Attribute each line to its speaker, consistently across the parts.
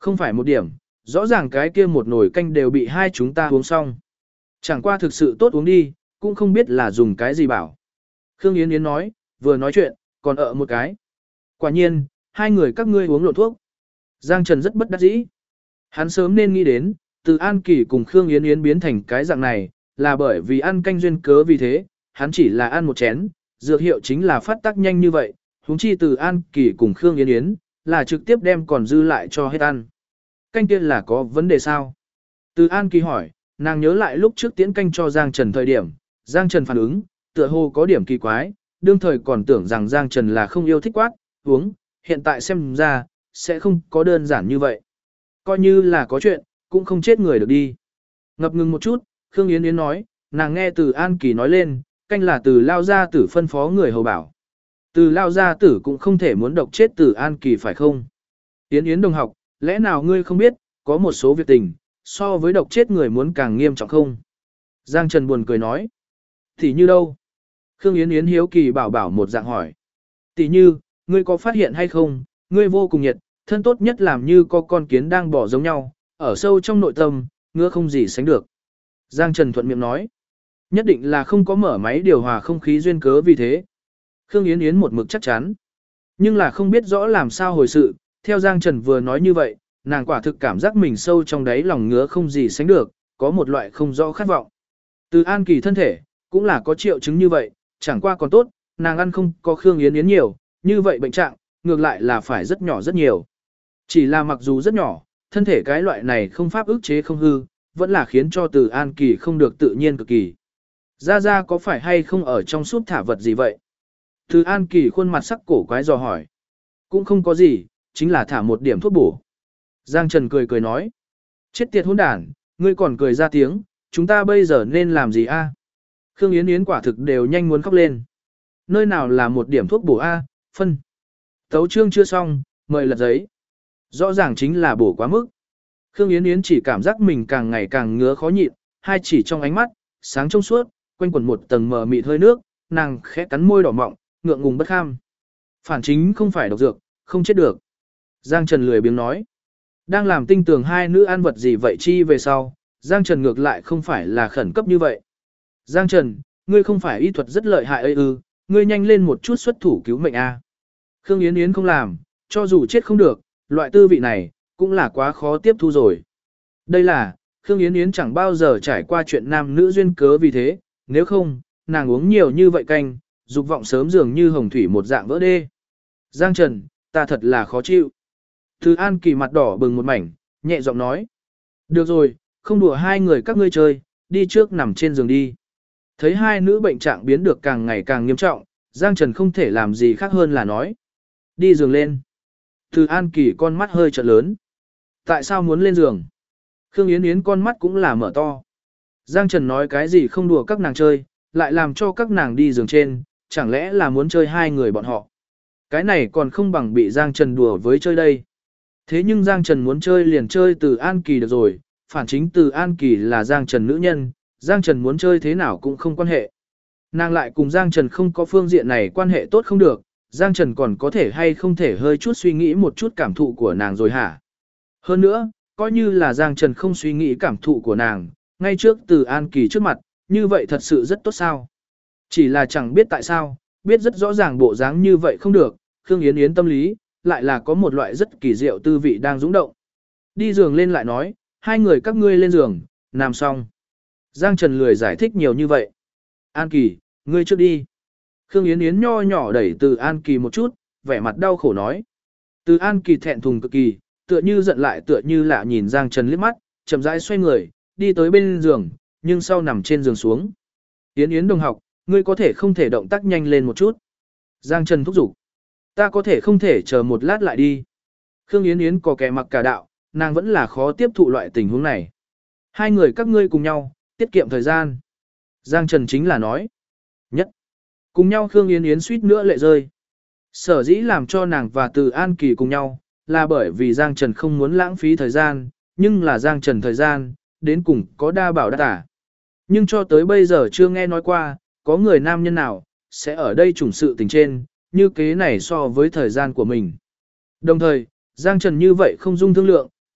Speaker 1: Không phải một điểm, rõ ràng cái kia một nồi canh đều bị hai chúng ta uống xong. Chẳng qua thực sự tốt uống đi, cũng không biết là dùng cái gì bảo. Khương Yến Yến nói, vừa nói chuyện, còn ợ một cái. Quả nhiên, hai người các ngươi uống lộn thuốc. Giang Trần rất bất đắc dĩ. Hắn sớm nên nghĩ đến, từ An Kỳ cùng Khương Yến Yến biến thành cái dạng này, là bởi vì ăn canh duyên cớ vì thế, hắn chỉ là ăn một chén, dược hiệu chính là phát tác nhanh như vậy, huống chi từ An Kỳ cùng Khương Yến Yến, là trực tiếp đem còn dư lại cho hết ăn. Canh kia là có vấn đề sao? Từ An Kỳ hỏi, nàng nhớ lại lúc trước tiễn canh cho Giang Trần thời điểm, Giang Trần phản ứng, tựa hồ có điểm kỳ quái, đương thời còn tưởng rằng Giang Trần là không yêu thích quát, uống, hiện tại xem ra, sẽ không có đơn giản như vậy. Coi như là có chuyện, cũng không chết người được đi. Ngập ngừng một chút, Khương Yến Yến nói, nàng nghe từ An Kỳ nói lên, canh là từ Lao Gia Tử phân phó người hầu bảo. Từ Lao Gia Tử cũng không thể muốn độc chết từ An Kỳ phải không? Yến Yến đồng học, lẽ nào ngươi không biết, có một số việc tình, so với độc chết người muốn càng nghiêm trọng không? Giang Trần buồn cười nói. Thì như đâu? Khương Yến Yến hiếu kỳ bảo bảo một dạng hỏi. Tỷ như, ngươi có phát hiện hay không, ngươi vô cùng nhiệt, thân tốt nhất làm như có con kiến đang bỏ giống nhau, ở sâu trong nội tâm, ngứa không gì sánh được. Giang Trần thuận miệng nói. Nhất định là không có mở máy điều hòa không khí duyên cớ vì thế. Khương Yến Yến một mực chắc chắn. Nhưng là không biết rõ làm sao hồi sự, theo Giang Trần vừa nói như vậy, nàng quả thực cảm giác mình sâu trong đáy lòng ngứa không gì sánh được, có một loại không rõ khát vọng. Từ An Kỳ thân thể, cũng là có triệu chứng như vậy, chẳng qua còn tốt, nàng ăn không có Khương Yến Yến nhiều, như vậy bệnh trạng, ngược lại là phải rất nhỏ rất nhiều. Chỉ là mặc dù rất nhỏ, thân thể cái loại này không pháp ức chế không hư, vẫn là khiến cho từ An Kỳ không được tự nhiên cực kỳ. Ra Ra có phải hay không ở trong súp thả vật gì vậy? Từ An Kỳ khuôn mặt sắc cổ quái dò hỏi. Cũng không có gì, chính là thả một điểm thuốc bổ. Giang Trần cười cười nói. Chết tiệt hỗn đản, ngươi còn cười ra tiếng, chúng ta bây giờ nên làm gì a? Khương Yến Yến quả thực đều nhanh muốn khóc lên. Nơi nào là một điểm thuốc bổ a, phân. Tấu chương chưa xong, mời lật giấy. Rõ ràng chính là bổ quá mức. Khương Yến Yến chỉ cảm giác mình càng ngày càng ngứa khó nhịn, hai chỉ trong ánh mắt, sáng trong suốt, quanh quẩn một tầng mờ mịt hơi nước, nàng khẽ cắn môi đỏ mọng, ngượng ngùng bất kham. Phản chính không phải độc dược, không chết được. Giang Trần lười biếng nói. Đang làm tinh tường hai nữ ăn vật gì vậy chi về sau, Giang Trần ngược lại không phải là khẩn cấp như vậy. Giang Trần, ngươi không phải y thuật rất lợi hại ấy ư, ngươi nhanh lên một chút xuất thủ cứu mệnh a. Khương Yến Yến không làm, cho dù chết không được, loại tư vị này, cũng là quá khó tiếp thu rồi. Đây là, Khương Yến Yến chẳng bao giờ trải qua chuyện nam nữ duyên cớ vì thế, nếu không, nàng uống nhiều như vậy canh, dục vọng sớm dường như hồng thủy một dạng vỡ đê. Giang Trần, ta thật là khó chịu. Từ An Kỳ mặt đỏ bừng một mảnh, nhẹ giọng nói. Được rồi, không đùa hai người các ngươi chơi, đi trước nằm trên giường đi. Thấy hai nữ bệnh trạng biến được càng ngày càng nghiêm trọng, Giang Trần không thể làm gì khác hơn là nói. Đi giường lên. Từ An Kỳ con mắt hơi trợn lớn. Tại sao muốn lên giường? Khương Yến Yến con mắt cũng là mở to. Giang Trần nói cái gì không đùa các nàng chơi, lại làm cho các nàng đi giường trên, chẳng lẽ là muốn chơi hai người bọn họ. Cái này còn không bằng bị Giang Trần đùa với chơi đây. Thế nhưng Giang Trần muốn chơi liền chơi từ An Kỳ được rồi, phản chính từ An Kỳ là Giang Trần nữ nhân, Giang Trần muốn chơi thế nào cũng không quan hệ. Nàng lại cùng Giang Trần không có phương diện này quan hệ tốt không được, Giang Trần còn có thể hay không thể hơi chút suy nghĩ một chút cảm thụ của nàng rồi hả? Hơn nữa, coi như là Giang Trần không suy nghĩ cảm thụ của nàng, ngay trước từ An Kỳ trước mặt, như vậy thật sự rất tốt sao? Chỉ là chẳng biết tại sao, biết rất rõ ràng bộ dáng như vậy không được, Khương Yến Yến tâm lý, lại là có một loại rất kỳ diệu tư vị đang dũng động. Đi giường lên lại nói, hai người các ngươi lên giường, nằm xong. Giang Trần lười giải thích nhiều như vậy. An Kỳ, ngươi trước đi. Khương Yến Yến nho nhỏ đẩy từ An Kỳ một chút, vẻ mặt đau khổ nói. Từ An Kỳ thẹn thùng cực kỳ, tựa như giận lại tựa như lạ nhìn Giang Trần liếc mắt, chậm rãi xoay người, đi tới bên giường, nhưng sau nằm trên giường xuống. Yến Yến đồng học, ngươi có thể không thể động tác nhanh lên một chút. Giang Trần thúc giục. Ta có thể không thể chờ một lát lại đi. Khương Yến Yến có kẻ mặc cả đạo, nàng vẫn là khó tiếp thụ loại tình huống này. Hai người các ngươi cùng nhau, tiết kiệm thời gian. Giang Trần chính là nói. Nhất. Cùng nhau Khương Yến Yến suýt nữa lệ rơi. Sở dĩ làm cho nàng và Từ An Kỳ cùng nhau, là bởi vì Giang Trần không muốn lãng phí thời gian, nhưng là Giang Trần thời gian, đến cùng có đa bảo đa tả. Nhưng cho tới bây giờ chưa nghe nói qua, có người nam nhân nào, sẽ ở đây trùng sự tình trên, như kế này so với thời gian của mình. Đồng thời, Giang Trần như vậy không dung thương lượng,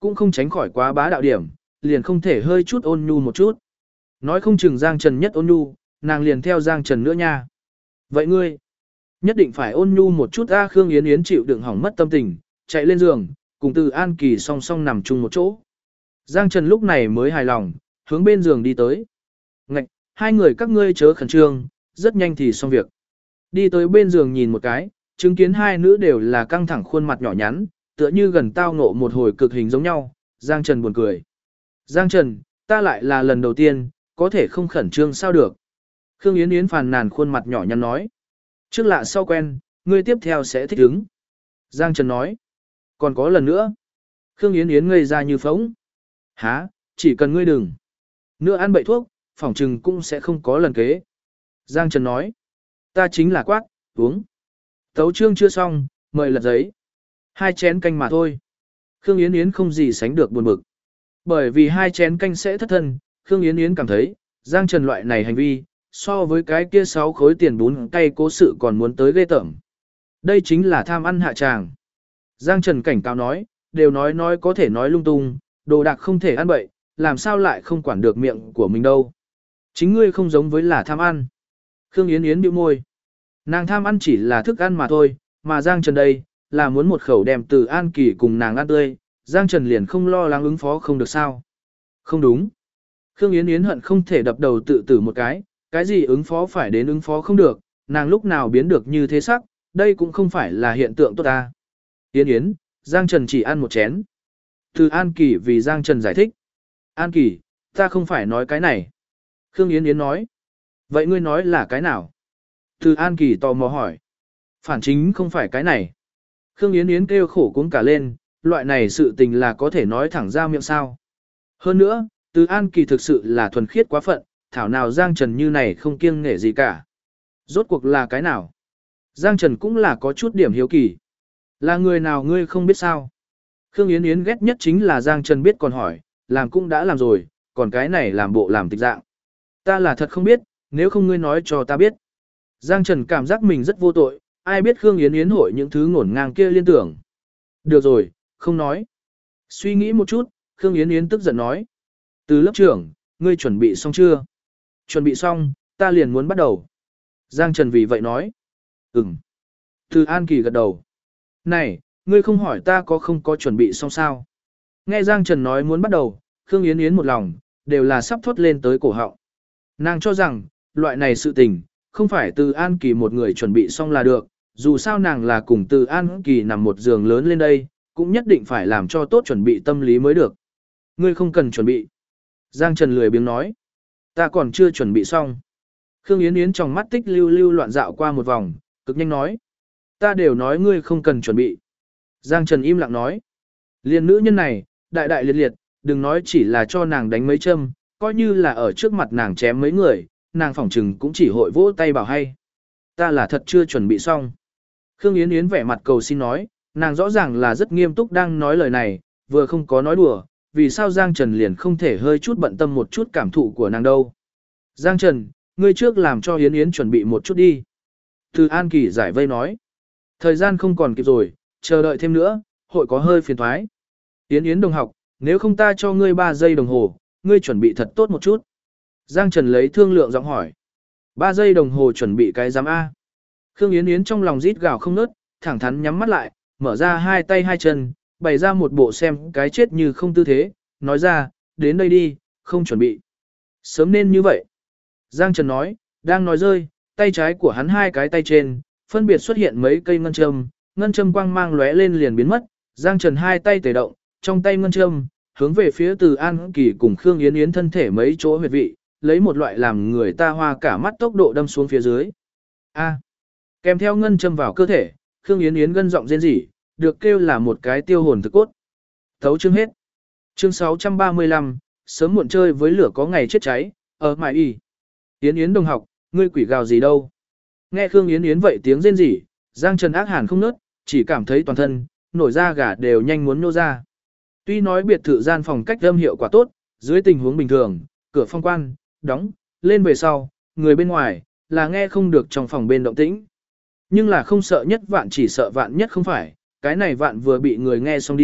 Speaker 1: cũng không tránh khỏi quá bá đạo điểm, liền không thể hơi chút ôn nhu một chút. Nói không chừng Giang Trần nhất ôn nhu, nàng liền theo Giang Trần nữa nha. Vậy ngươi, nhất định phải ôn nhu một chút. Khương Yến Yến chịu đựng hỏng mất tâm tình, chạy lên giường, cùng Từ An Kỳ song song nằm chung một chỗ. Giang Trần lúc này mới hài lòng, hướng bên giường đi tới. Ngạch, hai người các ngươi chớ khẩn trương, rất nhanh thì xong việc. Đi tới bên giường nhìn một cái, chứng kiến hai nữ đều là căng thẳng khuôn mặt nhỏ nhắn, tựa như gần tao ngộ một hồi cực hình giống nhau. Giang Trần buồn cười. Giang Trần, ta lại là lần đầu tiên, có thể không khẩn trương sao được. Khương Yến Yến phàn nàn khuôn mặt nhỏ nhắn nói. Trước lạ sau quen, ngươi tiếp theo sẽ thích ứng. Giang Trần nói. Còn có lần nữa. Khương Yến Yến ngây ra như phóng. Hả, chỉ cần ngươi đừng. Nữa ăn bậy thuốc, phỏng trừng cũng sẽ không có lần kế. Giang Trần nói. Ta chính là quát, uống. Tấu chương chưa xong, mời lật giấy. 2 chén canh mà thôi. Khương Yến Yến không gì sánh được buồn bực. Bởi vì 2 chén canh sẽ thất thân, Khương Yến Yến cảm thấy, Giang Trần loại này hành vi, so với cái kia 6 khối tiền bún cay cố sự còn muốn tới ghê tởm. Đây chính là tham ăn hạ tràng. Giang Trần cảnh cáo nói, đều nói có thể nói lung tung, đồ đạc không thể ăn bậy, làm sao lại không quản được miệng của mình đâu. Chính ngươi không giống với là tham ăn. Khương Yến Yến bĩu môi. Nàng tham ăn chỉ là thức ăn mà thôi, mà Giang Trần đây, là muốn một khẩu đem Từ An Kỳ cùng nàng ăn tươi, Giang Trần liền không lo lắng ứng phó không được sao. Không đúng. Khương Yến Yến hận không thể đập đầu tự tử một cái gì ứng phó phải đến ứng phó không được, nàng lúc nào biến được như thế sắc, đây cũng không phải là hiện tượng tốt ta. Yến Yến, Giang Trần chỉ ăn một chén. Từ An Kỳ vì Giang Trần giải thích. An Kỳ, ta không phải nói cái này. Khương Yến Yến nói. Vậy ngươi nói là cái nào? Từ An Kỳ tò mò hỏi. Phản chính không phải cái này. Khương Yến Yến kêu khổ cuống cả lên, loại này sự tình là có thể nói thẳng ra miệng sao. Hơn nữa, Từ An Kỳ thực sự là thuần khiết quá phận, thảo nào Giang Trần như này không kiêng nể gì cả. Rốt cuộc là cái nào? Giang Trần cũng là có chút điểm hiếu kỳ. Là người nào ngươi không biết sao? Khương Yến Yến ghét nhất chính là Giang Trần biết còn hỏi, làm cũng đã làm rồi, còn cái này làm bộ làm tịch dạng. Ta là thật không biết, nếu không ngươi nói cho ta biết. Giang Trần cảm giác mình rất vô tội, ai biết Khương Yến Yến hội những thứ ngổn ngang kia liên tưởng. Được rồi, không nói. Suy nghĩ một chút, Khương Yến Yến tức giận nói. Từ lớp trưởng, ngươi chuẩn bị xong chưa? Chuẩn bị xong, ta liền muốn bắt đầu. Giang Trần vì vậy nói. Ừm. Từ An Kỳ gật đầu. Này, ngươi không hỏi ta có không có chuẩn bị xong sao? Nghe Giang Trần nói muốn bắt đầu, Khương Yến Yến một lòng, đều là sắp thốt lên tới cổ họng. Nàng cho rằng, loại này sự tình, không phải Từ An Kỳ một người chuẩn bị xong là được, dù sao nàng là cùng Từ An Kỳ nằm một giường lớn lên đây, cũng nhất định phải làm cho tốt chuẩn bị tâm lý mới được. Ngươi không cần chuẩn bị. Giang Trần lười biếng nói. Ta còn chưa chuẩn bị xong. Khương Yến Yến trong mắt tích lưu lưu loạn dạo qua một vòng, cực nhanh nói. Ta đều nói ngươi không cần chuẩn bị. Giang Trần im lặng nói. Liên nữ nhân này, đại đại liệt liệt, đừng nói chỉ là cho nàng đánh mấy châm, coi như là ở trước mặt nàng chém mấy người, nàng phỏng trừng cũng chỉ hội vỗ tay bảo hay. Ta là thật chưa chuẩn bị xong. Khương Yến Yến vẻ mặt cầu xin nói, nàng rõ ràng là rất nghiêm túc đang nói lời này, vừa không có nói đùa, vì sao Giang Trần liền không thể hơi chút bận tâm một chút cảm thụ của nàng đâu. Giang Trần, ngươi trước làm cho Yến Yến chuẩn bị một chút đi. Từ An Kỳ giải vây nói, thời gian không còn kịp rồi, chờ đợi thêm nữa, hội có hơi phiền thoái. Yến Yến đồng học, nếu không ta cho ngươi 3 giây đồng hồ, ngươi chuẩn bị thật tốt một chút. Giang Trần lấy thương lượng giọng hỏi. 3 giây đồng hồ chuẩn bị cái giám A. Khương Yến Yến trong lòng rít gào không nớt, thẳng thắn nhắm mắt lại, mở ra 2 tay 2 chân, bày ra một bộ xem cái chết như không tư thế, nói ra, đến đây đi, không chuẩn bị. Sớm nên như vậy. Giang Trần nói, đang nói rơi, tay trái của hắn 2 cái tay trên, phân biệt xuất hiện mấy cây ngân châm quang mang lóe lên liền biến mất, Giang Trần 2 tay tề động, trong tay ngân châm, hướng về phía Từ An Kỳ cùng Khương Yến Yến thân thể mấy chỗ huyệt vị, lấy một loại làm người ta hoa cả mắt tốc độ đâm xuống phía dưới. A. Kèm theo ngân châm vào cơ thể, Khương Yến Yến gân giọng rên rỉ, được kêu là một cái tiêu hồn thực cốt. Thấu chương hết. Chương 635, sớm muộn chơi với lửa có ngày chết cháy, ở mãi y. Yến Yến đồng học, ngươi quỷ gào gì đâu? Nghe Khương Yến Yến vậy tiếng rên rỉ, Giang Trần ác hàn không nớt, chỉ cảm thấy toàn thân, nổi da gà đều nhanh muốn nô ra. Tuy nói biệt thự gian phòng cách âm hiệu quả tốt, dưới tình huống bình thường, cửa phong quan, đóng, lên về sau, người bên ngoài, là nghe không được trong phòng bên động tĩnh. Nhưng là không sợ nhất vạn chỉ sợ vạn nhất không phải, cái này vạn vừa bị người nghe xong đi,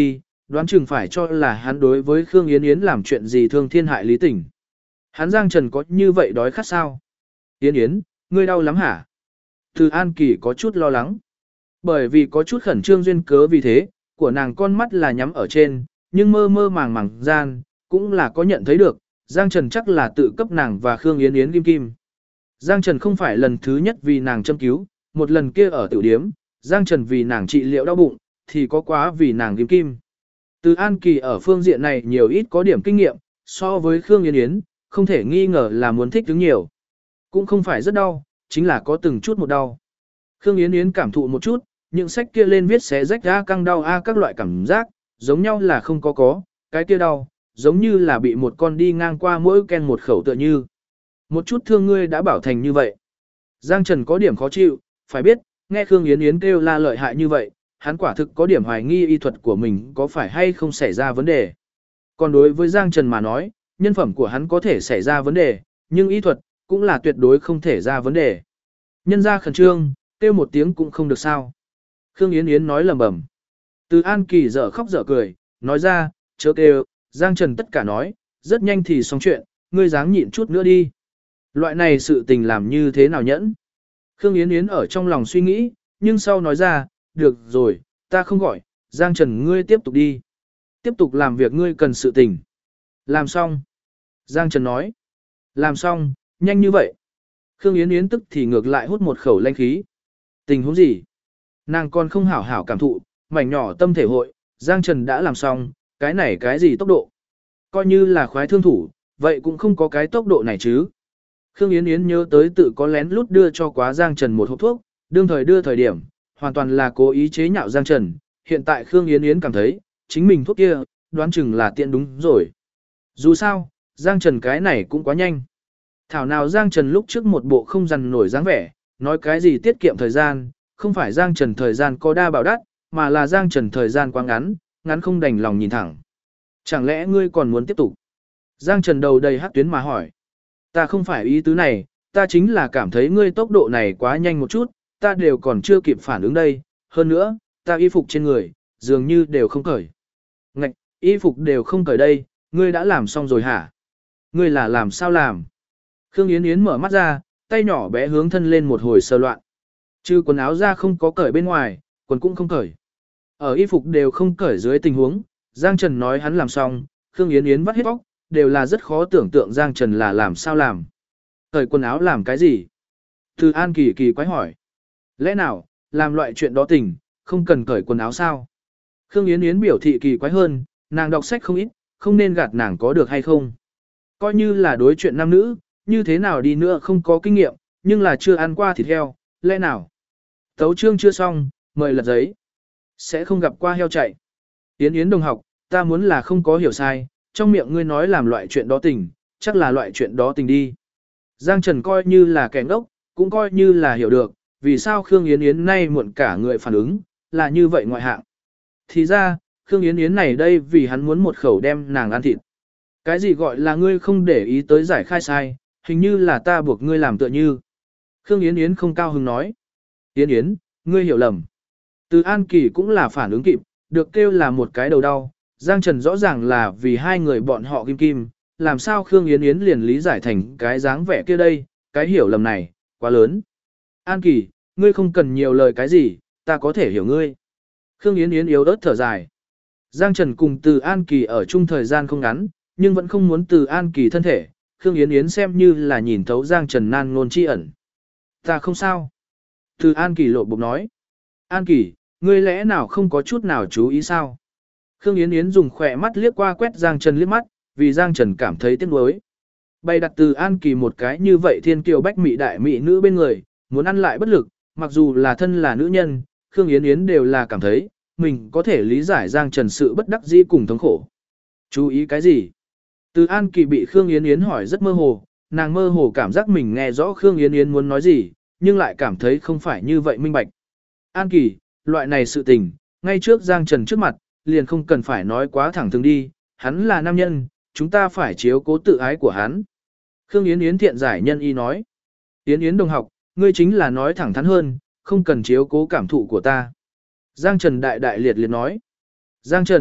Speaker 1: đoán chừng phải cho là hắn đối với Khương Yến Yến làm chuyện gì thương thiên hại lý tình. Hắn Giang Trần có như vậy đói khát sao? Yến Yến, ngươi đau lắm hả? Từ An Kỳ có chút lo lắng. Bởi vì có chút khẩn trương duyên cớ vì thế, của nàng con mắt là nhắm ở trên, nhưng mơ mơ màng màng gian, cũng là có nhận thấy được, Giang Trần chắc là tự cấp nàng và Khương Yến Yến kim kim. Giang Trần không phải lần thứ nhất vì nàng châm cứu, một lần kia ở tiểu điếm, Giang Trần vì nàng trị liệu đau bụng, thì có quá vì nàng kim kim. Từ An Kỳ ở phương diện này nhiều ít có điểm kinh nghiệm, so với Khương Yến Yến, không thể nghi ngờ là muốn thích đứng nhiều. Cũng không phải rất đau, chính là có từng chút một đau. Khương Yến Yến cảm thụ một chút, những sách kia lên viết xé rách ra căng đau các loại cảm giác, giống nhau là không có, cái kia đau, giống như là bị một con đi ngang qua mỗi ken một khẩu tựa như. Một chút thương ngươi đã bảo thành như vậy. Giang Trần có điểm khó chịu, phải biết, nghe Khương Yến Yến kêu la lợi hại như vậy, hắn quả thực có điểm hoài nghi y thuật của mình có phải hay không xảy ra vấn đề. Còn đối với Giang Trần mà nói, nhân phẩm của hắn có thể xảy ra vấn đề, nhưng y thuật cũng là tuyệt đối không thể ra vấn đề. Nhân ra khẩn trương, kêu một tiếng cũng không được sao. Khương Yến Yến nói lầm bầm. Từ An Kỳ dở khóc dở cười, nói ra, chớ kêu, Giang Trần tất cả nói, rất nhanh thì xong chuyện, ngươi dáng nhịn chút nữa đi. Loại này sự tình làm như thế nào nhẫn? Khương Yến Yến ở trong lòng suy nghĩ, nhưng sau nói ra, được rồi, ta không gọi, Giang Trần ngươi tiếp tục đi. Tiếp tục làm việc ngươi cần sự tình. Làm xong. Giang Trần nói. Làm xong, nhanh như vậy. Khương Yến Yến tức thì ngược lại hút một khẩu lanh khí. Tình huống gì? Nàng còn không hảo hảo cảm thụ, mảnh nhỏ tâm thể hội, Giang Trần đã làm xong, cái này cái gì tốc độ? Coi như là khoái thương thủ, vậy cũng không có cái tốc độ này chứ. Khương Yến Yến nhớ tới tự có lén lút đưa cho quá Giang Trần một hộp thuốc, đương thời đưa thời điểm, hoàn toàn là cố ý chế nhạo Giang Trần. Hiện tại Khương Yến Yến cảm thấy, chính mình thuốc kia, đoán chừng là tiện đúng rồi. Dù sao, Giang Trần cái này cũng quá nhanh. Thảo nào Giang Trần lúc trước một bộ không dằn nổi dáng vẻ, nói cái gì tiết kiệm thời gian, không phải Giang Trần thời gian có đa bảo đắt, mà là Giang Trần thời gian quá ngắn, ngắn không đành lòng nhìn thẳng. Chẳng lẽ ngươi còn muốn tiếp tục? Giang Trần đầu đầy hắc tuyến mà hỏi. Ta không phải ý tứ này, ta chính là cảm thấy ngươi tốc độ này quá nhanh một chút, ta đều còn chưa kịp phản ứng đây. Hơn nữa, ta y phục trên người, dường như đều không cởi. Ngạch, y phục đều không cởi đây, ngươi đã làm xong rồi hả? Ngươi là làm sao làm? Khương Yến Yến mở mắt ra, tay nhỏ bé hướng thân lên một hồi sờ loạn. Chứ quần áo ra không có cởi bên ngoài, quần cũng không cởi. Ở y phục đều không cởi dưới tình huống, Giang Trần nói hắn làm xong, Khương Yến Yến vắt hết óc, đều là rất khó tưởng tượng Giang Trần là làm sao làm. Cởi quần áo làm cái gì? Từ An kỳ kỳ quái hỏi. Lẽ nào, làm loại chuyện đó tình, không cần cởi quần áo sao? Khương Yến Yến biểu thị kỳ quái hơn, nàng đọc sách không ít, không nên gạt nàng có được hay không. Coi như là đối chuyện nam nữ, như thế nào đi nữa không có kinh nghiệm, nhưng là chưa ăn qua thịt heo, lẽ nào? Tấu chương chưa xong, mời lật giấy. Sẽ không gặp qua heo chạy. Yến Yến đồng học, ta muốn là không có hiểu sai, trong miệng ngươi nói làm loại chuyện đó tình, chắc là loại chuyện đó tình đi. Giang Trần coi như là kẻ ngốc, cũng coi như là hiểu được, vì sao Khương Yến Yến nay muộn cả người phản ứng, là như vậy ngoại hạng. Thì ra, Khương Yến Yến này đây vì hắn muốn một khẩu đem nàng ăn thịt. Cái gì gọi là ngươi không để ý tới giải khai sai, hình như là ta buộc ngươi làm tựa như. Khương Yến Yến không cao hứng nói. Yến Yến, ngươi hiểu lầm. Từ An Kỳ cũng là phản ứng kịp, được kêu là một cái đầu đau. Giang Trần rõ ràng là vì hai người bọn họ kim kim, làm sao Khương Yến Yến liền lý giải thành cái dáng vẻ kia đây, cái hiểu lầm này, quá lớn. An Kỳ, ngươi không cần nhiều lời cái gì, ta có thể hiểu ngươi. Khương Yến Yến yếu ớt thở dài. Giang Trần cùng Từ An Kỳ ở chung thời gian không ngắn, nhưng vẫn không muốn Từ An Kỳ thân thể, Khương Yến Yến xem như là nhìn thấu Giang Trần nan ngôn chi ẩn. Ta không sao. Từ An Kỳ lộ bụng nói. An Kỳ, ngươi lẽ nào không có chút nào chú ý sao? Khương Yến Yến dùng khỏe mắt liếc qua quét Giang Trần liếc mắt, vì Giang Trần cảm thấy tiếc nuối. Bày đặt Từ An Kỳ một cái như vậy thiên kiều bách mỹ đại mỹ nữ bên người, muốn ăn lại bất lực, mặc dù là thân là nữ nhân, Khương Yến Yến đều là cảm thấy, mình có thể lý giải Giang Trần sự bất đắc dĩ cùng thống khổ. Chú ý cái gì? Từ An Kỳ bị Khương Yến Yến hỏi rất mơ hồ, nàng mơ hồ cảm giác mình nghe rõ Khương Yến Yến muốn nói gì, nhưng lại cảm thấy không phải như vậy minh bạch. An Kỳ, loại này sự tình, ngay trước Giang Trần trước mặt, liền không cần phải nói quá thẳng thừng đi, hắn là nam nhân, chúng ta phải chiếu cố tự ái của hắn. Khương Yến Yến thiện giải nhân y nói. Yến Yến đồng học, ngươi chính là nói thẳng thắn hơn, không cần chiếu cố cảm thụ của ta. Giang Trần đại đại liệt liệt nói. Giang Trần,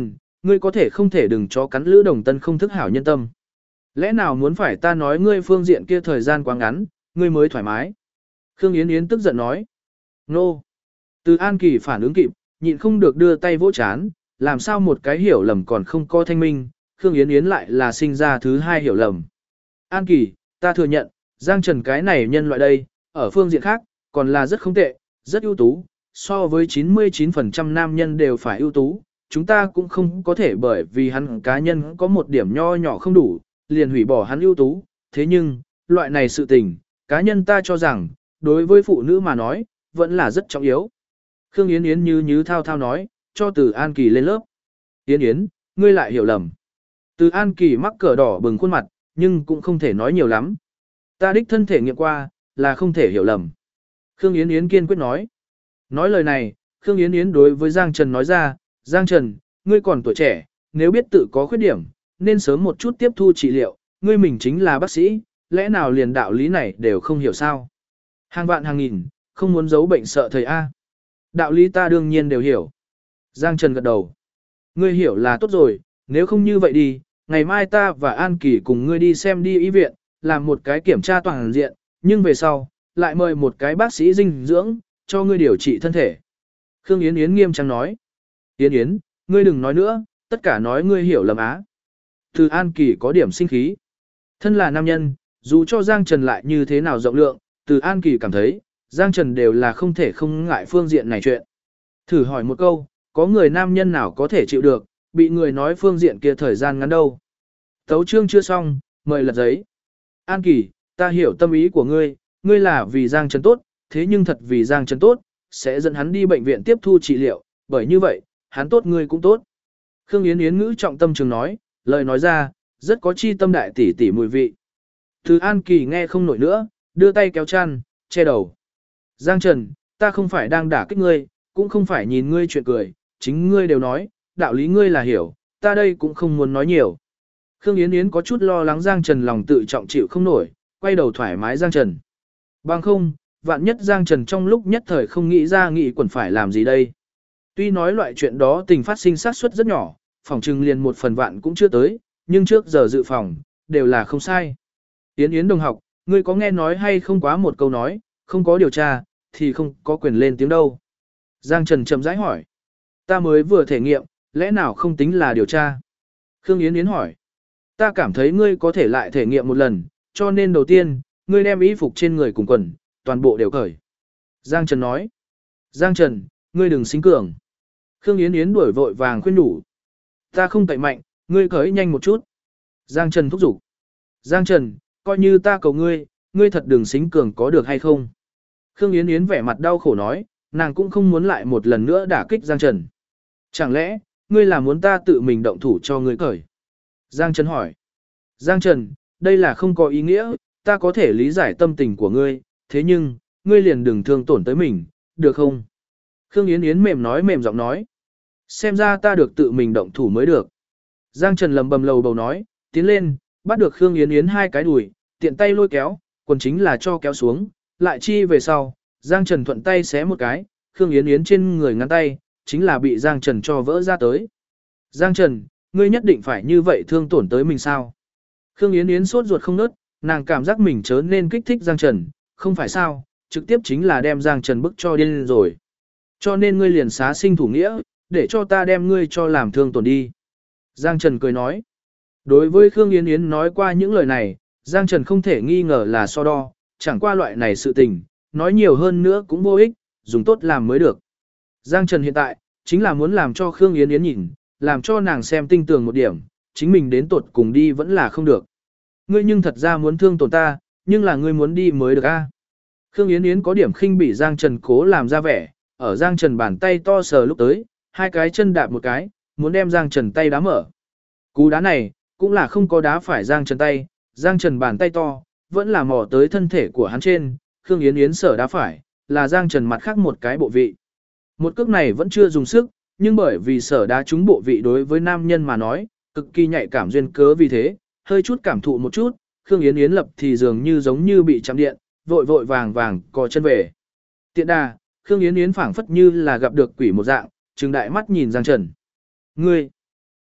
Speaker 1: ngươi có thể không thể đừng cho cắn Lữ Đồng Tân không thức hảo nhân tâm. Lẽ nào muốn phải ta nói ngươi phương diện kia thời gian quá ngắn, ngươi mới thoải mái. Khương Yến Yến tức giận nói. Nô. Từ An Kỳ phản ứng kịp, nhịn không được đưa tay vỗ chán, làm sao một cái hiểu lầm còn không có thanh minh, Khương Yến Yến lại là sinh ra thứ hai hiểu lầm. An Kỳ, ta thừa nhận, Giang Trần cái này nhân loại đây, ở phương diện khác, còn là rất không tệ, rất ưu tú, so với 99% nam nhân đều phải ưu tú, chúng ta cũng không có thể bởi vì hắn cá nhân có một điểm nho nhỏ không đủ, liền hủy bỏ hắn ưu tú, thế nhưng, loại này sự tình, cá nhân ta cho rằng, đối với phụ nữ mà nói, vẫn là rất trọng yếu. Khương Yến Yến như thao thao nói, cho Từ An Kỳ lên lớp. Yến Yến, ngươi lại hiểu lầm. Từ An Kỳ mắc cỡ đỏ bừng khuôn mặt, nhưng cũng không thể nói nhiều lắm. Ta đích thân thể nghiệm qua, là không thể hiểu lầm. Khương Yến Yến kiên quyết nói. Nói lời này, Khương Yến Yến đối với Giang Trần nói ra, Giang Trần, ngươi còn tuổi trẻ, nếu biết tự có khuyết điểm, nên sớm một chút tiếp thu trị liệu, ngươi mình chính là bác sĩ, lẽ nào liền đạo lý này đều không hiểu sao. Hàng vạn hàng nghìn, không muốn giấu bệnh sợ thầy A. Đạo lý ta đương nhiên đều hiểu. Giang Trần gật đầu. Ngươi hiểu là tốt rồi, nếu không như vậy đi, ngày mai ta và An Kỳ cùng ngươi đi xem đi y viện, làm một cái kiểm tra toàn diện, nhưng về sau, lại mời một cái bác sĩ dinh dưỡng, cho ngươi điều trị thân thể. Khương Yến Yến nghiêm trang nói. Yến Yến, ngươi đừng nói nữa, tất cả nói ngươi hiểu lầm á. Từ An Kỳ có điểm sinh khí. Thân là nam nhân, dù cho Giang Trần lại như thế nào rộng lượng, Từ An Kỳ cảm thấy, Giang Trần đều là không thể không ngại phương diện này chuyện. Thử hỏi một câu, có người nam nhân nào có thể chịu được, bị người nói phương diện kia thời gian ngắn đâu. Tấu chương chưa xong, mời lật giấy. An Kỳ, ta hiểu tâm ý của ngươi, ngươi là vì Giang Trần tốt, thế nhưng thật vì Giang Trần tốt, sẽ dẫn hắn đi bệnh viện tiếp thu trị liệu, bởi như vậy, hắn tốt ngươi cũng tốt. Khương Yến Yến ngữ trọng tâm trường nói, lời nói ra, rất có chi tâm đại tỷ tỷ mùi vị. Từ An Kỳ nghe không nổi nữa, đưa tay kéo chăn, che đầu. Giang Trần, ta không phải đang đả kích ngươi, cũng không phải nhìn ngươi chuyện cười, chính ngươi đều nói, đạo lý ngươi là hiểu, ta đây cũng không muốn nói nhiều. Khương Yến Yến có chút lo lắng Giang Trần lòng tự trọng chịu không nổi, quay đầu thoải mái Giang Trần. Bằng không, vạn nhất Giang Trần trong lúc nhất thời không nghĩ ra nghĩ quần phải làm gì đây. Tuy nói loại chuyện đó tình phát sinh xác suất rất nhỏ, phòng trừng liền một phần vạn cũng chưa tới, nhưng trước giờ dự phòng, đều là không sai. Yến Yến đồng học, ngươi có nghe nói hay không quá một câu nói, không có điều tra, thì không có quyền lên tiếng đâu. Giang Trần chậm rãi hỏi. Ta mới vừa thể nghiệm, lẽ nào không tính là điều tra? Khương Yến Yến hỏi. Ta cảm thấy ngươi có thể lại thể nghiệm một lần, cho nên đầu tiên, ngươi đem y phục trên người cùng quần, toàn bộ đều cởi. Giang Trần nói. Giang Trần, ngươi đừng xính cường. Khương Yến Yến đuổi vội vàng khuyên nhủ. Ta không cậy mạnh, ngươi cởi nhanh một chút. Giang Trần thúc giục. Giang Trần, coi như ta cầu ngươi, ngươi thật đừng xính cường có được hay không? Khương Yến Yến vẻ mặt đau khổ nói, nàng cũng không muốn lại một lần nữa đả kích Giang Trần. Chẳng lẽ, ngươi là muốn ta tự mình động thủ cho ngươi cởi? Giang Trần hỏi. Giang Trần, đây là không có ý nghĩa, ta có thể lý giải tâm tình của ngươi, thế nhưng, ngươi liền đừng thương tổn tới mình, được không? Khương Yến Yến mềm nói mềm giọng nói. Xem ra ta được tự mình động thủ mới được. Giang Trần lầm bầm lầu bầu nói, tiến lên, bắt được Khương Yến Yến hai cái đùi, tiện tay lôi kéo, quần chính là cho kéo xuống, lại chi về sau, Giang Trần thuận tay xé một cái, Khương Yến Yến trên người ngắn tay, chính là bị Giang Trần cho vỡ ra tới. Giang Trần, ngươi nhất định phải như vậy thương tổn tới mình sao? Khương Yến Yến sốt ruột không nớt, nàng cảm giác mình chớ nên kích thích Giang Trần, không phải sao, trực tiếp chính là đem Giang Trần bức cho điên rồi. Cho nên ngươi liền xá sinh thủ nghĩa, để cho ta đem ngươi cho làm thương tổn đi. Giang Trần cười nói. Đối với Khương Yến Yến nói qua những lời này, Giang Trần không thể nghi ngờ là so đo, chẳng qua loại này sự tình, nói nhiều hơn nữa cũng vô ích, dùng tốt làm mới được. Giang Trần hiện tại, chính là muốn làm cho Khương Yến Yến nhìn, làm cho nàng xem tinh tường một điểm, chính mình đến tột cùng đi vẫn là không được. Ngươi nhưng thật ra muốn thương tổn ta, nhưng là ngươi muốn đi mới được a. Khương Yến Yến có điểm khinh bỉ Giang Trần cố làm ra vẻ, ở Giang Trần bàn tay to sờ lúc tới, hai cái chân đạp một cái, muốn đem Giang Trần tay đá mở. Cú đá này, cũng là không có đá phải Giang Trần tay, Giang Trần bàn tay to, vẫn là mò tới thân thể của hắn trên, Khương Yến Yến sở đá phải, là Giang Trần mặt khác một cái bộ vị. Một cước này vẫn chưa dùng sức, nhưng bởi vì sở đá trúng bộ vị đối với nam nhân mà nói, cực kỳ nhạy cảm duyên cớ vì thế, hơi chút cảm thụ một chút, Khương Yến Yến lập thì dường như giống như bị chạm điện, vội vội vàng vàng co chân về. Tiện đà, Khương Yến Yến phảng phất như là gặp được quỷ một dạng, trừng đại mắt nhìn Giang Trần. Ngươi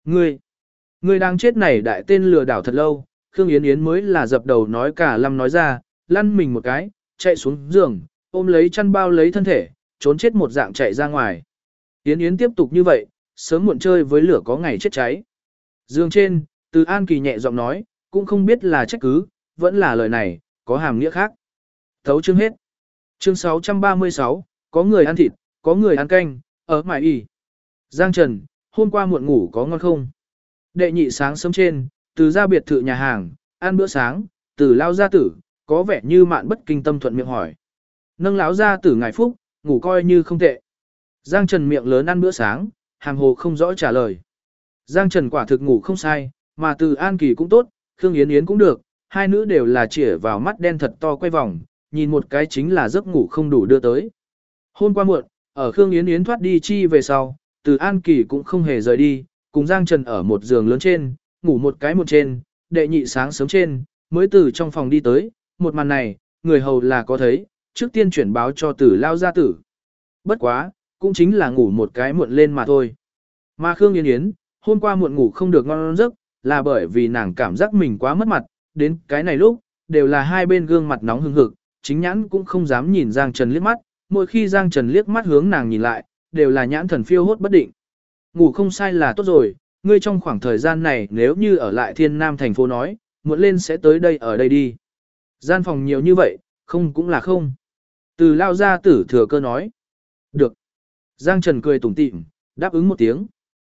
Speaker 1: Ngươi đang chết này đại tên lừa đảo thật lâu, Khương Yến Yến mới là dập đầu nói cả lâm nói ra, lăn mình một cái, chạy xuống giường, ôm lấy chăn bao lấy thân thể, trốn chết một dạng chạy ra ngoài. Yến Yến tiếp tục như vậy, sớm muộn chơi với lửa có ngày chết cháy. Giường trên, Từ An Kỳ nhẹ giọng nói, cũng không biết là trách cứ, vẫn là lời này, có hàm nghĩa khác. Thấu chương hết. Chương 636, có người ăn thịt, có người ăn canh, ở mải y. Giang Trần, hôm qua muộn ngủ có ngon không? Đệ nhị sáng sớm trên, Từ ra biệt thự nhà hàng, ăn bữa sáng, Từ lao gia tử, có vẻ như mạn bất kinh tâm thuận miệng hỏi. Nâng lão gia tử ngài phúc, ngủ coi như không tệ. Giang Trần miệng lớn ăn bữa sáng, hàm hồ không rõ trả lời. Giang Trần quả thực ngủ không sai, mà Từ An Kỳ cũng tốt, Khương Yến Yến cũng được, hai nữ đều là chĩa vào mắt đen thật to quay vòng, nhìn một cái chính là giấc ngủ không đủ đưa tới. Hôm qua muộn, ở Khương Yến Yến thoát đi chi về sau, Từ An Kỳ cũng không hề rời đi, cùng Giang Trần ở một giường lớn trên, ngủ một cái một trên, đệ nhị sáng sớm trên, mới từ trong phòng đi tới, một màn này, người hầu là có thấy, trước tiên chuyển báo cho Từ lao gia tử. Bất quá, cũng chính là ngủ một cái muộn lên mà thôi. Mà Khương Yến Yến, hôm qua muộn ngủ không được ngon giấc, là bởi vì nàng cảm giác mình quá mất mặt, đến cái này lúc, đều là hai bên gương mặt nóng hừng hực, chính nhãn cũng không dám nhìn Giang Trần liếc mắt, mỗi khi Giang Trần liếc mắt hướng nàng nhìn lại, đều là nhãn thần phiêu hốt bất định. Ngủ không sai là tốt rồi, ngươi trong khoảng thời gian này nếu như ở lại Thiên Nam thành phố nói, muộn lên sẽ tới đây ở đây đi. Gian phòng nhiều như vậy, không cũng là không. Từ lao gia tử thừa cơ nói. Được. Giang Trần cười tủm tỉm, đáp ứng một tiếng.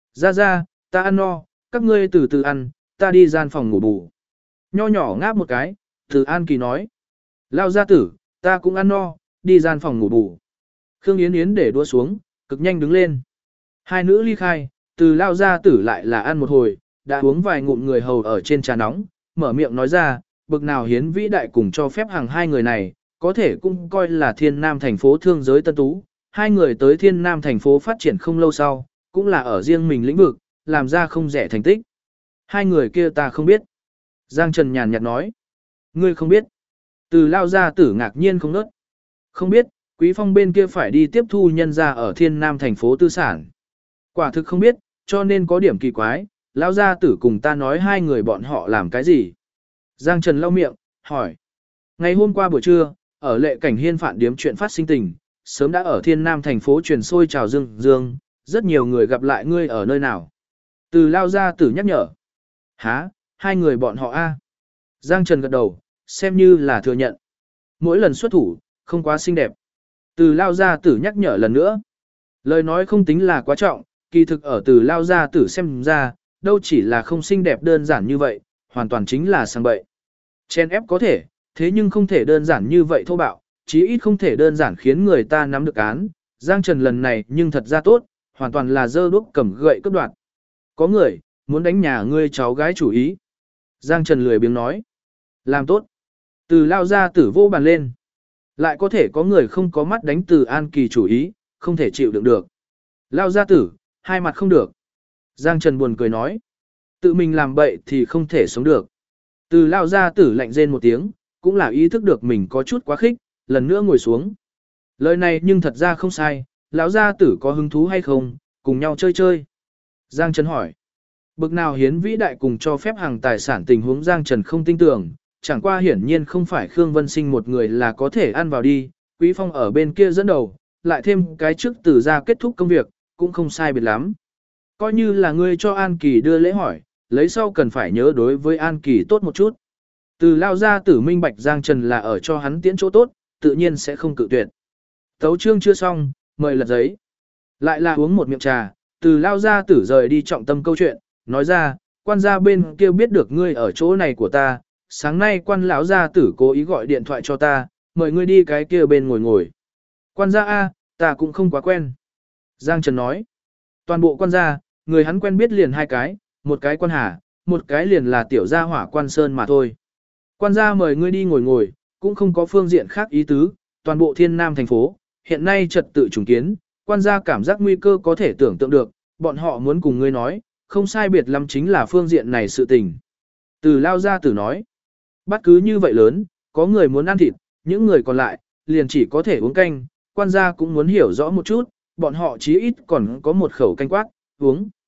Speaker 1: Ra, ta ăn no, các ngươi từ từ ăn, ta đi gian phòng ngủ bù. Nho nhỏ ngáp một cái, Từ An Kỳ nói. Lao gia tử, ta cũng ăn no, đi gian phòng ngủ bù. Khương Yến Yến để đua xuống, cực nhanh đứng lên. Hai nữ ly khai, Từ lao gia tử lại là ăn một hồi, đã uống vài ngụm người hầu ở trên trà nóng, mở miệng nói ra, bực nào hiến vĩ đại cùng cho phép hàng hai người này, có thể cũng coi là Thiên Nam thành phố thương giới tân tú. Hai người tới Thiên Nam thành phố phát triển không lâu sau, cũng là ở riêng mình lĩnh vực, làm ra không rẻ thành tích. Hai người kia ta không biết. Giang Trần nhàn nhạt nói. Ngươi không biết. Từ lao gia tử ngạc nhiên không nớt. Không biết, Quý Phong bên kia phải đi tiếp thu nhân ra ở Thiên Nam thành phố tư sản. Quả thực không biết, cho nên có điểm kỳ quái, lao gia tử cùng ta nói hai người bọn họ làm cái gì. Giang Trần lau miệng, hỏi. Ngày hôm qua buổi trưa, ở lệ cảnh hiên phạn điếm chuyện phát sinh tình, sớm đã ở Thiên Nam thành phố truyền sôi trào dương, rất nhiều người gặp lại ngươi ở nơi nào. Từ lao gia tử nhắc nhở. Hả, hai người bọn họ a? Giang Trần gật đầu, xem như là thừa nhận. Mỗi lần xuất thủ, không quá xinh đẹp. Từ lao gia tử nhắc nhở lần nữa. Lời nói không tính là quá trọng, kỳ thực ở từ lao gia tử xem ra, đâu chỉ là không xinh đẹp đơn giản như vậy, hoàn toàn chính là sang bậy. Chen ép có thể, thế nhưng không thể đơn giản như vậy thô bạo, chí ít không thể đơn giản khiến người ta nắm được án. Giang Trần lần này nhưng thật ra tốt, hoàn toàn là dơ đuốc cầm gậy cướp đoạt. Có người, muốn đánh nhà ngươi cháu gái chủ ý. Giang Trần lười biếng nói. Làm tốt. Từ lao ra tử vô bàn lên. Lại có thể có người không có mắt đánh Từ An Kỳ chủ ý, không thể chịu đựng được. Lao gia tử, hai mặt không được. Giang Trần buồn cười nói. Tự mình làm bậy thì không thể sống được. Từ lao gia tử lạnh rên một tiếng, cũng là ý thức được mình có chút quá khích, lần nữa ngồi xuống. Lời này nhưng thật ra không sai, lão gia tử có hứng thú hay không, cùng nhau chơi chơi. Giang Trần hỏi. Bực nào hiến vĩ đại cùng cho phép hàng tài sản tình huống Giang Trần không tin tưởng, chẳng qua hiển nhiên không phải Khương Vân Sinh một người là có thể ăn vào đi, Quý Phong ở bên kia dẫn đầu, lại thêm cái trước từ ra kết thúc công việc, cũng không sai biệt lắm. Coi như là ngươi cho An Kỳ đưa lễ hỏi, lấy sau cần phải nhớ đối với An Kỳ tốt một chút. Từ lao ra tử minh bạch Giang Trần là ở cho hắn tiễn chỗ tốt, tự nhiên sẽ không cự tuyệt. Tấu chương chưa xong, mời lật giấy. Lại là uống một miệng trà, từ lao ra tử rời đi trọng tâm câu chuyện, nói ra, quan gia bên kia biết được ngươi ở chỗ này của ta, sáng nay quan lão gia tử cố ý gọi điện thoại cho ta, mời ngươi đi cái kia bên ngồi ngồi. Quan gia A, ta cũng không quá quen. Giang Trần nói, toàn bộ quan gia, người hắn quen biết liền hai cái, một cái quan hà, một cái liền là tiểu gia hỏa quan sơn mà thôi. Quan gia mời ngươi đi ngồi ngồi, cũng không có phương diện khác ý tứ, toàn bộ Thiên Nam thành phố, hiện nay trật tự trùng kiến, quan gia cảm giác nguy cơ có thể tưởng tượng được, bọn họ muốn cùng ngươi nói, không sai biệt lắm chính là phương diện này sự tình. Từ lao gia tử nói, bắt cứ như vậy lớn, có người muốn ăn thịt, những người còn lại, liền chỉ có thể uống canh, quan gia cũng muốn hiểu rõ một chút, bọn họ chí ít còn có một khẩu canh quát, uống.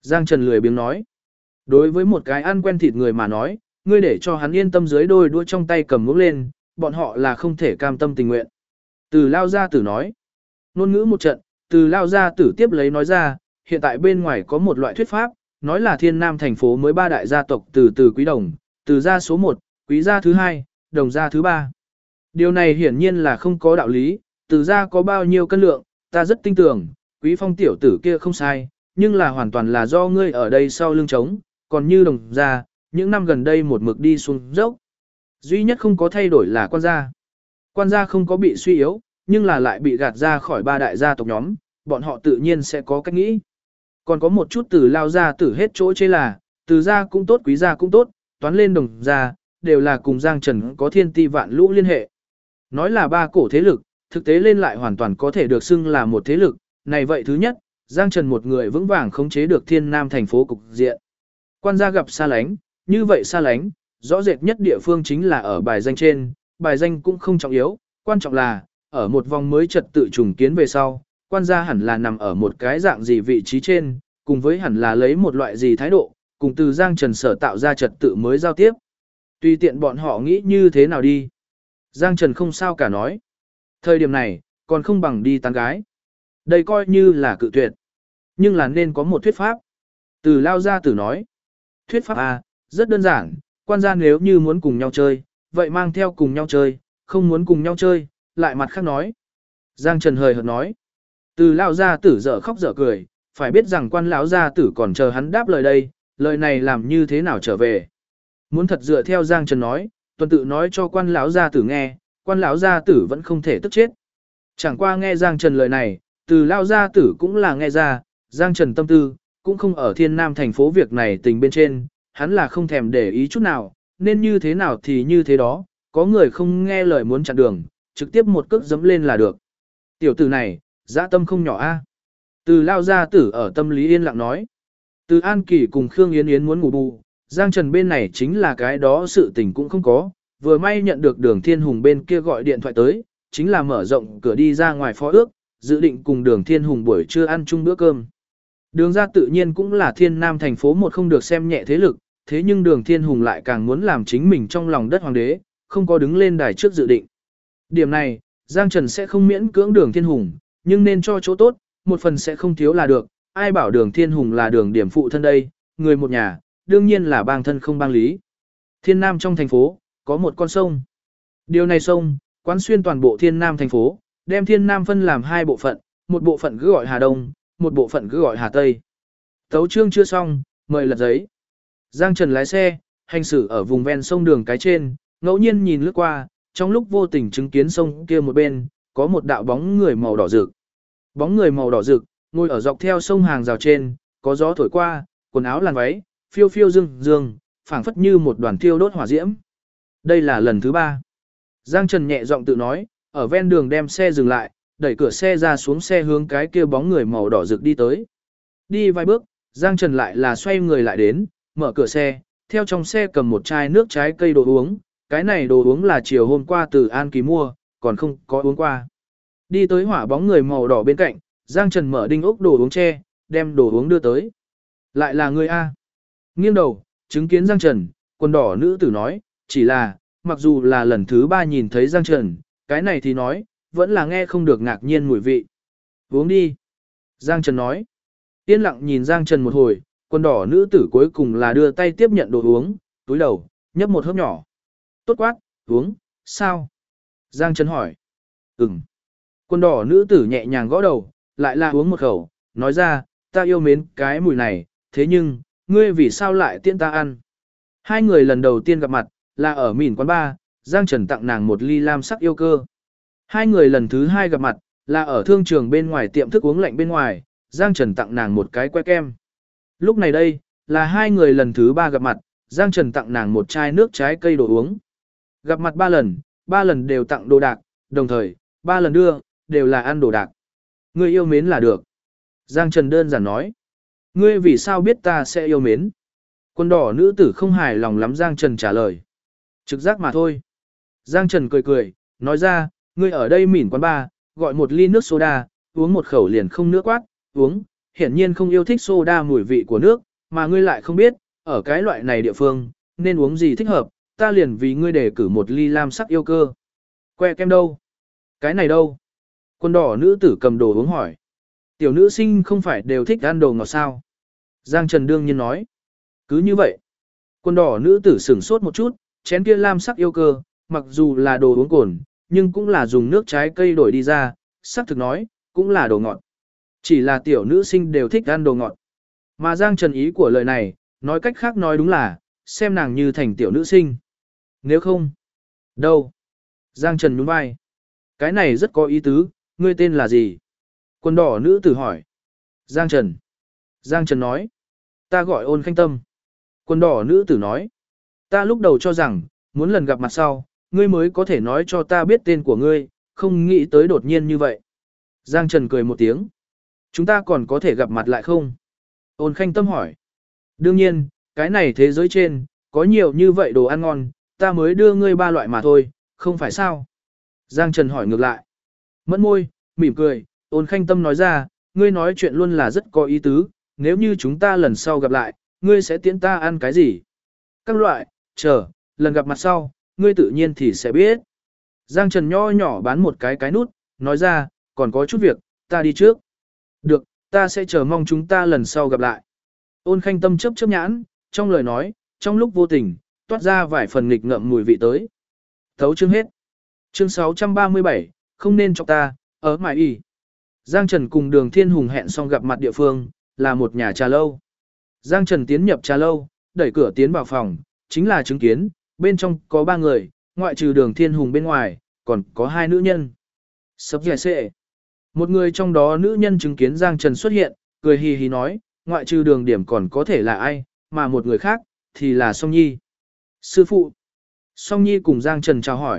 Speaker 1: Giang Trần lười biếng nói. Đối với một cái ăn quen thịt người mà nói, ngươi để cho hắn yên tâm dưới đôi đũa trong tay cầm muỗng lên, bọn họ là không thể cam tâm tình nguyện. Từ Lao Gia Tử nói. Ngôn ngữ một trận, Từ Lao Gia Tử tiếp lấy nói ra, hiện tại bên ngoài có một loại thuyết pháp, nói là Thiên Nam thành phố mới ba đại gia tộc từ Quý Đồng, từ gia số 1, Quý gia thứ 2, Đồng gia thứ 3. Điều này hiển nhiên là không có đạo lý, từ gia có bao nhiêu cân lượng, ta rất tin tưởng, Quý Phong tiểu tử kia không sai, nhưng là hoàn toàn là do ngươi ở đây sau lưng trống, còn như Đồng gia, những năm gần đây một mực đi xuống dốc. Duy nhất không có thay đổi là quan gia. Quan gia không có bị suy yếu, nhưng là lại bị gạt ra khỏi ba đại gia tộc nhóm, bọn họ tự nhiên sẽ có cách nghĩ. Còn có một chút từ Lao gia tử hết chỗ chê là, từ gia cũng tốt Quý gia cũng tốt, toán lên Đồng gia, đều là cùng Giang Trần có thiên ti vạn lũ liên hệ. Nói là ba cổ thế lực, thực tế lên lại hoàn toàn có thể được xưng là một thế lực, này vậy thứ nhất, Giang Trần một người vững vàng khống chế được Thiên Nam thành phố cục diện. Quan gia gặp xa lánh, như vậy xa lánh, rõ rệt nhất địa phương chính là ở bài danh trên, bài danh cũng không trọng yếu, quan trọng là, ở một vòng mới trật tự trùng kiến về sau, quan gia hẳn là nằm ở một cái dạng gì vị trí trên, cùng với hẳn là lấy một loại gì thái độ, cùng từ Giang Trần sở tạo ra trật tự mới giao tiếp. Tùy tiện bọn họ nghĩ như thế nào đi. Giang Trần không sao cả nói. Thời điểm này, còn không bằng đi tán gái. Đây coi như là cự tuyệt. Nhưng là nên có một thuyết pháp. Từ Lao Gia Tử nói. Thuyết pháp à, rất đơn giản. Quan gia nếu như muốn cùng nhau chơi, vậy mang theo cùng nhau chơi, không muốn cùng nhau chơi, lại mặt khác nói. Giang Trần hời hợt nói. Từ Lao Gia Tử dở khóc dở cười, phải biết rằng quan lão Gia Tử còn chờ hắn đáp lời đây, lời này làm như thế nào trở về. Muốn thật dựa theo Giang Trần nói, tuần tự nói cho quan lão Gia Tử nghe, quan lão Gia Tử vẫn không thể tức chết. Chẳng qua nghe Giang Trần lời này, từ Lao Gia Tử cũng là nghe ra, Giang Trần tâm tư, cũng không ở Thiên Nam thành phố việc này tình bên trên, hắn là không thèm để ý chút nào, nên như thế nào thì như thế đó, có người không nghe lời muốn chặn đường, trực tiếp một cước dẫm lên là được. Tiểu tử này, dã tâm không nhỏ a. Từ Lao Gia Tử ở tâm lý yên lặng nói. Từ An Kỳ cùng Khương Yến Yến muốn ngủ bù, Giang Trần bên này chính là cái đó sự tình cũng không có, vừa may nhận được Đường Thiên Hùng bên kia gọi điện thoại tới, chính là mở rộng cửa đi ra ngoài phó ước, dự định cùng Đường Thiên Hùng buổi trưa ăn chung bữa cơm. Đường ra tự nhiên cũng là Thiên Nam thành phố một không được xem nhẹ thế lực, thế nhưng Đường Thiên Hùng lại càng muốn làm chính mình trong lòng đất hoàng đế, không có đứng lên đài trước dự định. Điểm này, Giang Trần sẽ không miễn cưỡng Đường Thiên Hùng, nhưng nên cho chỗ tốt, một phần sẽ không thiếu là được, ai bảo Đường Thiên Hùng là đường điểm phụ thân đây, người một nhà, đương nhiên là bang thân không bang lý. Thiên Nam trong thành phố, có một con sông. Điều này sông, quán xuyên toàn bộ Thiên Nam thành phố, đem Thiên Nam phân làm hai bộ phận, một bộ phận cứ gọi Hà Đông, một bộ phận cứ gọi Hà Tây. Tấu chương chưa xong, mời lật giấy. Giang Trần lái xe, hành xử ở vùng ven sông đường cái trên, ngẫu nhiên nhìn lướt qua, trong lúc vô tình chứng kiến sông kia một bên, có một đạo bóng người màu đỏ rực. Bóng người màu đỏ rực, ngồi ở dọc theo sông hàng rào trên, có gió thổi qua, quần áo làn váy, phiêu phiêu dương dương, phảng phất như một đoàn thiêu đốt hỏa diễm. Đây là lần thứ 3. Giang Trần nhẹ giọng tự nói, ở ven đường đem xe dừng lại, đẩy cửa xe ra xuống xe hướng cái kia bóng người màu đỏ rực đi tới. Đi vài bước, Giang Trần lại là xoay người lại đến, mở cửa xe, theo trong xe cầm một chai nước trái cây đồ uống, cái này đồ uống là chiều hôm qua từ An Kỳ mua, còn không có uống qua. Đi tới hỏa bóng người màu đỏ bên cạnh, Giang Trần mở đinh ốc đồ uống che, đem đồ uống đưa tới. Lại là người A. Nghiêng đầu, chứng kiến Giang Trần, quần đỏ nữ tử nói, chỉ là, mặc dù là lần thứ 3 nhìn thấy Giang Trần, cái này thì nói, vẫn là nghe không được ngạc nhiên mùi vị. Uống đi. Giang Trần nói. Yên lặng nhìn Giang Trần một hồi, quần đỏ nữ tử cuối cùng là đưa tay tiếp nhận đồ uống, túi đầu, nhấp một hớp nhỏ. Tốt quát, uống, sao? Giang Trần hỏi. Ừm. Quần đỏ nữ tử nhẹ nhàng gõ đầu, lại là uống một khẩu, nói ra, ta yêu mến cái mùi này, thế nhưng, ngươi vì sao lại tiện ta ăn? Hai người lần đầu tiên gặp mặt, là ở mìn quán bar, Giang Trần tặng nàng một ly lam sắc yêu cơ. Hai người lần thứ 2 gặp mặt, là ở thương trường bên ngoài tiệm thức uống lạnh bên ngoài, Giang Trần tặng nàng một cái que kem. Lúc này đây, là hai người lần thứ 3 gặp mặt, Giang Trần tặng nàng một chai nước trái cây đồ uống. Gặp mặt 3 lần đều tặng đồ đạc, đồng thời, 3 lần đưa, đều là ăn đồ đạc. Ngươi yêu mến là được. Giang Trần đơn giản nói. Ngươi vì sao biết ta sẽ yêu mến? Quần đỏ nữ tử không hài lòng lắm Giang Trần trả lời. Trực giác mà thôi. Giang Trần cười cười, nói ra, ngươi ở đây mỉn quán bar, gọi một ly nước soda, uống một khẩu liền không nữa quát, uống, hiển nhiên không yêu thích soda mùi vị của nước, mà ngươi lại không biết, ở cái loại này địa phương, nên uống gì thích hợp, ta liền vì ngươi đề cử một ly lam sắc yêu cơ. Que kem đâu? Cái này đâu? Quần đỏ nữ tử cầm đồ uống hỏi. Tiểu nữ sinh không phải đều thích ăn đồ ngọt sao? Giang Trần đương nhiên nói. Cứ như vậy. Quần đỏ nữ tử sửng sốt một chút, chén kia lam sắc yêu cơ, mặc dù là đồ uống cồn, nhưng cũng là dùng nước trái cây đổi đi ra, sắc thực nói, cũng là đồ ngọt. Chỉ là tiểu nữ sinh đều thích ăn đồ ngọt. Mà Giang Trần ý của lời này, nói cách khác nói đúng là, xem nàng như thành tiểu nữ sinh. Nếu không, đâu? Giang Trần nhún vai. Cái này rất có ý tứ, ngươi tên là gì? Quần đỏ nữ tử hỏi. Giang Trần. Giang Trần nói. Ta gọi Ôn Khanh Tâm. Quần đỏ nữ tử nói. Ta lúc đầu cho rằng, muốn lần gặp mặt sau, ngươi mới có thể nói cho ta biết tên của ngươi, không nghĩ tới đột nhiên như vậy. Giang Trần cười một tiếng. Chúng ta còn có thể gặp mặt lại không? Ôn Khanh Tâm hỏi. Đương nhiên, cái này thế giới trên, có nhiều như vậy đồ ăn ngon, ta mới đưa ngươi 3 loại mà thôi, không phải sao? Giang Trần hỏi ngược lại. Mẫn môi, mỉm cười, Ôn Khanh Tâm nói ra, ngươi nói chuyện luôn là rất có ý tứ, nếu như chúng ta lần sau gặp lại, ngươi sẽ tiễn ta ăn cái gì? Các loại, chờ, lần gặp mặt sau, ngươi tự nhiên thì sẽ biết. Giang Trần nho nhỏ bán một cái nút, nói ra, còn có chút việc, ta đi trước. Được, ta sẽ chờ mong chúng ta lần sau gặp lại. Ôn Khanh Tâm chớp chớp nhãn, trong lời nói, trong lúc vô tình, toát ra vài phần nghịch ngợm mùi vị tới. Thấu chương hết. Chương 637, không nên chọc ta, ở mải y. Giang Trần cùng Đường Thiên Hùng hẹn xong gặp mặt địa phương, là một nhà trà lâu. Giang Trần tiến nhập trà lâu, đẩy cửa tiến vào phòng, chính là chứng kiến, bên trong có 3 người, ngoại trừ Đường Thiên Hùng bên ngoài, còn có 2 nữ nhân. Sắp dẻ xệ. Một người trong đó nữ nhân chứng kiến Giang Trần xuất hiện, cười hì hì nói, ngoại trừ Đường Điểm còn có thể là ai, mà một người khác, thì là Song Nhi. Sư phụ. Song Nhi cùng Giang Trần chào hỏi.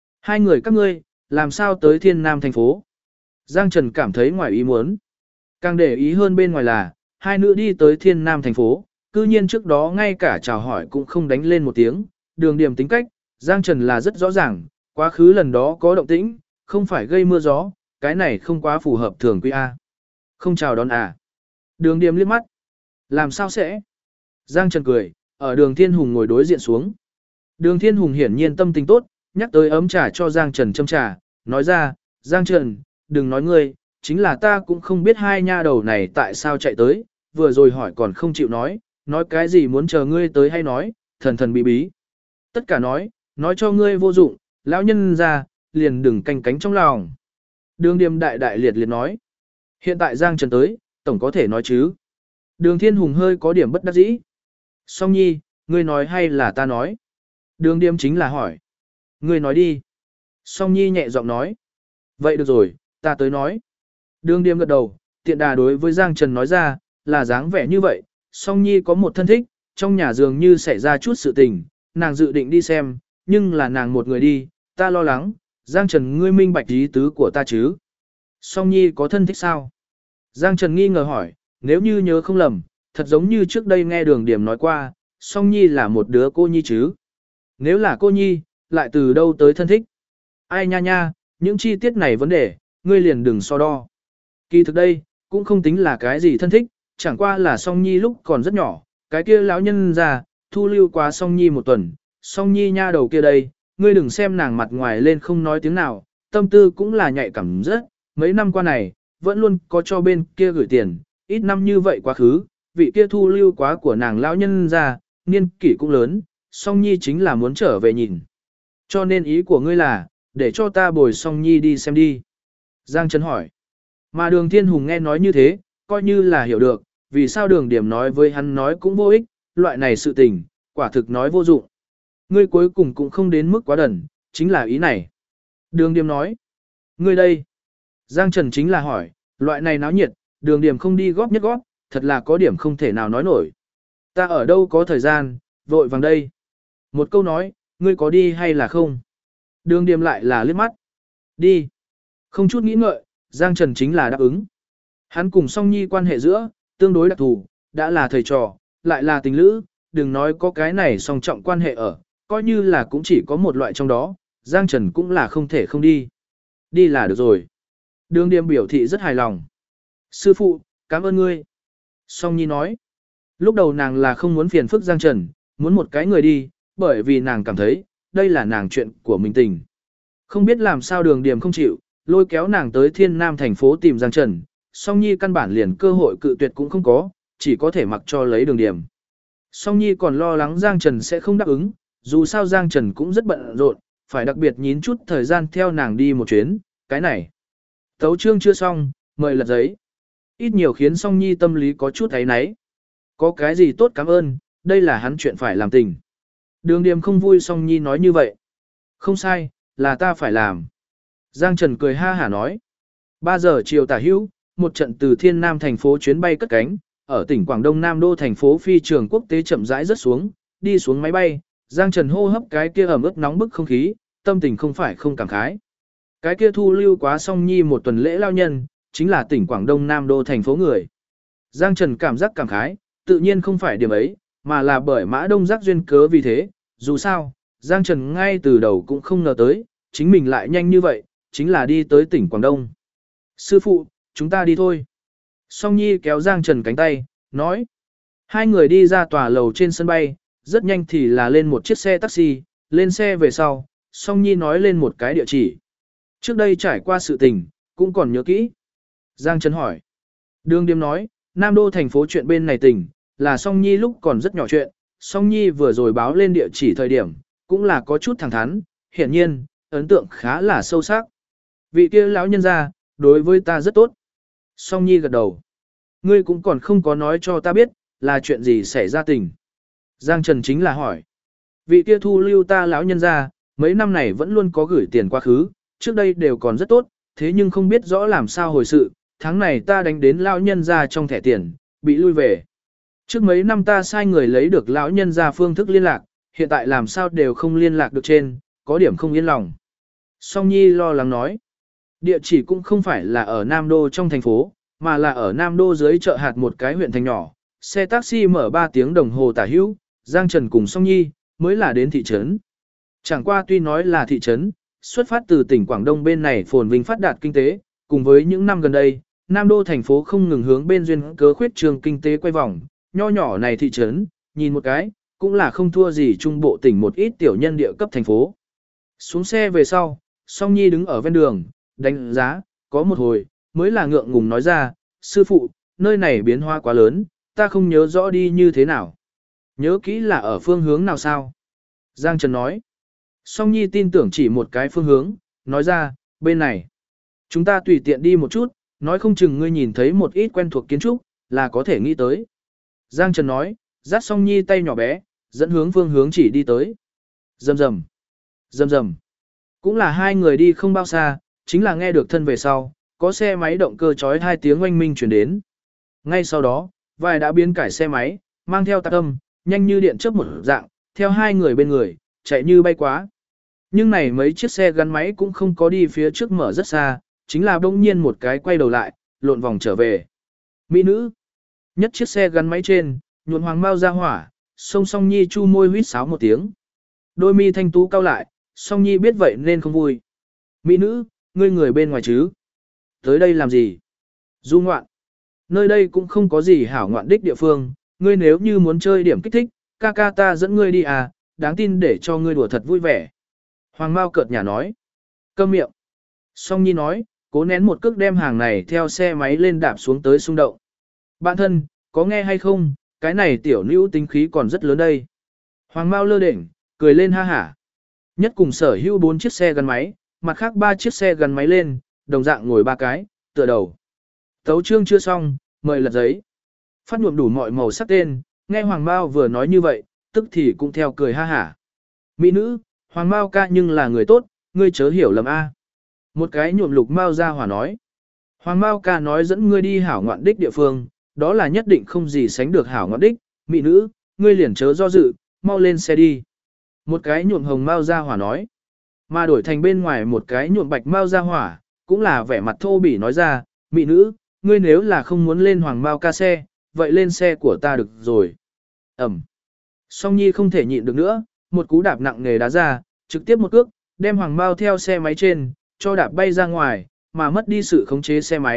Speaker 1: 2 người các ngươi, làm sao tới Thiên Nam thành phố? Giang Trần cảm thấy ngoài ý muốn. Càng để ý hơn bên ngoài là, 2 nữ đi tới Thiên Nam thành phố, cư nhiên trước đó ngay cả chào hỏi cũng không đánh lên một tiếng. Đường Điểm tính cách, Giang Trần là rất rõ ràng, quá khứ lần đó có động tĩnh, không phải gây mưa gió, cái này không quá phù hợp thường quy A. Không chào đón à. Đường Điểm liếc mắt. Làm sao sẽ? Giang Trần cười, ở Đường Thiên Hùng ngồi đối diện xuống. Đường Thiên Hùng hiển nhiên tâm tình tốt, nhắc tới ấm trà cho Giang Trần châm trà, nói ra, Giang Trần, đừng nói ngươi, chính là ta cũng không biết 2 nha đầu này tại sao chạy tới, vừa rồi hỏi còn không chịu nói cái gì muốn chờ ngươi tới hay nói, thần thần bí bí. Tất cả nói cho ngươi vô dụng, lão nhân ra, liền đừng canh cánh trong lòng. Đường Điềm đại đại liệt liệt nói, hiện tại Giang Trần tới, tổng có thể nói chứ. Đường Thiên Hùng hơi có điểm bất đắc dĩ. Song Nhi, ngươi nói hay là ta nói? Đường Điềm chính là hỏi. Ngươi nói đi. Song Nhi nhẹ giọng nói. Vậy được rồi, ta tới nói. Đường Điềm gật đầu, tiện đà đối với Giang Trần nói ra, là dáng vẻ như vậy. Song Nhi có một thân thích, trong nhà dường như xảy ra chút sự tình, nàng dự định đi xem, nhưng là nàng một người đi, ta lo lắng. Giang Trần ngươi minh bạch ý tứ của ta chứ? Song Nhi có thân thích sao? Giang Trần nghi ngờ hỏi, nếu như nhớ không lầm, thật giống như trước đây nghe Đường Điềm nói qua, Song Nhi là một đứa cô nhi chứ? Nếu là cô nhi, lại từ đâu tới thân thích? Ai nha nha, những chi tiết này vấn đề, ngươi liền đừng so đo. Kỳ thực đây, cũng không tính là cái gì thân thích, chẳng qua là Song Nhi lúc còn rất nhỏ, cái kia lão nhân già, thu lưu qua Song Nhi 1 tuần, Song Nhi nha đầu kia đây, ngươi đừng xem nàng mặt ngoài lên không nói tiếng nào, tâm tư cũng là nhạy cảm rất, mấy năm qua này, vẫn luôn có cho bên kia gửi tiền, ít năm như vậy quá khứ, vị kia thu lưu quá của nàng lão nhân già, niên kỷ cũng lớn, Song Nhi chính là muốn trở về nhìn. Cho nên ý của ngươi là, để cho ta bồi Song Nhi đi xem đi. Giang Trần hỏi. Mà Đường Thiên Hùng nghe nói như thế, coi như là hiểu được, vì sao Đường Điểm nói với hắn nói cũng vô ích, loại này sự tình, quả thực nói vô dụng. Ngươi cuối cùng cũng không đến mức quá đần, chính là ý này. Đường Điểm nói. Ngươi đây. Giang Trần chính là hỏi, loại này náo nhiệt, Đường Điểm không đi góp nhất góp, thật là có điểm không thể nào nói nổi. Ta ở đâu có thời gian, vội vàng đây. Một câu nói, ngươi có đi hay là không? Đường Điềm lại là liếc mắt. Đi. Không chút nghĩ ngợi, Giang Trần chính là đáp ứng. Hắn cùng Song Nhi quan hệ giữa, tương đối đặc thù, đã là thầy trò, lại là tình lữ, đừng nói có cái này song trọng quan hệ ở, coi như là cũng chỉ có một loại trong đó, Giang Trần cũng là không thể không đi. Đi là được rồi. Đường Điềm biểu thị rất hài lòng. Sư phụ, cảm ơn ngươi. Song Nhi nói, lúc đầu nàng là không muốn phiền phức Giang Trần, muốn một cái người đi, bởi vì nàng cảm thấy, đây là nàng chuyện của mình tình. Không biết làm sao Đường Điềm không chịu, lôi kéo nàng tới Thiên Nam thành phố tìm Giang Trần, Song Nhi căn bản liền cơ hội cự tuyệt cũng không có, chỉ có thể mặc cho lấy Đường Điềm. Song Nhi còn lo lắng Giang Trần sẽ không đáp ứng, dù sao Giang Trần cũng rất bận rộn, phải đặc biệt nhín chút thời gian theo nàng đi một chuyến, cái này. Tấu chương chưa xong, mời lật giấy. Ít nhiều khiến Song Nhi tâm lý có chút ấy náy. Có cái gì tốt cảm ơn, đây là hắn chuyện phải làm tình. Đường Điềm không vui Song Nhi nói như vậy. Không sai, là ta phải làm. Giang Trần cười ha hả nói. 3 giờ chiều tả hữu, một trận từ Thiên Nam thành phố chuyến bay cất cánh, ở tỉnh Quảng Đông Nam Đô thành phố phi trường quốc tế chậm rãi rớt xuống, đi xuống máy bay, Giang Trần hô hấp cái kia ẩm ướt nóng bức không khí, tâm tình không phải không cảm khái. Cái kia thu lưu quá Song Nhi một tuần lễ lao nhân, chính là tỉnh Quảng Đông Nam Đô thành phố người. Giang Trần cảm giác cảm khái, tự nhiên không phải điểm ấy, mà là bởi Mã Đông Giác duyên cớ vì thế, dù sao, Giang Trần ngay từ đầu cũng không ngờ tới, chính mình lại nhanh như vậy, chính là đi tới tỉnh Quảng Đông. Sư phụ, chúng ta đi thôi. Song Nhi kéo Giang Trần cánh tay, nói. Hai người đi ra tòa lầu trên sân bay, rất nhanh thì là lên một chiếc xe taxi, lên xe về sau, Song Nhi nói lên một cái địa chỉ. Trước đây trải qua sự tình, cũng còn nhớ kỹ. Giang Trần hỏi. Đường Điềm nói, Nam Đô thành phố chuyện bên này tỉnh, là Song Nhi lúc còn rất nhỏ chuyện, Song Nhi vừa rồi báo lên địa chỉ thời điểm, cũng là có chút thẳng thắn, hiển nhiên, ấn tượng khá là sâu sắc. Vị kia lão nhân gia, đối với ta rất tốt. Song Nhi gật đầu. Ngươi cũng còn không có nói cho ta biết, là chuyện gì xảy ra tình. Giang Trần chính là hỏi. Vị kia thu lưu ta lão nhân gia, mấy năm này vẫn luôn có gửi tiền quá khứ, trước đây đều còn rất tốt, thế nhưng không biết rõ làm sao hồi sự, tháng này ta đánh đến lão nhân gia trong thẻ tiền, bị lui về. Trước mấy năm ta sai người lấy được lão nhân gia phương thức liên lạc, hiện tại làm sao đều không liên lạc được trên, có điểm không yên lòng. Song Nhi lo lắng nói. Địa chỉ cũng không phải là ở Nam Đô trong thành phố, mà là ở Nam Đô dưới chợ hạt một cái huyện thành nhỏ. Xe taxi mở 3 tiếng đồng hồ tả hữu, Giang Trần cùng Song Nhi mới là đến thị trấn. Chẳng qua tuy nói là thị trấn, xuất phát từ tỉnh Quảng Đông bên này phồn vinh phát đạt kinh tế, cùng với những năm gần đây, Nam Đô thành phố không ngừng hướng bên duyên cớ khuyết trường kinh tế quay vòng, nho nhỏ này thị trấn, nhìn một cái, cũng là không thua gì trung bộ tỉnh một ít tiểu nhân địa cấp thành phố. Xuống xe về sau, Song Nhi đứng ở ven đường, đánh giá, có một hồi, mới là ngượng ngùng nói ra, sư phụ, nơi này biến hóa quá lớn, ta không nhớ rõ đi như thế nào. Nhớ kỹ là ở phương hướng nào sao? Giang Trần nói. Song Nhi tin tưởng chỉ một cái phương hướng, nói ra, bên này. Chúng ta tùy tiện đi một chút, nói không chừng ngươi nhìn thấy một ít quen thuộc kiến trúc, là có thể nghĩ tới. Giang Trần nói, dắt Song Nhi tay nhỏ bé, dẫn hướng phương hướng chỉ đi tới. Rầm rầm, rầm rầm. Cũng là hai người đi không bao xa, chính là nghe được thân về sau, có xe máy động cơ chói 2 tiếng oanh minh chuyển đến. Ngay sau đó, vài đã biến cải xe máy, mang theo tạc âm, nhanh như điện chớp một dạng, theo hai người bên người, chạy như bay quá. Nhưng này mấy chiếc xe gắn máy cũng không có đi phía trước mở rất xa, chính là bỗng nhiên một cái quay đầu lại, lộn vòng trở về. Mỹ nữ. Nhất chiếc xe gắn máy trên, nhuộm hoàng mau ra hỏa, song Song Nhi chu môi huýt sáo một tiếng. Đôi mi thanh tú cao lại, Song Nhi biết vậy nên không vui. Mỹ nữ, ngươi người bên ngoài chứ? Tới đây làm gì? Du ngoạn. Nơi đây cũng không có gì hảo ngoạn đích địa phương, ngươi nếu như muốn chơi điểm kích thích, ca ca ta dẫn ngươi đi à, đáng tin để cho ngươi đùa thật vui vẻ. Hoàng Mao cợt nhả nói. Câm miệng. Song Nhi nói, cố nén một cước đem hàng này theo xe máy lên đạp xuống tới xung động. Bạn thân, có nghe hay không, cái này tiểu nữ tính khí còn rất lớn đây. Hoàng Mao lơ đỉnh, cười lên ha hả. Nhất cùng sở hữu 4 chiếc xe gắn máy, mặt khác 3 chiếc xe gắn máy lên, đồng dạng ngồi 3 cái, tựa đầu. Tấu chương chưa xong, mời lật giấy. Phát nhuộm đủ mọi màu sắc tên, nghe Hoàng Mao vừa nói như vậy, tức thì cũng theo cười ha hả. Mỹ nữ, Hoàng Mao ca nhưng là người tốt, ngươi chớ hiểu lầm a. Một cái nhuộm lục Mao ra hỏa nói. Hoàng Mao ca nói dẫn ngươi đi hảo ngoạn đích địa phương, đó là nhất định không gì sánh được hảo ngoạn đích. Mỹ nữ, ngươi liền chớ do dự, mau lên xe đi. Một cái nhuộm hồng Mao ra hỏa nói. Mà đổi thành bên ngoài một cái nhuộm bạch Mao ra hỏa, cũng là vẻ mặt thô bỉ nói ra, Mỹ nữ, ngươi nếu là không muốn lên Hoàng Mao ca xe, vậy lên xe của ta được rồi. Ẩm. Song Nhi không thể nhịn được nữa, một cú đạp nặng nề đá ra, trực tiếp một cước, đem Hoàng Mao theo xe máy trên, cho đạp bay ra ngoài, mà mất đi sự khống chế xe máy,